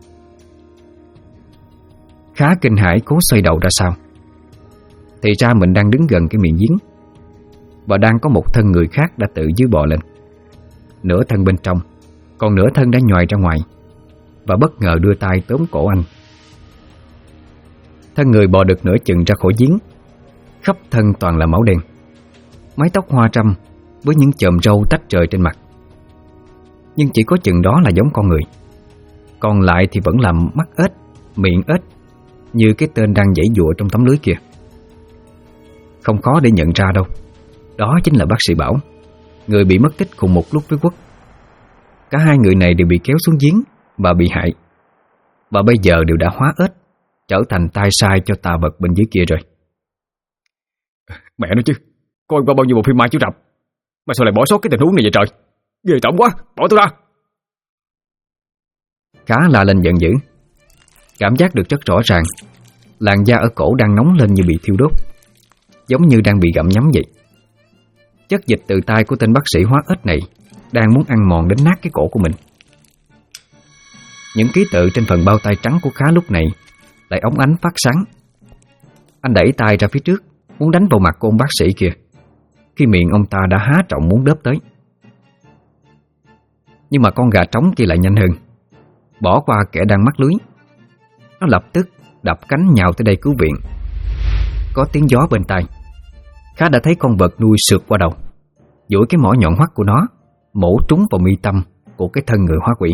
Khá kinh hãi cố xoay đầu ra sau, thì ra mình đang đứng gần cái miệng giếng, và đang có một thân người khác đã tự dưới bò lên. Nửa thân bên trong, còn nửa thân đã nhòi ra ngoài, và bất ngờ đưa tay tóm cổ anh. Thân người bò được nửa chừng ra khỏi giếng, khắp thân toàn là máu đen, mái tóc hoa râm với những chòm râu tách rời trên mặt. Nhưng chỉ có chừng đó là giống con người, còn lại thì vẫn là mắt ếch, miệng ếch, như cái tên đang giãy giụa trong tấm lưới kia. Không khó để nhận ra đâu, đó chính là bác sĩ Bảo, người bị mất tích cùng một lúc với Quốc. Cả hai người này đều bị kéo xuống giếng và bị hại, và bây giờ đều đã hóa ếch, trở thành tai sai cho tà vật bên dưới kia rồi. Mẹ nói chứ, coi qua bao nhiêu bộ phim ma chiếu rạp mà sao lại bỏ sót cái tình huống này vậy trời? Ghê tởm quá, bỏ tôi ra. Khá la lên giận dữ, cảm giác được rất rõ ràng. Làn da ở cổ đang nóng lên như bị thiêu đốt, giống như đang bị gặm nhấm vậy. Chất dịch từ tay của tên bác sĩ hóa ếch này đang muốn ăn mòn đến nát cái cổ của mình. Những ký tự trên phần bao tay trắng của Khá lúc này lại óng ánh phát sáng. Anh đẩy tay ra phía trước, muốn đánh vào mặt của ông bác sĩ kia, khi miệng ông ta đã há rộng muốn đớp tới. Nhưng mà con gà trống kia lại nhanh hơn, bỏ qua kẻ đang mắc lưới. Nó lập tức đập cánh nhào tới đây cứu viện. Có tiếng gió bên tai, Khá đã thấy con vật nuôi sượt qua đầu, duỗi cái mỏ nhọn hoắt của nó mổ trúng vào mi tâm của cái thân người hóa quỷ.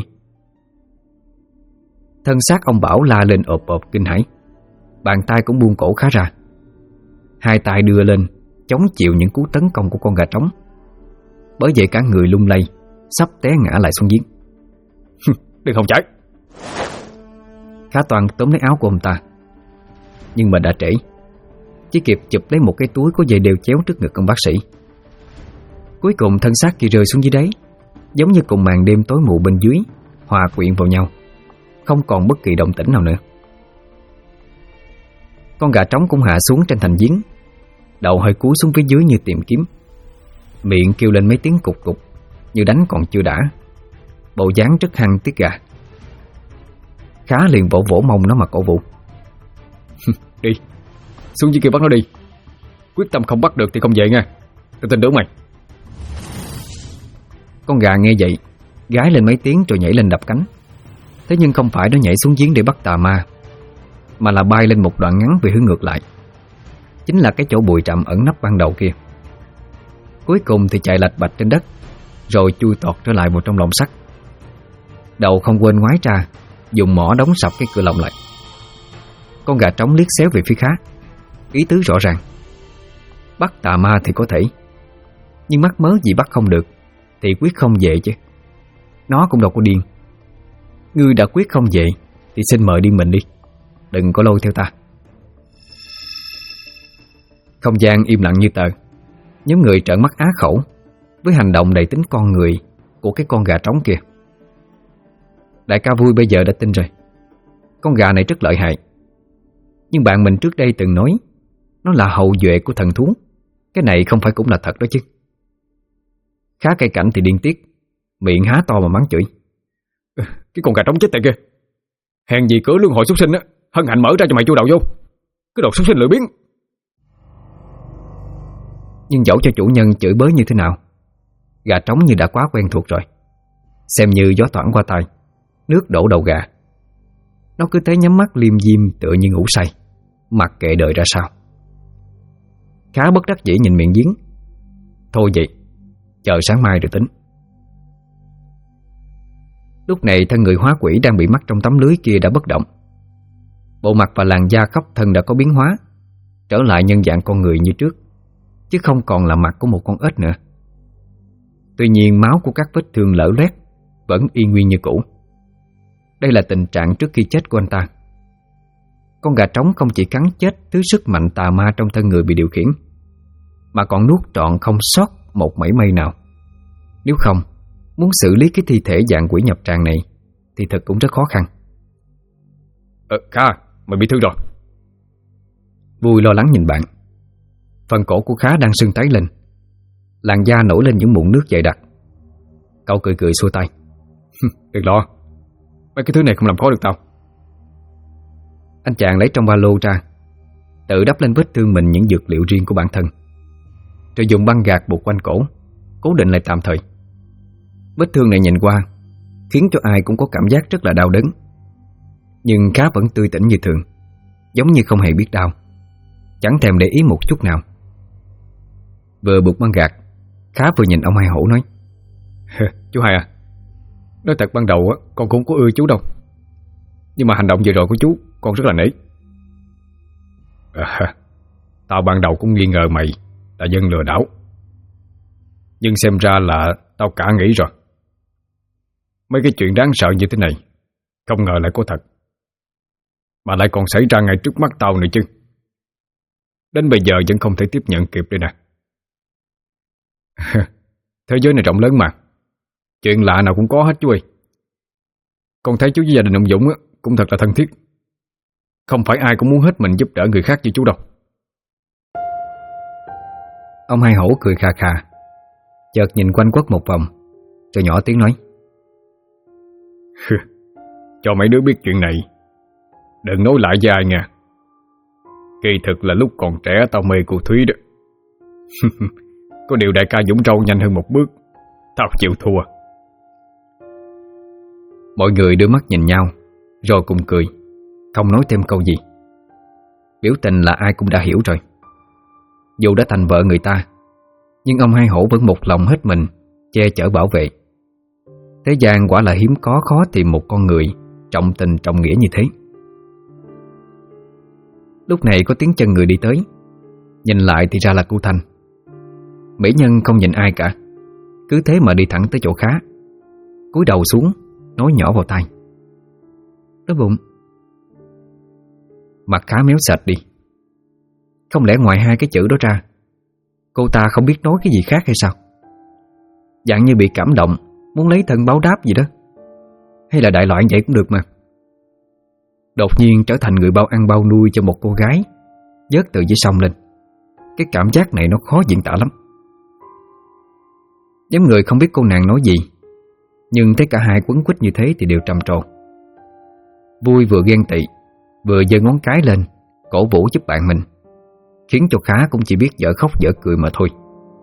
Thân xác ông Bảo la lên ộp ộp kinh hãi, bàn tay cũng buông cổ Khá ra. Hai tay đưa lên chống chịu những cú tấn công của con gà trống. Bởi vậy cả người lung lay, sắp té ngã lại xuống giếng. Đừng hòng chạy. Khá toàn tóm lấy áo của ông ta, nhưng mà đã trễ, chỉ kịp chụp lấy một cái túi có dây đeo chéo trước ngực ông bác sĩ. Cuối cùng thân xác kia rơi xuống dưới đáy, giống như cùng màn đêm tối mù bên dưới hòa quyện vào nhau, không còn bất kỳ động tĩnh nào nữa. Con gà trống cũng hạ xuống trên thành giếng, đầu hơi cúi xuống phía dưới như tìm kiếm, miệng kêu lên mấy tiếng cục cục như đánh còn chưa đã, bộ dáng rất hăng tiếc gà. Khá liền vỗ vỗ mông nó mà cổ vũ. Đi, xuống dưới kia bắt nó đi. Quyết tâm không bắt được thì không về nha, tôi tin tưởng mày. Con gà nghe vậy gái lên mấy tiếng rồi nhảy lên đập cánh. Thế nhưng không phải nó nhảy xuống giếng để bắt tà ma, mà là bay lên một đoạn ngắn về hướng ngược lại, chính là cái chỗ bụi trặm ẩn nấp ban đầu kia. Cuối cùng thì chạy lạch bạch trên đất, rồi chui tọt trở lại vào trong lồng sắt. Đầu không quên ngoái ra, dùng mỏ đóng sập cái cửa lồng lại. Con gà trống liếc xéo về phía Khá, ý tứ rõ ràng: bắt tà ma thì có thể, nhưng mắc mớ gì bắt không được thì quyết không về chứ. Nó cũng đâu có điên. Ngươi đã quyết không về thì xin mời đi mình đi, đừng có lôi theo ta. Không gian im lặng như tờ. Nhóm người trợn mắt á khẩu với hành động đầy tính con người của cái con gà trống kia. Đại ca Vui bây giờ đã tin rồi, con gà này rất lợi hại. Nhưng bạn mình trước đây từng nói nó là hậu duệ của thần thú, cái này không phải cũng là thật đó chứ. Khá cây cảnh thì điên tiết, miệng há to mà mắng chửi. Cái con gà trống chết tiệt kia, hèn gì cửa luân hồi súc sinh á, hân hạnh mở ra cho mày chui đầu vô. Cái đồ súc sinh lười biếng. Nhưng dẫu cho chủ nhân chửi bới như thế nào, gà trống như đã quá quen thuộc rồi, xem như gió thoảng qua tai, nước đổ đầu gà. Nó cứ thế nhắm mắt liêm diêm tựa như ngủ say, mặc kệ đời ra sao. Khá bất đắc dĩ nhìn miệng giếng. Thôi vậy, chờ sáng mai rồi tính. Lúc này thân người hóa quỷ đang bị mắc trong tấm lưới kia đã bất động. Bộ mặt và làn da khắp thân đã có biến hóa, trở lại nhân dạng con người như trước, chứ không còn là mặt của một con ếch nữa. Tuy nhiên máu của các vết thương lở loét vẫn y nguyên như cũ. Đây là tình trạng trước khi chết của anh ta. Con gà trống không chỉ cắn chết thứ sức mạnh tà ma trong thân người bị điều khiển, mà còn nuốt trọn không sót một mảy may nào. Nếu không, muốn xử lý cái thi thể dạng quỷ nhập tràng này thì thật cũng rất khó khăn. Khá, mày bị thương rồi. Vui lo lắng nhìn bạn. Phần cổ của Khá đang sưng tấy lên, làn da nổi lên những mụn nước dày đặc. Cậu cười cười xua tay. Đừng lo, mấy cái thứ này không làm khó được tao. Anh chàng lấy trong ba lô ra, tự đắp lên vết thương mình những dược liệu riêng của bản thân, rồi dùng băng gạc buộc quanh cổ, cố định lại tạm thời. Vết thương này nhìn qua khiến cho ai cũng có cảm giác rất là đau đớn, nhưng Khá vẫn tươi tỉnh như thường. giống như không hề biết đau, chẳng thèm để ý một chút nào. Vừa buộc băng gạc, Khá vừa nhìn ông Hai Hổ nói: Chú Hai à, nói thật ban đầu con cũng có ưa chú đâu, nhưng mà hành động vừa rồi của chú con rất là nể. Tao ban đầu cũng nghi ngờ mày là dân lừa đảo, nhưng xem ra là tao cả nghĩ rồi. Mấy cái chuyện đáng sợ như thế này không ngờ lại có thật, mà lại còn xảy ra ngay trước mắt tao nữa chứ. Đến bây giờ vẫn không thể tiếp nhận kịp đây nè. Thế giới này rộng lớn mà, chuyện lạ nào cũng có hết chú ơi. Con thấy chú với gia đình ông Dũng cũng thật là thân thiết, không phải ai cũng muốn hết mình giúp đỡ người khác như chú đâu. Ông Hai Hổ cười khà khà, chợt nhìn quanh quất một vòng, rồi nhỏ tiếng nói: Cho mấy đứa biết chuyện này, đừng nói lại với ai nha. Kỳ thực là lúc còn trẻ tao mê cô Thúy đó. Có điều đại ca Dũng Trâu nhanh hơn một bước, tao chịu thua. Mọi người đưa mắt nhìn nhau, rồi cùng cười, không nói thêm câu gì. Biểu tình là ai cũng đã hiểu rồi. Dù đã thành vợ người ta, nhưng ông Hai Hổ vẫn một lòng hết mình che chở bảo vệ. Thế gian quả là hiếm có khó tìm một con người trọng tình trọng nghĩa như thế. Lúc này có tiếng chân người đi tới, nhìn lại thì ra là cô Thanh. Mỹ nhân không nhìn ai cả, cứ thế mà đi thẳng tới chỗ Khá, cúi đầu xuống nói nhỏ vào tai: "Đói bụng." Mặt Khá méo sạch đi. Không lẽ ngoài hai cái chữ đó ra, cô ta không biết nói cái gì khác hay sao? Dạng như bị cảm động, muốn lấy thân báo đáp gì đó. Hay là đại loại vậy cũng được mà. Đột nhiên trở thành người bao ăn bao nuôi cho một cô gái vớt từ dưới sông lên. Cái cảm giác này nó khó diễn tả lắm. Giống người không biết cô nàng nói gì, nhưng thấy cả hai quấn quýt như thế thì đều trầm trồ. Vui vừa ghen tị, vừa giơ ngón cái lên cổ vũ giúp bạn mình, khiến cho Khá cũng chỉ biết dở khóc dở cười mà thôi.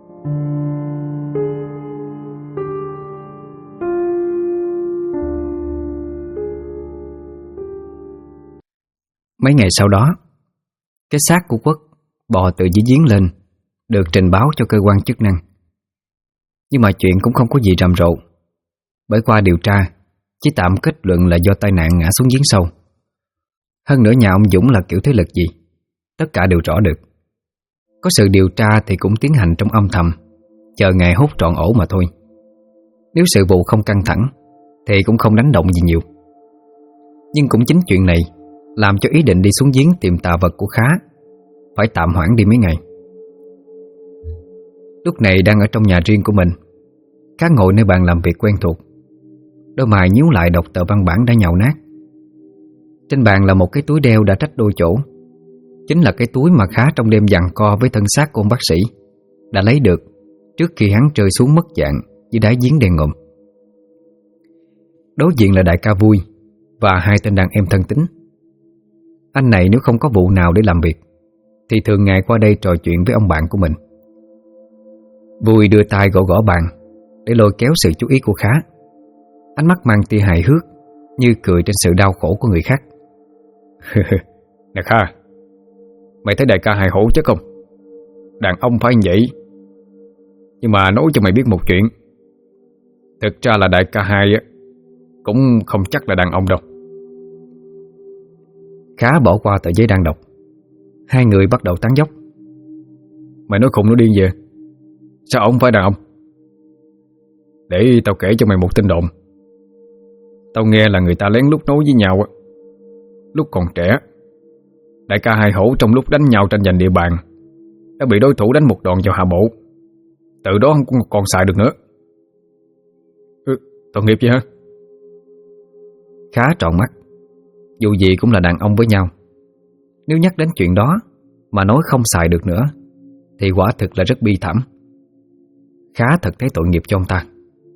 Mấy ngày sau đó, cái xác của Quất bò từ dưới giếng lên, được trình báo cho cơ quan chức năng. Nhưng mà chuyện cũng không có gì rầm rộ, bởi qua điều tra chỉ tạm kết luận là do tai nạn ngã xuống giếng sâu. Hơn nữa nhà ông Dũng là kiểu thế lực gì, tất cả đều rõ được. Có sự điều tra thì cũng tiến hành trong âm thầm, chờ ngày hốt trọn ổ mà thôi. Nếu sự vụ không căng thẳng thì cũng không đánh động gì nhiều. Nhưng cũng chính chuyện này làm cho ý định đi xuống giếng tìm tà vật của Khá phải tạm hoãn đi mấy ngày. Lúc này đang ở trong nhà riêng của mình, Khá ngồi nơi bàn làm việc quen thuộc, đôi mày nhíu lại đọc tờ văn bản đã nhàu nát. Trên bàn là một cái túi đeo đã rách đôi chỗ, chính là cái túi mà Khá trong đêm giằng co với thân xác của ông bác sĩ đã lấy được trước khi hắn rơi xuống mất dạng dưới đáy giếng đen ngòm. Đối diện là đại ca Vui và hai tên đàn em thân tín. Anh này nếu không có vụ nào để làm việc thì thường ngày qua đây trò chuyện với ông bạn của mình. Vui đưa tay gõ gõ bàn để lôi kéo sự chú ý của Khá, ánh mắt mang tia hài hước như cười trên sự đau khổ của người khác. Nè Kha, mày thấy đại ca hài hổ chứ không? Đàn ông phải như vậy. Nhưng mà nói cho mày biết một chuyện, thực ra là đại ca hai cũng không chắc là đàn ông đâu. Khá bỏ qua tờ giấy đang đọc. Hai người bắt đầu tán dóc. Mày nói khùng nó điên vậy? Sao ông phải đàn ông? Để tao kể cho mày một tin đồn. Tao nghe là người ta lén lút nói với nhau lúc còn trẻ, đại ca hai hổ trong lúc đánh nhau tranh giành địa bàn đã bị đối thủ đánh một đòn vào hạ bộ, từ đó không còn xài được nữa. Tội nghiệp vậy hả? Khá tròn mắt. Dù gì cũng là đàn ông với nhau, nếu nhắc đến chuyện đó mà nói không xài được nữa thì quả thực là rất bi thảm. Khá thật thấy tội nghiệp cho ông ta.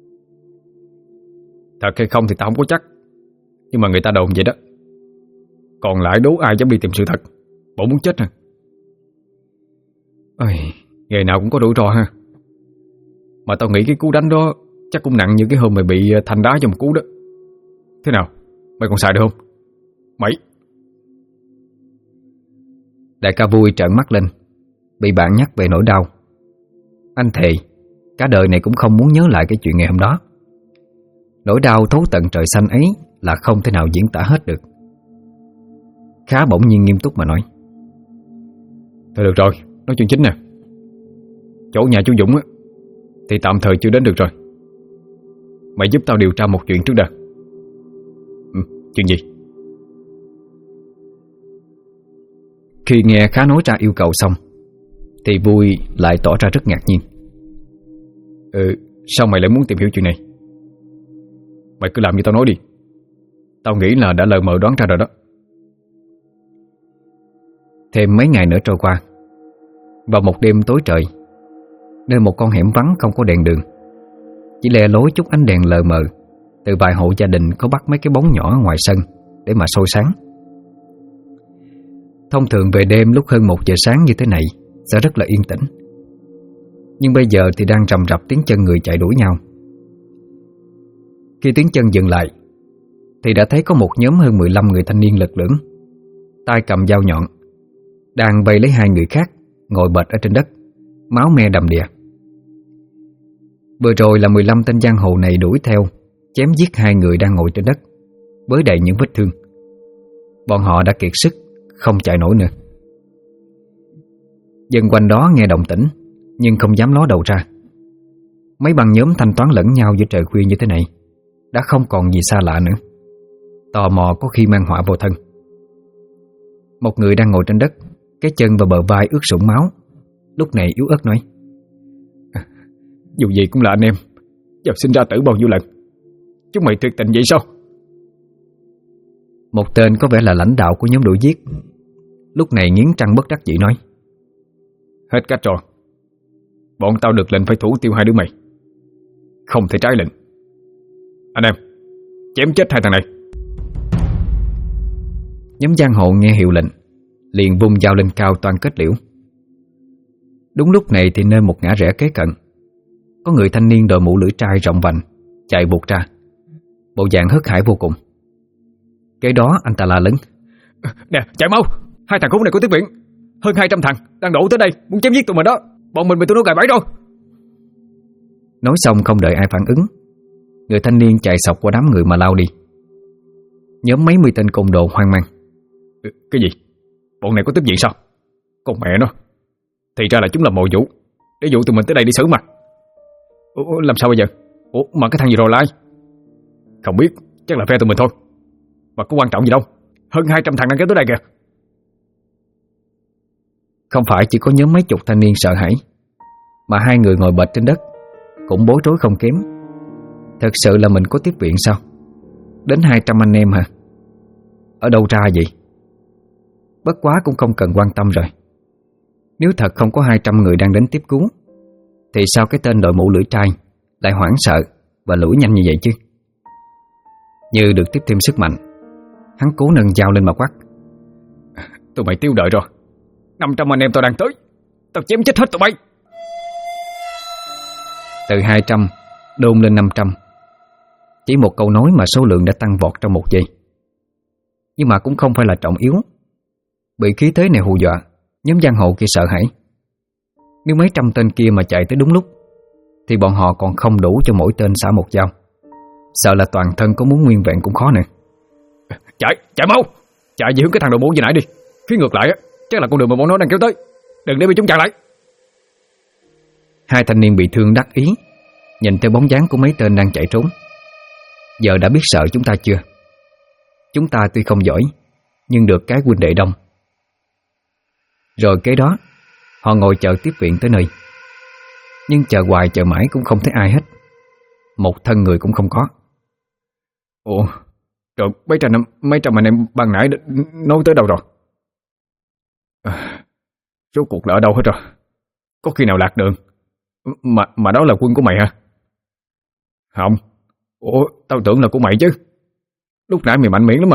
Thật hay không thì tao không có chắc, nhưng mà người ta đồn vậy đó. Còn lại đố ai dám đi tìm sự thật. Bộ muốn chết hả? Ôi, nghề nào cũng có rủi ro ha. Mà tao nghĩ cái cú đánh đó chắc cũng nặng như cái hôm mày bị Thanh đá cho một cú đó. Thế nào, mày còn xài được không? Mày Đại ca Vui trợn mắt lên, bị bạn nhắc về nỗi đau. Anh thề cả đời này cũng không muốn nhớ lại cái chuyện ngày hôm đó. Nỗi đau thấu tận trời xanh ấy là không thể nào diễn tả hết được. Khá bỗng nhiên nghiêm túc mà nói: Thôi được rồi, nói chuyện chính nè. Chỗ nhà chú Dũng á thì tạm thời chưa đến được rồi. Mày giúp tao điều tra một chuyện trước đã. Chuyện gì? Khi nghe Khá nói ra yêu cầu xong thì Vui lại tỏ ra rất ngạc nhiên. Sao mày lại muốn tìm hiểu chuyện này? Mày cứ làm như tao nói đi. Tao nghĩ là đã lờ mờ đoán ra rồi đó. Thêm mấy ngày nữa trôi qua, vào một đêm tối trời, nơi một con hẻm vắng không có đèn đường, chỉ le lối chút ánh đèn lờ mờ từ vài hộ gia đình có bắt mấy cái bóng nhỏ ngoài sân để mà soi sáng. Thông thường về đêm lúc hơn 1 giờ sáng như thế này sẽ rất là yên tĩnh, nhưng bây giờ thì đang rầm rập tiếng chân người chạy đuổi nhau. Khi tiếng chân dừng lại thì đã thấy có một nhóm hơn 15 người thanh niên lực lưỡng, tay cầm dao nhọn, đang vây lấy 2 người khác ngồi bệt ở trên đất, máu me đầm đìa. Vừa rồi là 15 tên giang hồ này đuổi theo, chém giết 2 người đang ngồi trên đất, bới đầy những vết thương. Bọn họ đã kiệt sức, không chạy nổi nữa. Dân quanh đó nghe động tĩnh nhưng không dám ló đầu ra. Mấy băng nhóm thanh toán lẫn nhau giữa trời khuya như thế này đã không còn gì xa lạ nữa. Tò mò có khi mang họa vô thân. Một người đang ngồi trên đất, cái chân và bờ vai ướt sũng máu, lúc này yếu ớt nói: Dù gì cũng là anh em, giờ sinh ra tử bao nhiêu lần, chúng mày tuyệt tình vậy sao? Một tên có vẻ là lãnh đạo của nhóm đuổi giết, lúc này nghiến răng bất đắc dĩ nói: Hết cách rồi. Bọn tao được lệnh phải thủ tiêu 2 đứa mày, không thể trái lệnh. Anh em, chém chết 2 thằng này. Nhóm giang hồ nghe hiệu lệnh liền vung dao lên cao toan kết liễu. Đúng lúc này thì nơi một ngã rẽ kế cận, có người thanh niên đội mũ lưỡi trai rộng vành chạy vụt ra, bộ dạng hớt hải vô cùng. Kế đó anh ta la lớn: Nè, chạy mau, 2 thằng khốn này có tiếng viện. Hơn 200 thằng đang đổ tới đây muốn chém giết tụi mình đó. Bọn mình bị tụi nó gài bẫy rồi. Nói xong không đợi ai phản ứng, người thanh niên chạy sọc qua đám người mà lao đi. Nhóm mấy mươi tên côn đồ hoang mang: Cái gì? Bọn này có tiếp viện sao? Con mẹ nó, thì ra là chúng là mồi dụ để dụ tụi mình tới đây đi xử mà. Làm sao bây giờ? Mà cái thằng gì rồi là ai? Không biết, chắc là phe tụi mình thôi. Mà có quan trọng gì đâu, hơn 200 thằng đang kéo tới đây kìa. Không phải chỉ có nhóm mấy chục thanh niên sợ hãi, mà 2 người ngồi bệt trên đất cũng bối rối không kém. Thật sự là mình có tiếp viện sao? Đến 200 anh em hả? Ở đâu ra vậy? Bất quá cũng không cần quan tâm rồi. Nếu thật không có 200 người đang đến tiếp cứu thì sao cái tên đội mũ lưỡi trai lại hoảng sợ và lủi nhanh như vậy chứ? Như được tiếp thêm sức mạnh, hắn cố nâng dao lên mà quát: Tụi mày tiêu đợi rồi, 500 anh em tao đang tới, tao chém chết hết tụi bay. Từ 200 đôn lên 500, chỉ một câu nói mà số lượng đã tăng vọt trong 1 giây. Nhưng mà cũng không phải là trọng yếu. Bị khí thế này hù dọa, nhóm giang hồ kia sợ hãi. Nếu mấy trăm tên kia mà chạy tới đúng lúc thì bọn họ còn không đủ cho mỗi tên xả một dao. Sợ là toàn thân có muốn nguyên vẹn cũng khó nữa. Chạy mau, chạy về hướng cái thằng đội mũ vừa nãy đi. Phía ngược lại á, chắc là con đường mà bọn nó đang kéo tới. Đừng để bị chúng chặn lại. 2 thanh niên bị thương đắc ý nhìn theo bóng dáng của mấy tên đang chạy trốn. Giờ đã biết sợ chúng ta chưa? Chúng ta tuy không giỏi nhưng được cái huynh đệ đông. Rồi kế đó họ ngồi chờ tiếp viện tới nơi. Nhưng chờ hoài chờ mãi cũng không thấy ai hết. Một thân người cũng không có. Rồi mấy trăm anh em ban nãy nói tới đâu rồi? Rốt cuộc là ở đâu hết rồi? Có khi nào lạc đường? Mà đó là quân của mày hả? Không. Tao tưởng là của mày chứ. Lúc nãy mày mạnh miệng lắm mà.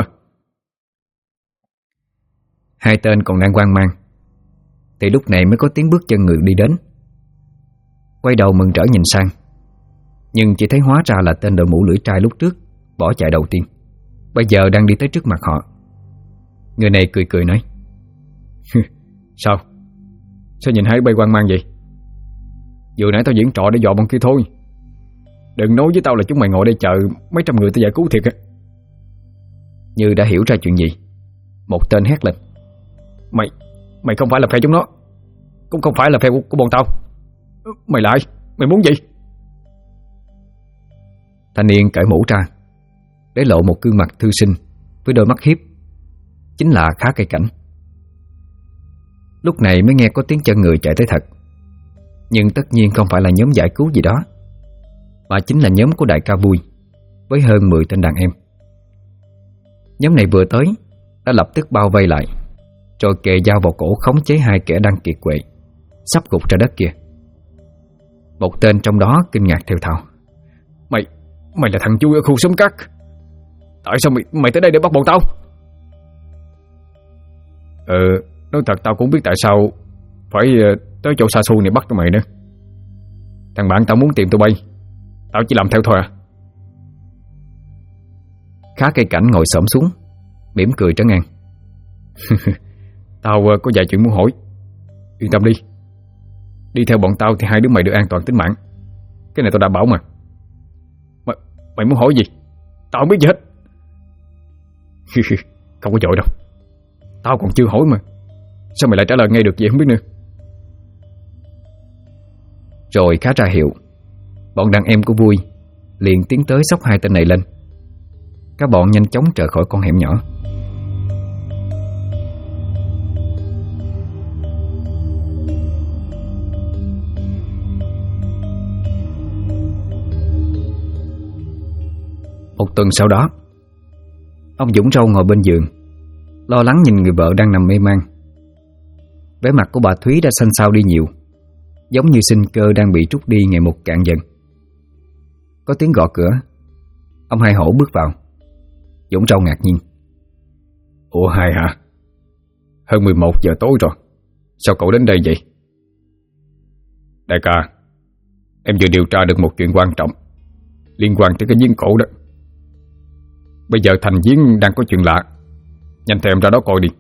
2 tên còn đang hoang mang thì lúc này mới có tiếng bước chân người đi đến. Quay đầu mừng rỡ nhìn sang, nhưng chỉ thấy hóa ra là tên đội mũ lưỡi trai lúc trước bỏ chạy đầu tiên, bây giờ đang đi tới trước mặt họ. Người này cười cười nói: Sao? Sao nhìn hai bay quan mang vậy? Vừa nãy tao diễn trò để dọa bọn kia thôi. Đừng nói với tao là chúng mày ngồi đây chờ mấy trăm người tao giải cứu thiệt á. Như đã hiểu ra chuyện gì, một tên hét lên. Mày không phải là phe chúng nó, cũng không phải là phe của bọn tao. Mày lại, mày muốn gì? Thanh niên cởi mũ ra, để lộ một gương mặt thư sinh với đôi mắt hiếp. Chính là Khá Cây Cảnh. Lúc này mới nghe có tiếng chân người chạy tới thật. Nhưng tất nhiên không phải là nhóm giải cứu gì đó, mà chính là nhóm của đại ca Vui với hơn 10 tên đàn em. Nhóm này vừa tới đã lập tức bao vây lại, rồi kề dao vào cổ khống chế hai kẻ đang kiệt quệ sắp gục ra đất kia. Một tên trong đó kinh ngạc thều thào. Mày là thằng chui ở khu xóm cát. Tại sao mày tới đây để bắt bọn tao? Nói thật tao cũng biết tại sao phải tới chỗ xa xôi này bắt tụi mày nữa. Thằng bạn tao muốn tìm tụi bay, tao chỉ làm theo thôi à. Khá Cây Cảnh ngồi xổm xuống, mỉm cười trấn an. Tao có vài chuyện muốn hỏi. Yên tâm đi, đi theo bọn tao thì hai đứa mày được an toàn tính mạng. Cái này tao đảm bảo mà. Mày muốn hỏi gì? Tao không biết gì hết. Không có vội đâu, tao còn chưa hỏi mà. Sao mày lại trả lời ngay được vậy không biết nữa. Rồi Khá ra hiệu, bọn đàn em của Vui liền tiến tới xốc hai tên này lên. Các bọn nhanh chóng trở khỏi con hẻm nhỏ. Một tuần sau đó, ông Dũng Râu ngồi bên giường, lo lắng nhìn người vợ đang nằm mê man. Vẻ mặt của bà Thúy đã xanh xao đi nhiều, giống như sinh cơ đang bị trút đi ngày một cạn dần. Có tiếng gõ cửa. Ông Hai Hổ bước vào. Dũng Râu ngạc nhiên. Ủa Hai hả? Hơn 11 giờ tối rồi, sao cậu đến đây vậy? Đại ca, em vừa điều tra được một chuyện quan trọng liên quan tới cái giếng cổ đó. Bây giờ thành giếng đang có chuyện lạ, nhanh theo em ra đó coi đi.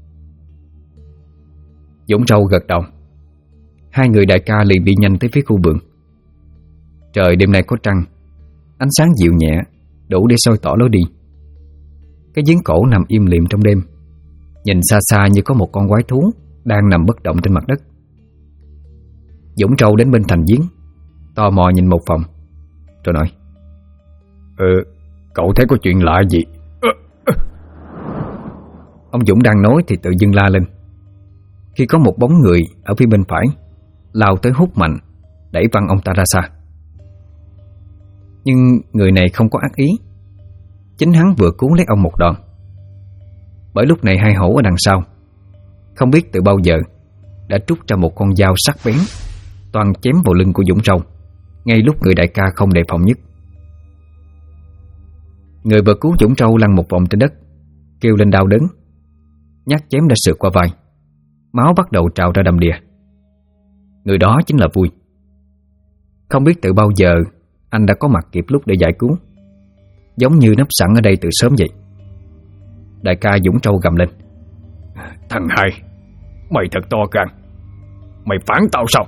Dũng Râu gật đầu. Hai người đại ca liền đi nhanh tới phía khu vườn. Trời đêm nay có trăng, ánh sáng dịu nhẹ đủ để soi tỏ lối đi. Cái giếng cổ nằm im lìm trong đêm, nhìn xa xa như có một con quái thú đang nằm bất động trên mặt đất. Dũng Râu đến bên thành giếng, tò mò nhìn một vòng, rồi nói. Cậu thấy có chuyện lạ gì? Ông Dũng đang nói thì tự dưng la lên, khi có một bóng người ở phía bên phải lao tới hút mạnh, đẩy văng ông ta ra xa. Nhưng người này không có ác ý, chính hắn vừa cứu lấy ông một đòn. Bởi lúc này Hai Hổ ở đằng sau không biết từ bao giờ đã trút ra một con dao sắc bén, toan chém vào lưng của Dũng Râu ngay lúc người đại ca không đề phòng nhất. Người vừa cứu Dũng Râu lăn một vòng trên đất, kêu lên đau đớn. Nhát chém đã sượt qua vai, máu bắt đầu trào ra đầm đìa. Người đó chính là Vui. Không biết từ bao giờ anh đã có mặt kịp lúc để giải cứu, giống như nấp sẵn ở đây từ sớm vậy. Đại ca Dũng Râu gầm lên. Thằng Hai, mày thật to gan, mày phản tao sao?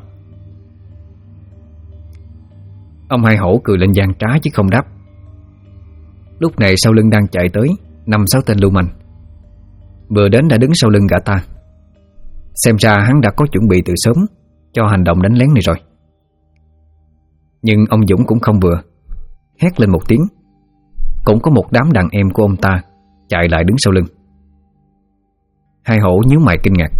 Ông Hai Hổ cười lên gian trá chứ không đáp. Lúc này sau lưng đang chạy tới 5-6 tên lưu manh, vừa đến đã đứng sau lưng gã ta. Xem ra hắn đã có chuẩn bị từ sớm cho hành động đánh lén này rồi. Nhưng ông Dũng cũng không vừa, hét lên một tiếng. Cũng có một đám đàn em của ông ta chạy lại đứng sau lưng. Hai Hổ nhíu mày kinh ngạc.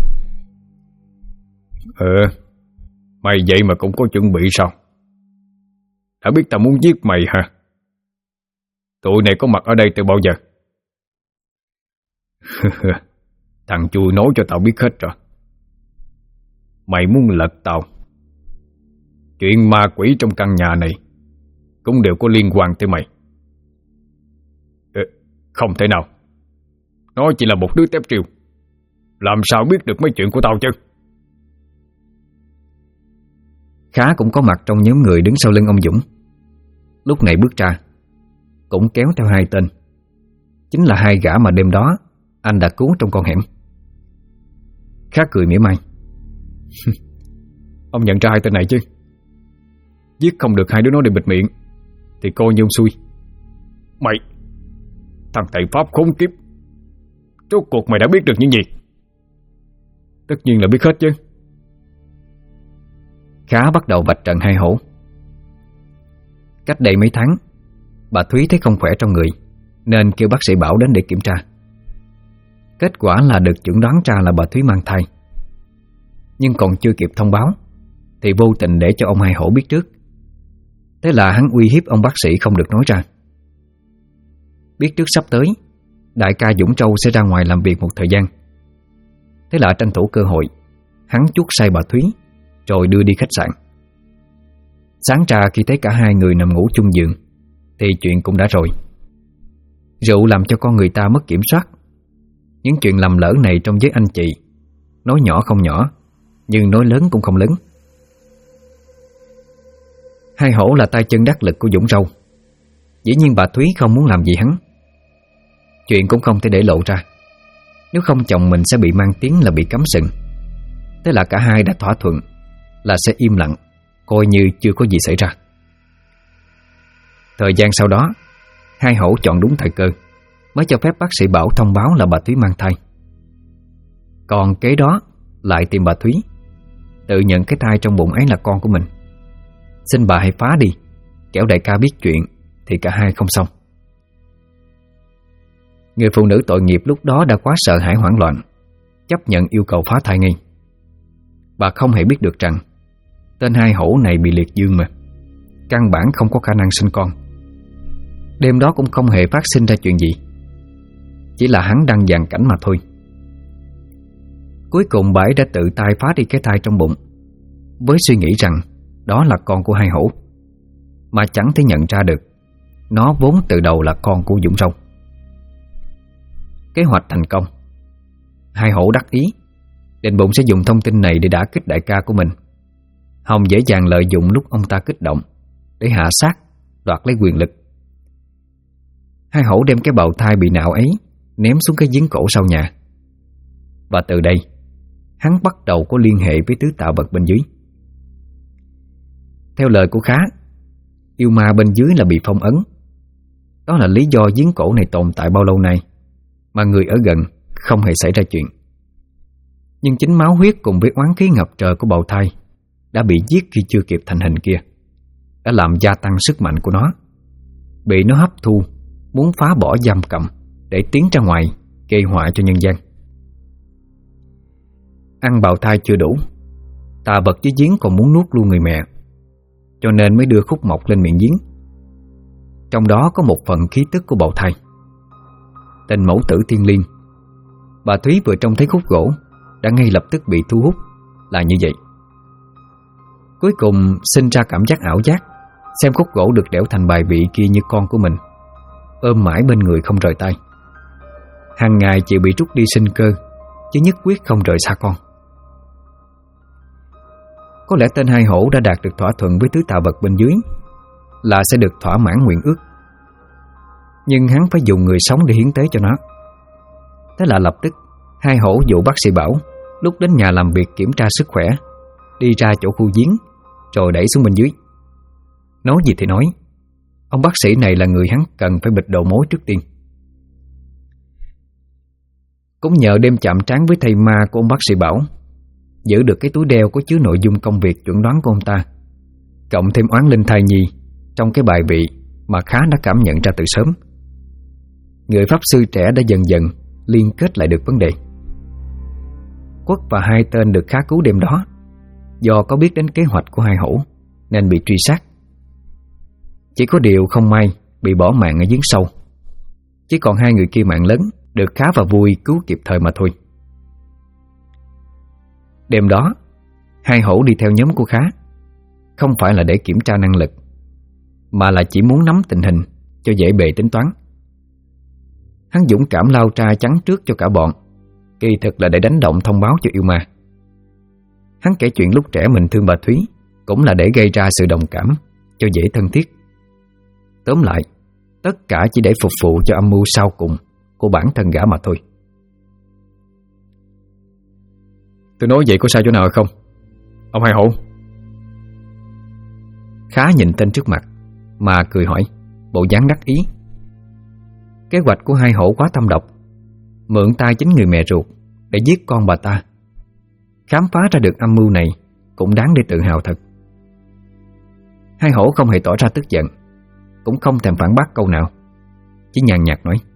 Mày vậy mà cũng có chuẩn bị sao? Đã biết tao muốn giết mày hả? Tụi này có mặt ở đây từ bao giờ? Thằng Chui nói cho tao biết hết rồi. Mày muốn lật tao. Chuyện ma quỷ trong căn nhà này cũng đều có liên quan tới mày. Không thể nào. Nó chỉ là một đứa tép triều, làm sao biết được mấy chuyện của tao chứ? Khá cũng có mặt trong nhóm người đứng sau lưng ông Dũng. Lúc này bước ra, cũng kéo theo 2 tên, chính là 2 gã mà đêm đó anh đã cứu trong con hẻm. Khá cười mỉa mai. Ông nhận ra hai tên này chứ? Giết không được hai đứa nó để bịt miệng thì coi như ông xui. Mày, thằng thầy Pháp khốn kiếp, rốt cuộc mày đã biết được những gì? Tất nhiên là biết hết chứ. Khá bắt đầu vạch trần hai hổ. Cách đây mấy tháng, bà Thúy thấy không khỏe trong người nên kêu bác sĩ Bảo đến để kiểm tra. Kết quả là được chẩn đoán ra là bà Thúy mang thai. Nhưng còn chưa kịp thông báo thì vô tình để cho ông hai hổ biết trước. Thế là hắn uy hiếp ông bác sĩ không được nói ra. Biết trước sắp tới đại ca Dũng Trâu sẽ ra ngoài làm việc một thời gian, thế là tranh thủ cơ hội, hắn chuốc say bà Thúy rồi đưa đi khách sạn. Sáng ra khi thấy cả hai người nằm ngủ chung giường thì chuyện cũng đã rồi. Rượu làm cho con người ta mất kiểm soát. Những chuyện lầm lỡ này trong giới anh chị, nói nhỏ không nhỏ, nhưng nói lớn cũng không lớn. Hai hổ là tay chân đắc lực của Dũng Trâu. Dĩ nhiên bà Thúy không muốn làm gì hắn. Chuyện cũng không thể để lộ ra, nếu không chồng mình sẽ bị mang tiếng là bị cấm sừng. Thế là cả hai đã thỏa thuận là sẽ im lặng, coi như chưa có gì xảy ra. Thời gian sau đó, hai hổ chọn đúng thời cơ mới cho phép bác sĩ Bảo thông báo là bà Thúy mang thai. Còn kế đó lại tìm bà Thúy, tự nhận cái thai trong bụng ấy là con của mình. Xin bà hãy phá đi, kẻo đại ca biết chuyện thì cả hai không xong. Người phụ nữ tội nghiệp lúc đó đã quá sợ hãi hoảng loạn, chấp nhận yêu cầu phá thai ngay. Bà không hề biết được rằng tên hai hổ này bị liệt dương mà, căn bản không có khả năng sinh con. Đêm đó cũng không hề phát sinh ra chuyện gì, chỉ là hắn đang dàn cảnh mà thôi. Cuối cùng bà ấy đã tự tay phá đi cái thai trong bụng, với suy nghĩ rằng đó là con của hai hổ, mà chẳng thể nhận ra được nó vốn từ đầu là con của Dũng Trâu. Kế hoạch thành công. Hai hổ đắc ý, định bụng sẽ dùng thông tin này để đả kích đại ca của mình. Hồng dễ dàng lợi dụng lúc ông ta kích động để hạ sát, đoạt lấy quyền lực. Hai hổ đem cái bào thai bị nạo ấy ném xuống cái giếng cổ sau nhà. Và từ đây hắn bắt đầu có liên hệ với tứ tạo vật bên dưới. Theo lời của Khá, yêu ma bên dưới là bị phong ấn. Đó là lý do giếng cổ này tồn tại bao lâu nay mà người ở gần không hề xảy ra chuyện. Nhưng chính máu huyết cùng với oán khí ngập trời của bào thai đã bị giết khi chưa kịp thành hình kia đã làm gia tăng sức mạnh của nó, bị nó hấp thu, muốn phá bỏ giam cầm để tiến ra ngoài gây họa cho nhân gian. Ăn bào thai chưa đủ, tà vật dưới giếng còn muốn nuốt luôn người mẹ, cho nên mới đưa khúc mộc lên miệng giếng. Trong đó có một phần khí tức của bào thai. Tên mẫu tử thiên liêng, bà Thúy vừa trông thấy khúc gỗ đã ngay lập tức bị thu hút là như vậy. Cuối cùng sinh ra cảm giác ảo giác, xem khúc gỗ được đẽo thành bài vị kia như con của mình, ôm mãi bên người không rời tay. Hàng ngày chịu bị rút đi sinh cơ, chứ nhất quyết không rời xa con. Có lẽ tên hai hổ đã đạt được thỏa thuận với tứ tà vật bên dưới là sẽ được thỏa mãn nguyện ước. Nhưng hắn phải dùng người sống để hiến tế cho nó. Thế là lập tức hai hổ dụ bác sĩ Bảo lúc đến nhà làm việc kiểm tra sức khỏe, đi ra chỗ khu giếng rồi đẩy xuống bên dưới. Nói gì thì nói, ông bác sĩ này là người hắn cần phải bịt đầu mối trước tiên. Cũng nhờ đêm chạm trán với thầy ma của ông bác sĩ Bảo, giữ được cái túi đeo có chứa nội dung công việc chuẩn đoán của ông ta, cộng thêm oán linh thai nhi trong cái bài vị mà Khá đã cảm nhận ra từ sớm. Người pháp sư trẻ đã dần dần liên kết lại được vấn đề. Quất và hai tên được Khá cứu đêm đó do có biết đến kế hoạch của hai hổ nên bị truy sát. Chỉ có điều không may bị bỏ mạng ở giếng sâu, chỉ còn hai người kia mạng lớn được Khá và Vui cứu kịp thời mà thôi. Đêm đó hai hổ đi theo nhóm của Khá, không phải là để kiểm tra năng lực, mà là chỉ muốn nắm tình hình cho dễ bề tính toán. Hắn dũng cảm lao ra chắn trước cho cả bọn, kỳ thực là để đánh động thông báo cho yêu ma. Hắn kể chuyện lúc trẻ mình thương bà Thúy cũng là để gây ra sự đồng cảm cho dễ thân thiết. Tóm lại, tất cả chỉ để phục vụ cho âm mưu sau cùng của bản thân gã mà thôi. Tôi nói vậy có sai chỗ nào không ông Hai Hổ? Khá nhìn tên trước mặt mà cười hỏi, bộ dáng đắc ý. Kế hoạch của Hai Hổ quá thâm độc, mượn tay chính người mẹ ruột để giết con bà ta. Khám phá ra được âm mưu này cũng đáng để tự hào thật. Hai Hổ không hề tỏ ra tức giận, cũng không thèm phản bác câu nào, chỉ nhàn nhạt nói: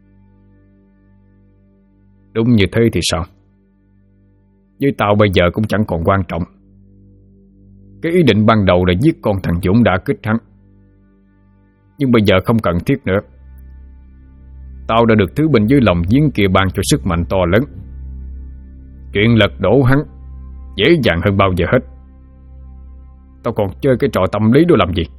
Đúng như thế thì sao? Với tao bây giờ cũng chẳng còn quan trọng. Cái ý định ban đầu là giết con thằng Dũng đã kích hắn, nhưng bây giờ không cần thiết nữa. Tao đã được thứ binh dưới lòng giếng kia ban cho sức mạnh to lớn. Chuyện lật đổ hắn dễ dàng hơn bao giờ hết. Tao còn chơi cái trò tâm lý đó làm gì?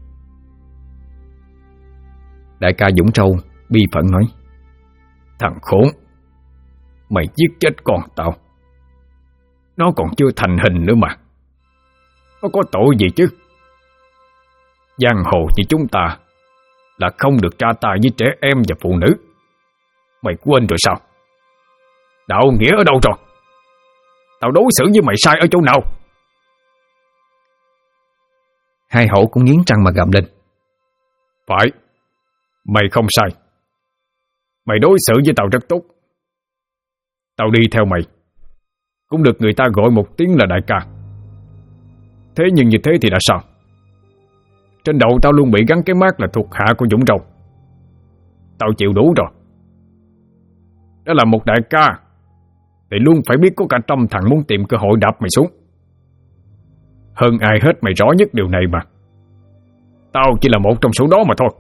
Đại ca Dũng Trâu bi phẫn nói: Thằng khốn, mày giết chết con tao, nó còn chưa thành hình nữa mà. Nó có tội gì chứ? Giang hồ như chúng ta là không được tra tay với trẻ em và phụ nữ. Mày quên rồi sao? Đạo nghĩa ở đâu rồi? Tao đối xử với mày sai ở chỗ nào? Hai Hổ cũng nghiến răng mà gầm lên: Phải, mày không sai. Mày đối xử với tao rất tốt. Tao đi theo mày cũng được người ta gọi một tiếng là đại ca. Thế nhưng như thế thì đã sao? Trên đầu tao luôn bị gắn cái mác là thuộc hạ của Dũng Trâu. Tao chịu đủ rồi. Đó là một đại ca thì luôn phải biết có cả trăm thằng muốn tìm cơ hội đạp mày xuống. Hơn ai hết mày rõ nhất điều này mà. Tao chỉ là một trong số đó mà thôi.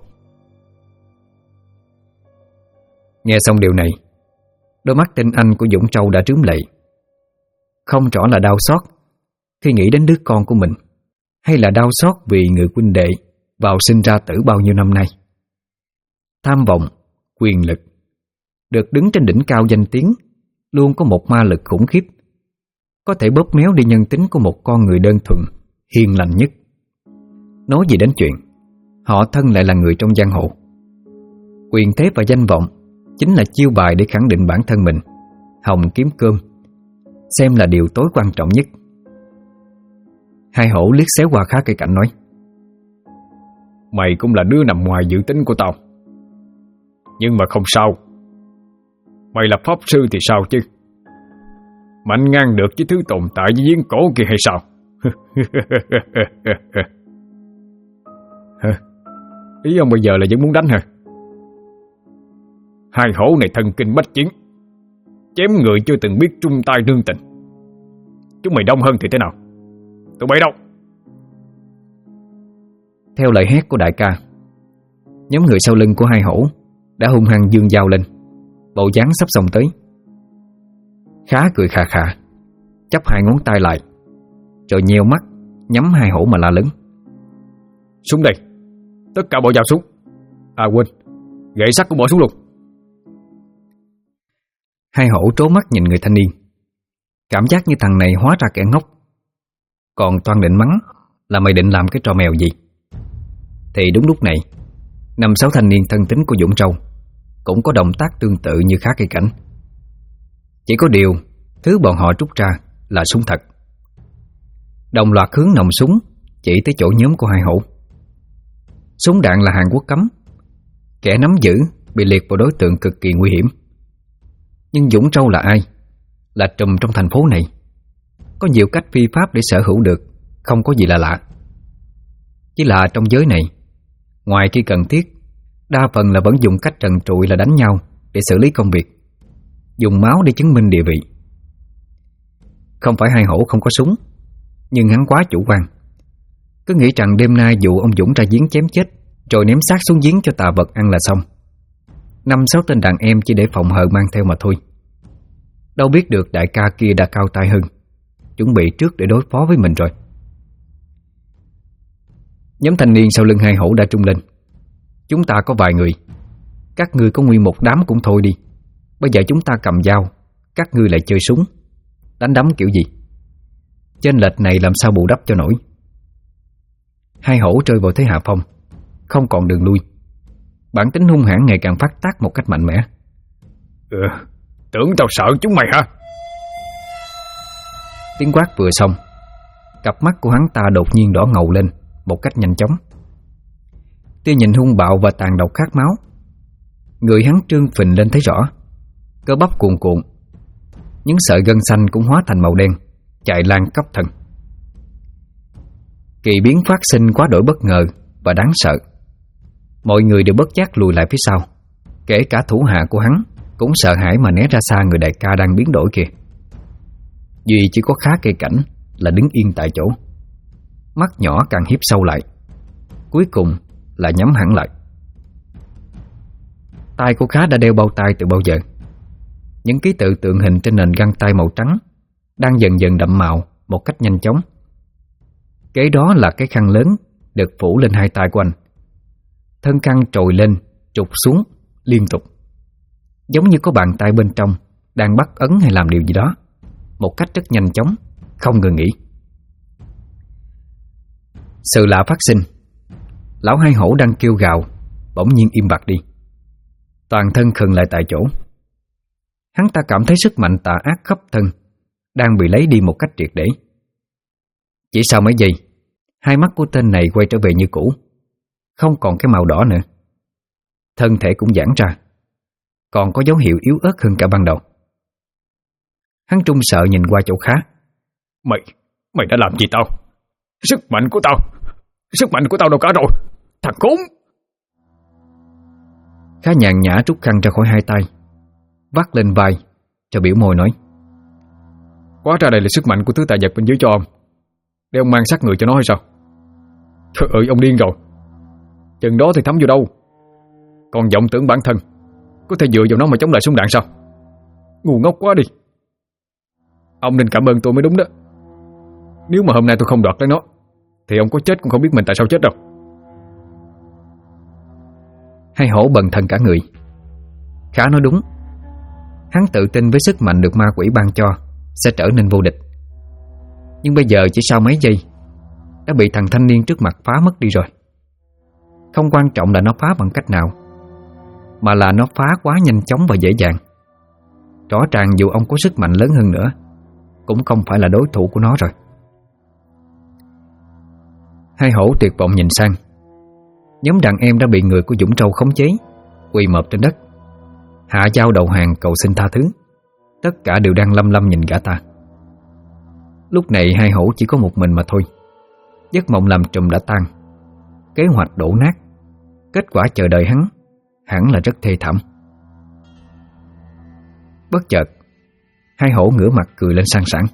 Nghe xong điều này, đôi mắt tinh anh của Dũng Trâu đã rướm lệ. Không rõ là đau xót khi nghĩ đến đứa con của mình, hay là đau xót vì người huynh đệ vào sinh ra tử bao nhiêu năm nay. Tham vọng, quyền lực, được đứng trên đỉnh cao danh tiếng, luôn có một ma lực khủng khiếp, có thể bóp méo đi nhân tính của một con người đơn thuần, hiền lành nhất. Nói gì đến chuyện họ thân lại là người trong giang hồ. Quyền thế và danh vọng chính là chiêu bài để khẳng định bản thân mình, hòng kiếm cơm, xem là điều tối quan trọng nhất. Hai Hổ liếc xéo qua Khá Cây Cảnh nói: Mày cũng là đứa nằm ngoài dự tính của tao, nhưng mà không sao. Mày là pháp sư thì sao chứ? Mạnh ngang được với thứ tồn tại với giếng cổ kia hay sao? Ý ông bây giờ là vẫn muốn đánh hả? Hai Hổ này thần kinh bách chiến, chém người chưa từng biết trung tay nương tình. Chúng mày đông hơn thì thế nào? Tụi bay đâu? Theo lời hét của đại ca, nhóm người sau lưng của Hai Hổ đã hung hăng giương dao lên, bộ dáng sắp xông tới. Khá cười khà khà, chắp hai ngón tay lại, rồi nheo mắt nhắm Hai Hổ mà la lớn: Xuống đây, tất cả bỏ dao xuống. À quên, gậy sắt cũng bỏ xuống luôn. Hai Hổ trố mắt nhìn người thanh niên, cảm giác như thằng này hóa ra kẻ ngốc. Còn toan định mắng là mày định làm cái trò mèo gì. Thì đúng lúc này, 5-6 thanh niên thân tín của Dũng Trâu cũng có động tác tương tự như Khá Cây Cảnh. Chỉ có điều thứ bọn họ rút ra là súng thật. Đồng loạt hướng nòng súng chỉ tới chỗ nhóm của Hai Hổ. Súng đạn là Hàn Quốc cấm, kẻ nắm giữ bị liệt vào đối tượng cực kỳ nguy hiểm. Nhưng Dũng Trâu là ai? Là trùm trong thành phố này, có nhiều cách phi pháp để sở hữu được, không có gì là lạ. Chỉ là trong giới này, ngoài khi cần thiết, đa phần là vẫn dùng cách trần trụi là đánh nhau để xử lý công việc, dùng máu để chứng minh địa vị. Không phải Hai Hổ không có súng, nhưng hắn quá chủ quan, cứ nghĩ rằng đêm nay dụ ông Dũng ra giếng chém chết, rồi ném xác xuống giếng cho tà vật ăn là xong. 5-6 tên đàn em chỉ để phòng hờ mang theo mà thôi. Đâu biết được đại ca kia đã cao tay hơn, chuẩn bị trước để đối phó với mình rồi. Nhóm thanh niên sau lưng Hai Hổ đã trung lên: Chúng ta có vài người, các ngươi có nguyên một đám cũng thôi đi. Bây giờ chúng ta cầm dao, các ngươi lại chơi súng, đánh đấm kiểu gì? Chênh lệch này làm sao bù đắp cho nổi. Hai Hổ rơi vào thế hạ phong, không còn đường lui. Bản tính hung hãn ngày càng phát tác một cách mạnh mẽ. Tưởng tao sợ chúng mày hả? Tiếng quát vừa xong, cặp mắt của hắn ta đột nhiên đỏ ngầu lên một cách nhanh chóng. Tia nhìn hung bạo và tàn độc khát máu. Người hắn trương phình lên thấy rõ, cơ bắp cuồn cuộn, những sợi gân xanh cũng hóa thành màu đen, chạy lan khắp thân. Kỳ biến phát sinh quá đổi bất ngờ và đáng sợ. Mọi người đều bất giác lùi lại phía sau, kể cả thủ hạ của hắn cũng sợ hãi mà né ra xa người đại ca đang biến đổi kìa. Duy chỉ có Khá cây cảnh là đứng yên tại chỗ, mắt nhỏ càng hiếp sâu lại, cuối cùng là nhắm hẳn lại. Tay của Khá đã đeo bao tay từ bao giờ. Những ký tự tượng hình trên nền găng tay màu trắng đang dần dần đậm màu một cách nhanh chóng. Kế đó là cái khăn lớn được phủ lên hai tay của anh. Thân khăn trồi lên, trục xuống liên tục, giống như có bàn tay bên trong đang bắt ấn hay làm điều gì đó một cách rất nhanh chóng, không ngừng nghỉ. Sự lạ phát sinh. Lão Hai Hổ đang kêu gào bỗng nhiên im bặt đi, toàn thân khựng lại tại chỗ. Hắn ta cảm thấy sức mạnh tà ác khắp thân đang bị lấy đi một cách triệt để. Chỉ sau mấy giây, hai mắt của tên này quay trở về như cũ, không còn cái màu đỏ nữa. Thân thể cũng giãn ra, còn có dấu hiệu yếu ớt hơn cả ban đầu. Hắn trung sợ nhìn qua chỗ Khá. Mày đã làm gì tao? Sức mạnh của tao đâu cả rồi, thằng khốn! Khá nhàn nhã rút khăn ra khỏi hai tay, vắt lên vai cho biểu môi nói: Quá ra đây là sức mạnh của thứ tài vật bên dưới cho ông, để ông mang xác người cho nó hay sao? Trời ơi, ông điên rồi. Chừng đó thì thấm vô đâu, còn vọng tưởng bản thân có thể dựa vào nó mà chống lại súng đạn sao? Ngu ngốc quá đi. Ông nên cảm ơn tôi mới đúng đó. Nếu mà hôm nay tôi không đoạt lấy nó thì ông có chết cũng không biết mình tại sao chết đâu. Hai Hổ bần thần cả người. Khá nói đúng. Hắn tự tin với sức mạnh được ma quỷ ban cho sẽ trở nên vô địch. Nhưng bây giờ chỉ sau mấy giây đã bị thằng thanh niên trước mặt phá mất đi rồi. Không quan trọng là nó phá bằng cách nào, mà là nó phá quá nhanh chóng và dễ dàng. Rõ ràng dù ông có sức mạnh lớn hơn nữa cũng không phải là đối thủ của nó rồi. Hai Hổ tuyệt vọng nhìn sang. Nhóm đàn em đã bị người của Dũng Trâu khống chế, quỳ mọp trên đất, hạ dao đầu hàng cầu xin tha thứ. Tất cả đều đang lăm lăm nhìn gã ta. Lúc này Hai Hổ chỉ có một mình mà thôi. Giấc mộng làm trùm đã tan, kế hoạch đổ nát. Kết quả chờ đợi hắn hẳn là rất thê thảm. Bất chợt Hai Hổ ngửa mặt cười lên sang sảng.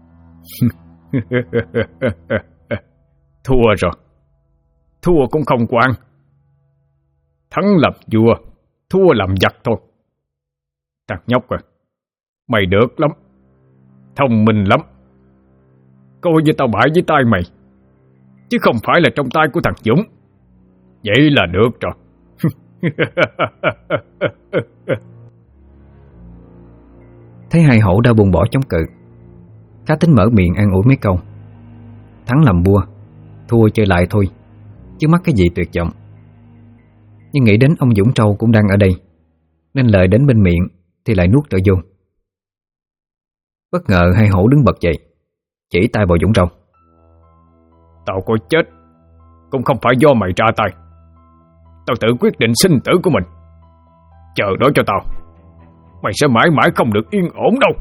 Thua rồi. Thua cũng không quan. Thắng làm vua, thua làm giặc thôi. Thằng nhóc à, mày được lắm, thông minh lắm. Coi như tao bãi với tay mày, chứ không phải là trong tay của thằng Dũng. Vậy là được rồi. Thấy Hai Hổ đã buông bỏ chống cự, Khá tính mở miệng an ủi mấy câu. Thắng làm vua, thua chơi lại thôi, chứ mắc cái gì tuyệt vọng. Nhưng nghĩ đến ông Dũng Trâu cũng đang ở đây, nên lời đến bên miệng thì lại nuốt trở vô. Bất ngờ Hai Hổ đứng bật dậy, chỉ tay vào Dũng Trâu. Tao có chết cũng không phải do mày ra tay. Tao tự quyết định sinh tử của mình. Chờ đó cho tao, mày sẽ mãi mãi không được yên ổn đâu.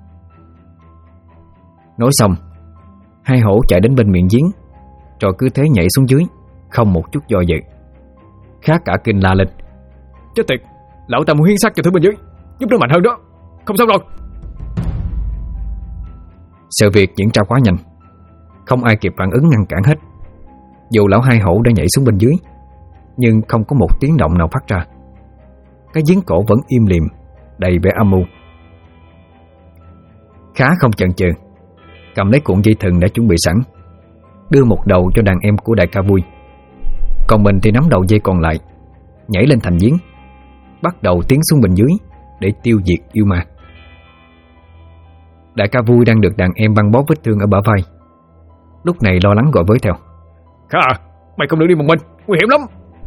Nói xong, Hai Hổ chạy đến bên miệng giếng, rồi cứ thế nhảy xuống dưới, không một chút do dự. Khá cả kinh la lên: Chết tiệt, lão ta muốn hiến xác cho thứ bên dưới, giúp nó mạnh hơn đó. Không sao rồi. Sự việc diễn ra quá nhanh, không ai kịp phản ứng ngăn cản hết. Dù lão Hai Hổ đã nhảy xuống bên dưới, nhưng không có một tiếng động nào phát ra. Cái giếng cổ vẫn im lìm, đầy vẻ âm mưu. Khá không chần chừ, cầm lấy cuộn dây thừng đã chuẩn bị sẵn, đưa một đầu cho đàn em của đại ca Vui, còn mình thì nắm đầu dây còn lại, nhảy lên thành giếng, bắt đầu tiến xuống bên dưới để tiêu diệt yêu ma. Đại ca Vui đang được đàn em băng bó vết thương ở bả vai, lúc này lo lắng gọi với theo: Khá à, mày không được đi một mình, nguy hiểm lắm.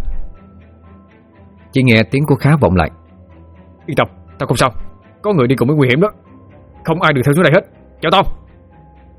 Chỉ nghe tiếng của Khá vọng lại: Yên tâm, tao không sao, có người đi cùng mới nguy hiểm đó. Không ai được theo xuống đây hết, chào tao.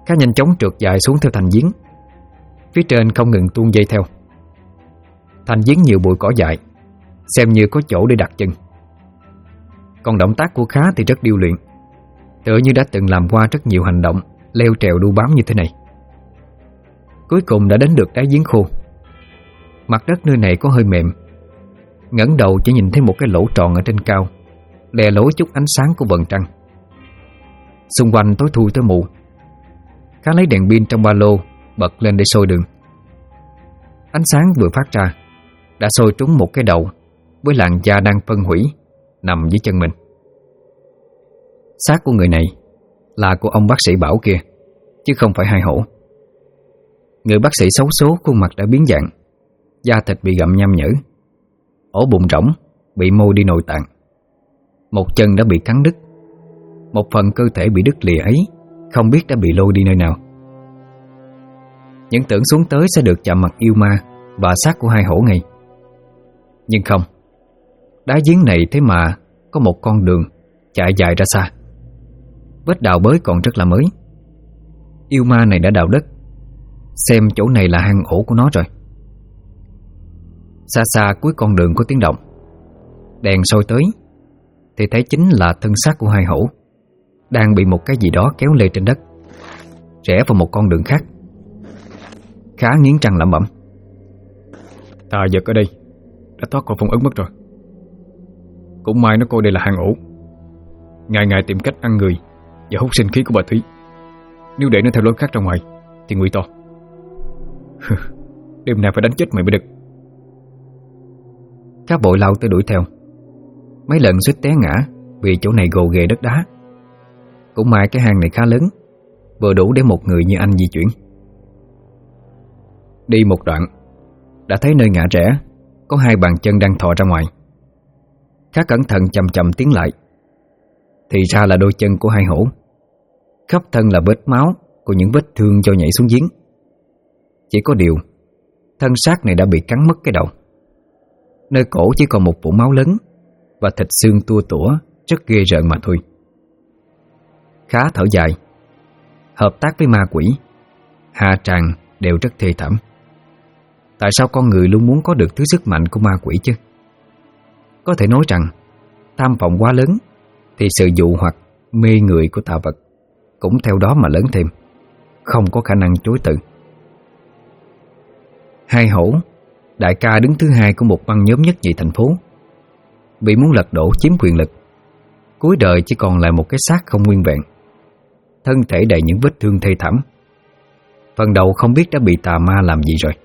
Khá nhanh chóng trượt dài xuống theo thành giếng. Phía trên không ngừng tuôn dây theo. Thành giếng nhiều bụi cỏ dại, xem như có chỗ để đặt chân. Còn động tác của Khá thì rất điêu luyện, tựa như đã từng làm qua rất nhiều hành động leo trèo đu bám như thế này. Cuối cùng đã đến được đáy giếng khô. Mặt đất nơi này có hơi mềm. Ngẩng đầu chỉ nhìn thấy một cái lỗ tròn ở trên cao, lè lối chút ánh sáng của vầng trăng. Xung quanh tối thui tới mù. Khá lấy đèn pin trong ba lô bật lên để soi đường. Ánh sáng vừa phát ra đã soi trúng một cái đầu với làn da đang phân hủy nằm dưới chân mình. Xác của người này là của ông bác sĩ Bảo kia, chứ không phải Hai Hổ. Người bác sĩ xấu số, khuôn mặt đã biến dạng, da thịt bị gặm nham nhở, ổ bụng rỗng, bị môi đi nội tạng. Một chân đã bị cắn đứt. Một phần cơ thể bị đứt lìa ấy không biết đã bị lôi đi nơi nào. Những tưởng xuống tới sẽ được chạm mặt yêu ma và xác của Hai Hổ ngay. Nhưng không. Đá giếng này thế mà có một con đường chạy dài ra xa. Vết đào bới còn rất là mới. Yêu ma này đã đào đất, xem chỗ này là hang ổ của nó rồi. Xa xa cuối con đường có tiếng động. Đèn soi tới thì thấy chính là thân xác của Hai Hổ đang bị một cái gì đó kéo lê trên đất, rẽ vào một con đường khác. Khá nghiến răng lẩm bẩm: Tà vật ở đây đã thoát khỏi phong ấn mất rồi. Cũng may nó coi đây là hang ổ, ngày ngày tìm cách ăn người và hút sinh khí của bà Thúy. Nếu để nó theo lối khác ra ngoài thì nguy to. Đêm nay phải đánh chết mày mới được. Khá bội lao tới đuổi theo. Mấy lần suýt té ngã vì chỗ này gồ ghề đất đá. Cũng may cái hang này khá lớn, vừa đủ để một người như anh di chuyển. Đi một đoạn đã thấy nơi ngã rẽ có hai bàn chân đang thò ra ngoài. Khá cẩn thận chậm chậm tiến lại, thì ra là đôi chân của Hai Hổ. Khắp thân là vết máu của những vết thương do nhảy xuống giếng. Chỉ có điều thân xác này đã bị cắn mất cái đầu. Nơi cổ chỉ còn một vũng máu lớn và thịt xương tua tủa rất ghê rợn mà thôi. Khá thở dài. Hợp tác với ma quỷ, hạ tràng đều rất thê thảm. Tại sao con người luôn muốn có được thứ sức mạnh của ma quỷ chứ? Có thể nói rằng tham vọng quá lớn thì sự dụ hoặc mê người của tà vật cũng theo đó mà lớn thêm, không có khả năng chối từ. Hai Hổ, đại ca đứng thứ hai của một băng nhóm nhất nhì thành phố, vì muốn lật đổ chiếm quyền lực, cuối đời chỉ còn lại một cái xác không nguyên vẹn, thân thể đầy những vết thương thê thảm. Phần đầu không biết đã bị tà ma làm gì rồi.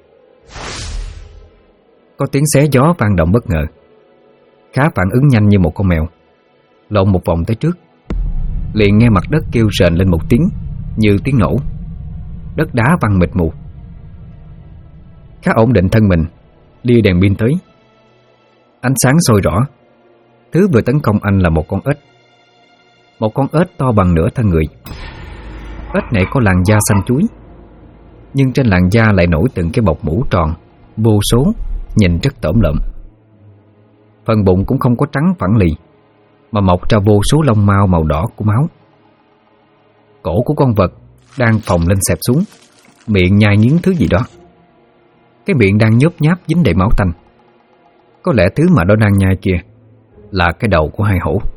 Có tiếng xé gió vang động bất ngờ. Khá phản ứng nhanh như một con mèo, lộn một vòng tới trước, liền nghe mặt đất kêu rền lên một tiếng như tiếng nổ. Đất đá văng mịt mù. Khá ổn định thân mình, lia đèn pin tới. Ánh sáng soi rõ. Thứ vừa tấn công anh là một con ếch. Một con ếch to bằng nửa thân người. Ếch này có làn da xanh chuối, nhưng trên làn da lại nổi từng cái bọc mũ tròn vô số, nhìn rất tởm lợm. Phần bụng cũng không có trắng phẳng lì, mà mọc ra vô số lông mao màu đỏ của máu. Cổ của con vật đang phồng lên xẹp xuống, miệng nhai nghiến thứ gì đó. Cái miệng đang nhốp nháp dính đầy máu tanh. Có lẽ thứ mà nó đang nhai kia là cái đầu của Hai Hổ.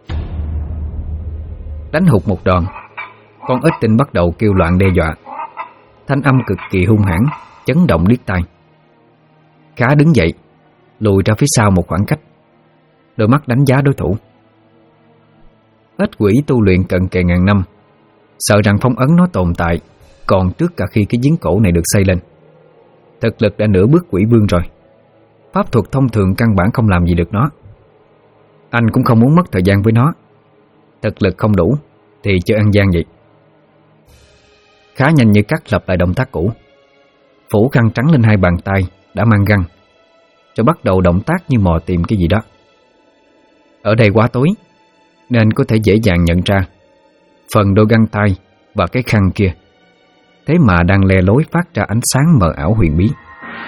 Đánh hụt một đòn, con ếch tinh bắt đầu kêu loạn đe dọa. Thanh âm cực kỳ hung hãn, chấn động điếc tai. Khá đứng dậy, lùi ra phía sau một khoảng cách, đôi mắt đánh giá đối thủ. Ếch quỷ tu luyện cận kề ngàn năm, sợ rằng phong ấn nó tồn tại còn trước cả khi cái giếng cổ này được xây lên. Thực lực đã nửa bước quỷ vương rồi. Pháp thuật thông thường căn bản không làm gì được nó. Anh cũng không muốn mất thời gian với nó. Thực lực không đủ thì chơi ăn gian vậy. Khá nhanh như cắt lặp lại động tác cũ, phủ khăn trắng lên hai bàn tay đã mang găng, rồi bắt đầu động tác như mò tìm cái gì đó. Ở đây quá tối nên có thể dễ dàng nhận ra phần đôi găng tay và cái khăn kia thế mà đang le lối phát ra ánh sáng mờ ảo huyền bí.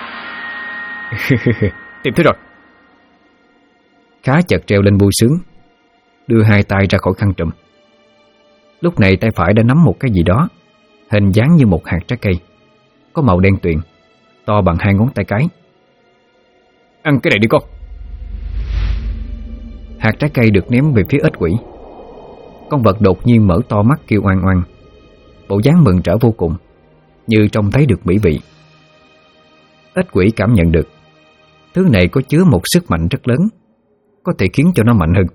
Tìm thấy rồi. Khá chợt treo lên vui sướng, đưa hai tay ra khỏi khăn trùm. Lúc này tay phải đã nắm một cái gì đó, hình dáng như một hạt trái cây, có màu đen tuyền, to bằng 2 ngón tay cái. Ăn cái này đi con. Hạt trái cây được ném về phía ếch quỷ. Con vật đột nhiên mở to mắt kêu oan oan, bộ dáng mừng rỡ vô cùng, như trông thấy được mỹ vị. Ếch quỷ cảm nhận được thứ này có chứa một sức mạnh rất lớn, có thể khiến cho nó mạnh hơn.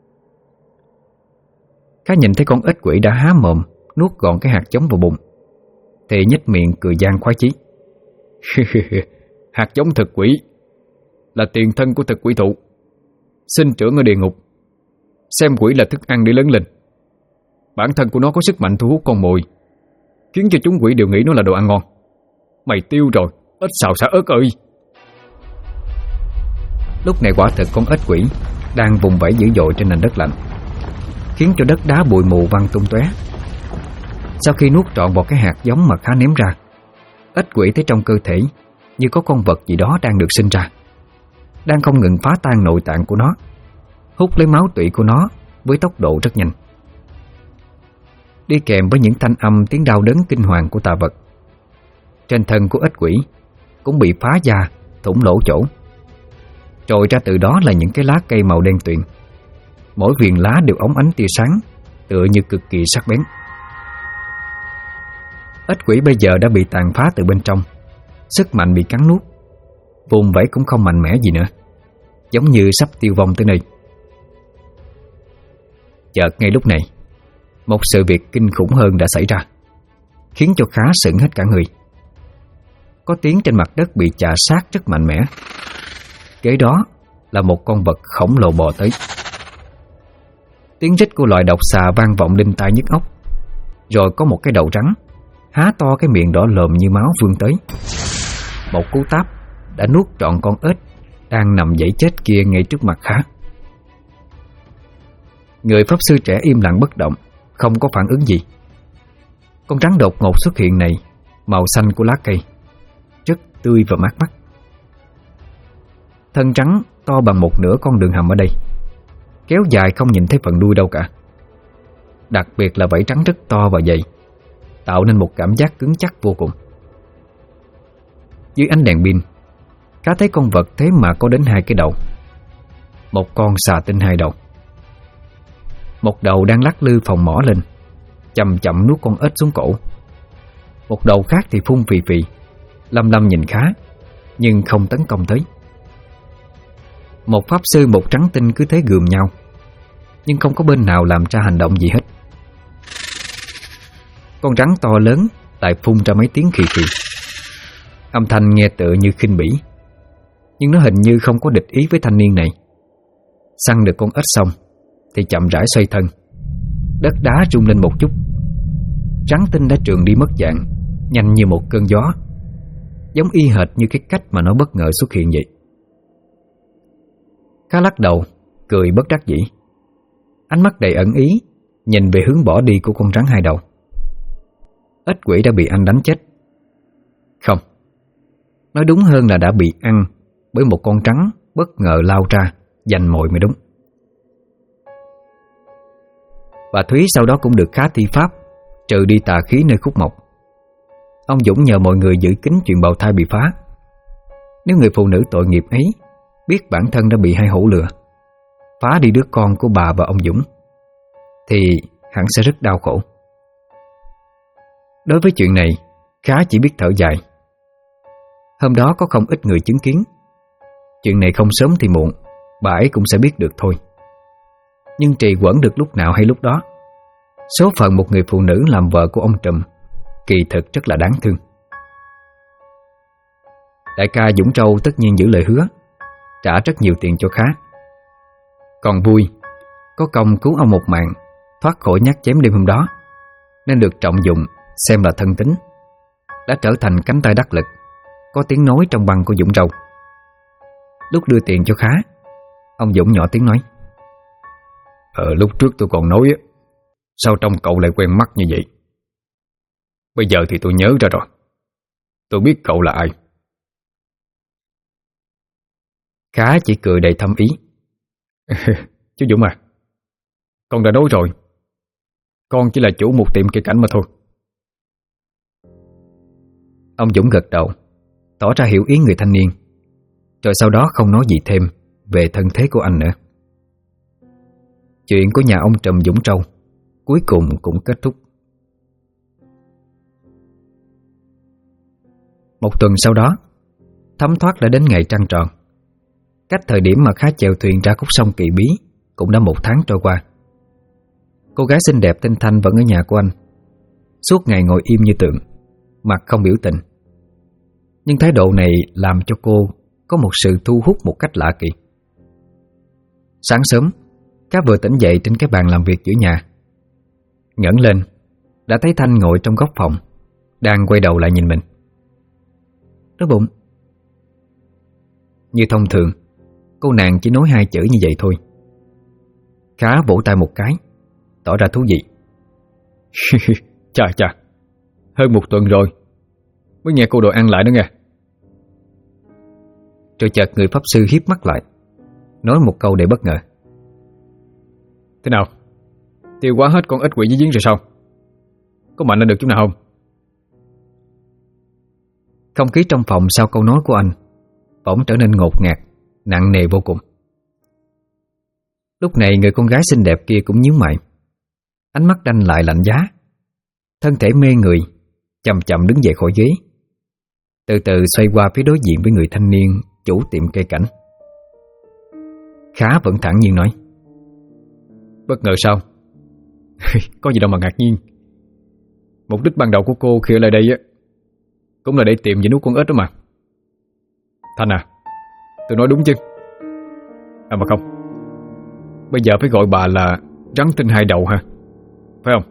Khá nhìn thấy con ếch quỷ đã há mồm nuốt gọn cái hạt giống vào bụng, thì nhếch miệng cười gian khoái chí. Hạt giống thực quỷ là tiền thân của thực quỷ thụ, sinh trưởng ở địa ngục, xem quỷ là thức ăn để lớn lên. Bản thân của nó có sức mạnh thu hút con mồi, khiến cho chúng quỷ đều nghĩ nó là đồ ăn ngon. Mày tiêu rồi, ếch xào xả ớt ơi. Lúc này quả thực con ếch quỷ đang vùng vẫy dữ dội trên nền đất lạnh, khiến cho đất đá bụi mù văng tung tóe. Sau khi nuốt trọn vào cái hạt giống mà Khá ném ra, ếch quỷ thấy trong cơ thể như có con vật gì đó đang được sinh ra, đang không ngừng phá tan nội tạng của nó, hút lấy máu tủy của nó với tốc độ rất nhanh. Đi kèm với những thanh âm tiếng đau đớn kinh hoàng của tà vật, trên thân của ếch quỷ cũng bị phá da, thủng lỗ chỗ. Trồi ra từ đó là những cái lá cây màu đen tuyền, mỗi viền lá đều óng ánh tia sáng, tựa như cực kỳ sắc bén. Ếch quỷ bây giờ đã bị tàn phá từ bên trong, sức mạnh bị cắn nuốt, vùng vẫy cũng không mạnh mẽ gì nữa, giống như sắp tiêu vong tới nơi. Chợt ngay lúc này, một sự việc kinh khủng hơn đã xảy ra, khiến cho Khá sững hết cả người. Có tiếng trên mặt đất bị chà sát rất mạnh mẽ. Kế đó là một con vật khổng lồ bò tới. Tiếng rít của loài độc xà vang vọng đinh tai nhức óc. Rồi có một cái đầu rắn há to cái miệng đỏ lồm như máu vươn tới. Một cú táp đã nuốt trọn con ếch đang nằm dãy chết kia ngay trước mặt Khá. Người pháp sư trẻ im lặng bất động, không có phản ứng gì. Con rắn đột ngột xuất hiện này màu xanh của lá cây, rất tươi và mát mắt. Thân rắn to bằng một nửa con đường hầm ở đây, kéo dài không nhìn thấy phần đuôi đâu cả. Đặc biệt là vảy trắng rất to và dày, tạo nên một cảm giác cứng chắc vô cùng. Dưới ánh đèn pin, Khá thấy con vật thế mà có đến 2 cái đầu. Một con xà tinh 2 đầu. Một đầu đang lắc lư phồng mỏ lên, chậm chậm nuốt con ếch xuống cổ. Một đầu khác thì phun phì phì, lăm lăm nhìn Khá, nhưng không tấn công tới. Một pháp sư một trắng tinh cứ thế gườm nhau, nhưng không có bên nào làm ra hành động gì hết. Con rắn to lớn lại phun ra mấy tiếng khì khì. Âm thanh nghe tựa như khinh bỉ, nhưng nó hình như không có địch ý với thanh niên này. Săn được con ếch xong thì chậm rãi xoay thân. Đất đá rung lên một chút. Rắn tinh đã trườn đi mất dạng, nhanh như một cơn gió, giống y hệt như cái cách mà nó bất ngờ xuất hiện vậy. Khá lắc đầu, cười bất đắc dĩ. Ánh mắt đầy ẩn ý nhìn về hướng bỏ đi của con rắn 2 đầu. Ếch quỷ đã bị anh đánh chết. Không, nói đúng hơn là đã bị ăn bởi một con rắn bất ngờ lao ra giành mồi mới đúng. Bà Thúy sau đó cũng được Khá thi pháp trừ đi tà khí nơi khúc mộc. Ông Dũng nhờ mọi người giữ kín chuyện bào thai bị phá. Nếu người phụ nữ tội nghiệp ấy biết bản thân đã bị hai hổ lừa, phá đi đứa con của bà và ông Dũng, thì hẳn sẽ rất đau khổ. Đối với chuyện này, Khá chỉ biết thở dài. Hôm đó có không ít người chứng kiến. Chuyện này không sớm thì muộn, bà ấy cũng sẽ biết được thôi. Nhưng trì hoãn được lúc nào hay lúc đó. Số phận một người phụ nữ làm vợ của ông Trùm kỳ thực rất là đáng thương. Đại ca Dũng Trâu tất nhiên giữ lời hứa, trả rất nhiều tiền cho Khá. Còn vui, có công cứu ông một mạng, thoát khỏi nhát chém đêm hôm đó, nên được trọng dụng xem là thân tín, đã trở thành cánh tay đắc lực, có tiếng nói trong băng của Dũng Trâu. Lúc đưa tiền cho Khá, ông Dũng nhỏ tiếng nói: Lúc trước tôi còn nói sao trông cậu lại quen mắt như vậy. Bây giờ thì tôi nhớ ra rồi. Tôi biết cậu là ai. Khá chỉ cười đầy thâm ý. Chú Dũng à, con đã nói rồi, con chỉ là chủ một tiệm cây cảnh mà thôi. Ông Dũng gật đầu, tỏ ra hiểu ý người thanh niên, rồi sau đó không nói gì thêm về thân thế của anh nữa. Chuyện của nhà ông Trùm Dũng Trâu cuối cùng cũng kết thúc. Một tuần sau đó, thấm thoát đã đến ngày trăng tròn. Cách thời điểm mà Khá chèo thuyền ra khúc sông Kỳ Bí cũng đã 1 tháng trôi qua. Cô gái xinh đẹp tên Thanh vẫn ở nhà của anh, suốt ngày ngồi im như tượng, mặt không biểu tình. Nhưng thái độ này làm cho cô có một sự thu hút một cách lạ kỳ. Sáng sớm, Khá vừa tỉnh dậy trên cái bàn làm việc giữa nhà, ngẩng lên đã thấy Thanh ngồi trong góc phòng, đang quay đầu lại nhìn mình. Đói bụng. Như thông thường, cô nàng chỉ nói 2 chữ như vậy thôi. Khá vỗ tay một cái, tỏ ra thú vị. Chà, hơn 1 tuần rồi mới nghe cô đòi ăn lại đó nghe. Rồi chợt người pháp sư hiếp mắt lại, nói một câu để bất ngờ. Thế nào? Tiêu hóa hết con ếch quỷ dưới giếng rồi sao? Có mạnh lên được chút nào không? Không khí trong phòng sau câu nói của anh bỗng trở nên ngột ngạt, nặng nề vô cùng. Lúc này người con gái xinh đẹp kia cũng nhíu mày, ánh mắt đanh lại lạnh giá, thân thể mê người, chậm chậm đứng dậy khỏi ghế, từ từ xoay qua phía đối diện với người thanh niên chủ tiệm cây cảnh. Khá vẫn thản nhiên nói: Bất ngờ sao? Có gì đâu mà ngạc nhiên. Mục đích ban đầu của cô khi ở lại đây á cũng là để tìm về nuốt con ếch đó mà. Thanh à, tôi nói đúng chứ? À mà không, bây giờ phải gọi bà là rắn tinh 2 đầu ha, phải không?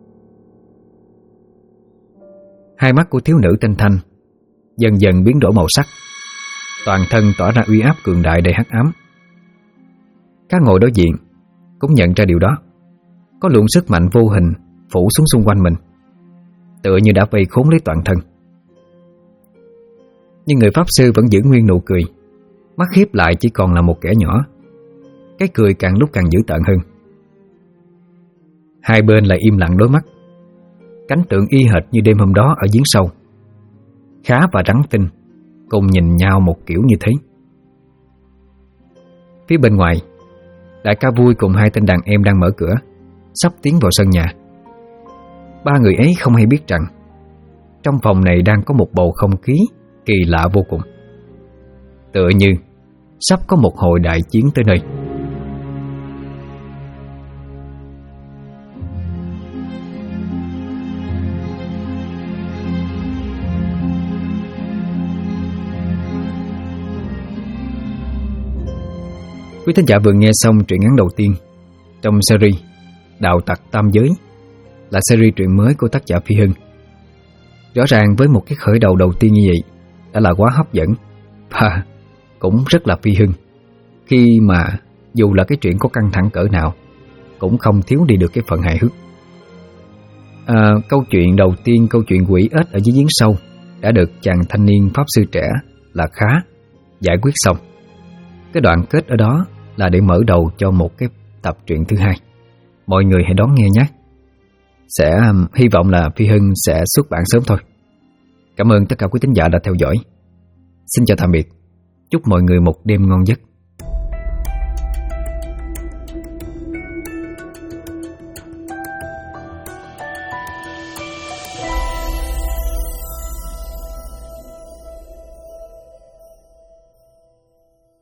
Hai mắt của thiếu nữ tên Thanh dần dần biến đổi màu sắc, toàn thân tỏa ra uy áp cường đại đầy hắc ám. Các ngồi đối diện cũng nhận ra điều đó. Có luồng sức mạnh vô hình phủ xuống xung quanh mình, tựa như đã vây khốn lấy toàn thân. Nhưng người pháp sư vẫn giữ nguyên nụ cười, mắt hiếp lại chỉ còn là một kẻ nhỏ. Cái cười càng lúc càng dữ tợn hơn. Hai bên lại im lặng đối mắt, cảnh tượng y hệt như đêm hôm đó ở giếng sâu. Khá và Rắn Tinh cùng nhìn nhau một kiểu như thế. Phía bên ngoài, đại ca Vui cùng 2 tên đàn em đang mở cửa, sắp tiến vào sân nhà. 3 người ấy không hay biết rằng trong phòng này đang có một bầu không khí kỳ lạ vô cùng, tựa như sắp có một hồi đại chiến tới nơi. Quý thính giả vừa nghe xong truyện ngắn đầu tiên trong series Đạo Tặc Tam Giới, là series truyện mới của tác giả Phi Hưng. Rõ ràng với một cái khởi đầu đầu tiên như vậy đã là quá hấp dẫn và cũng rất là Phi Hưng, khi mà dù là cái chuyện có căng thẳng cỡ nào cũng không thiếu đi được cái phần hài hước. Câu chuyện đầu tiên, câu chuyện quỷ ếch ở dưới giếng sâu, đã được chàng thanh niên pháp sư trẻ là Khá giải quyết xong. Cái đoạn kết ở đó là để mở đầu cho một cái tập truyện thứ 2. Mọi người hãy đón nghe nhé. Sẽ hy vọng là Phi Hưng sẽ xuất bản sớm thôi. Cảm ơn tất cả quý thính giả đã theo dõi. Xin chào tạm biệt. Chúc mọi người một đêm ngon giấc.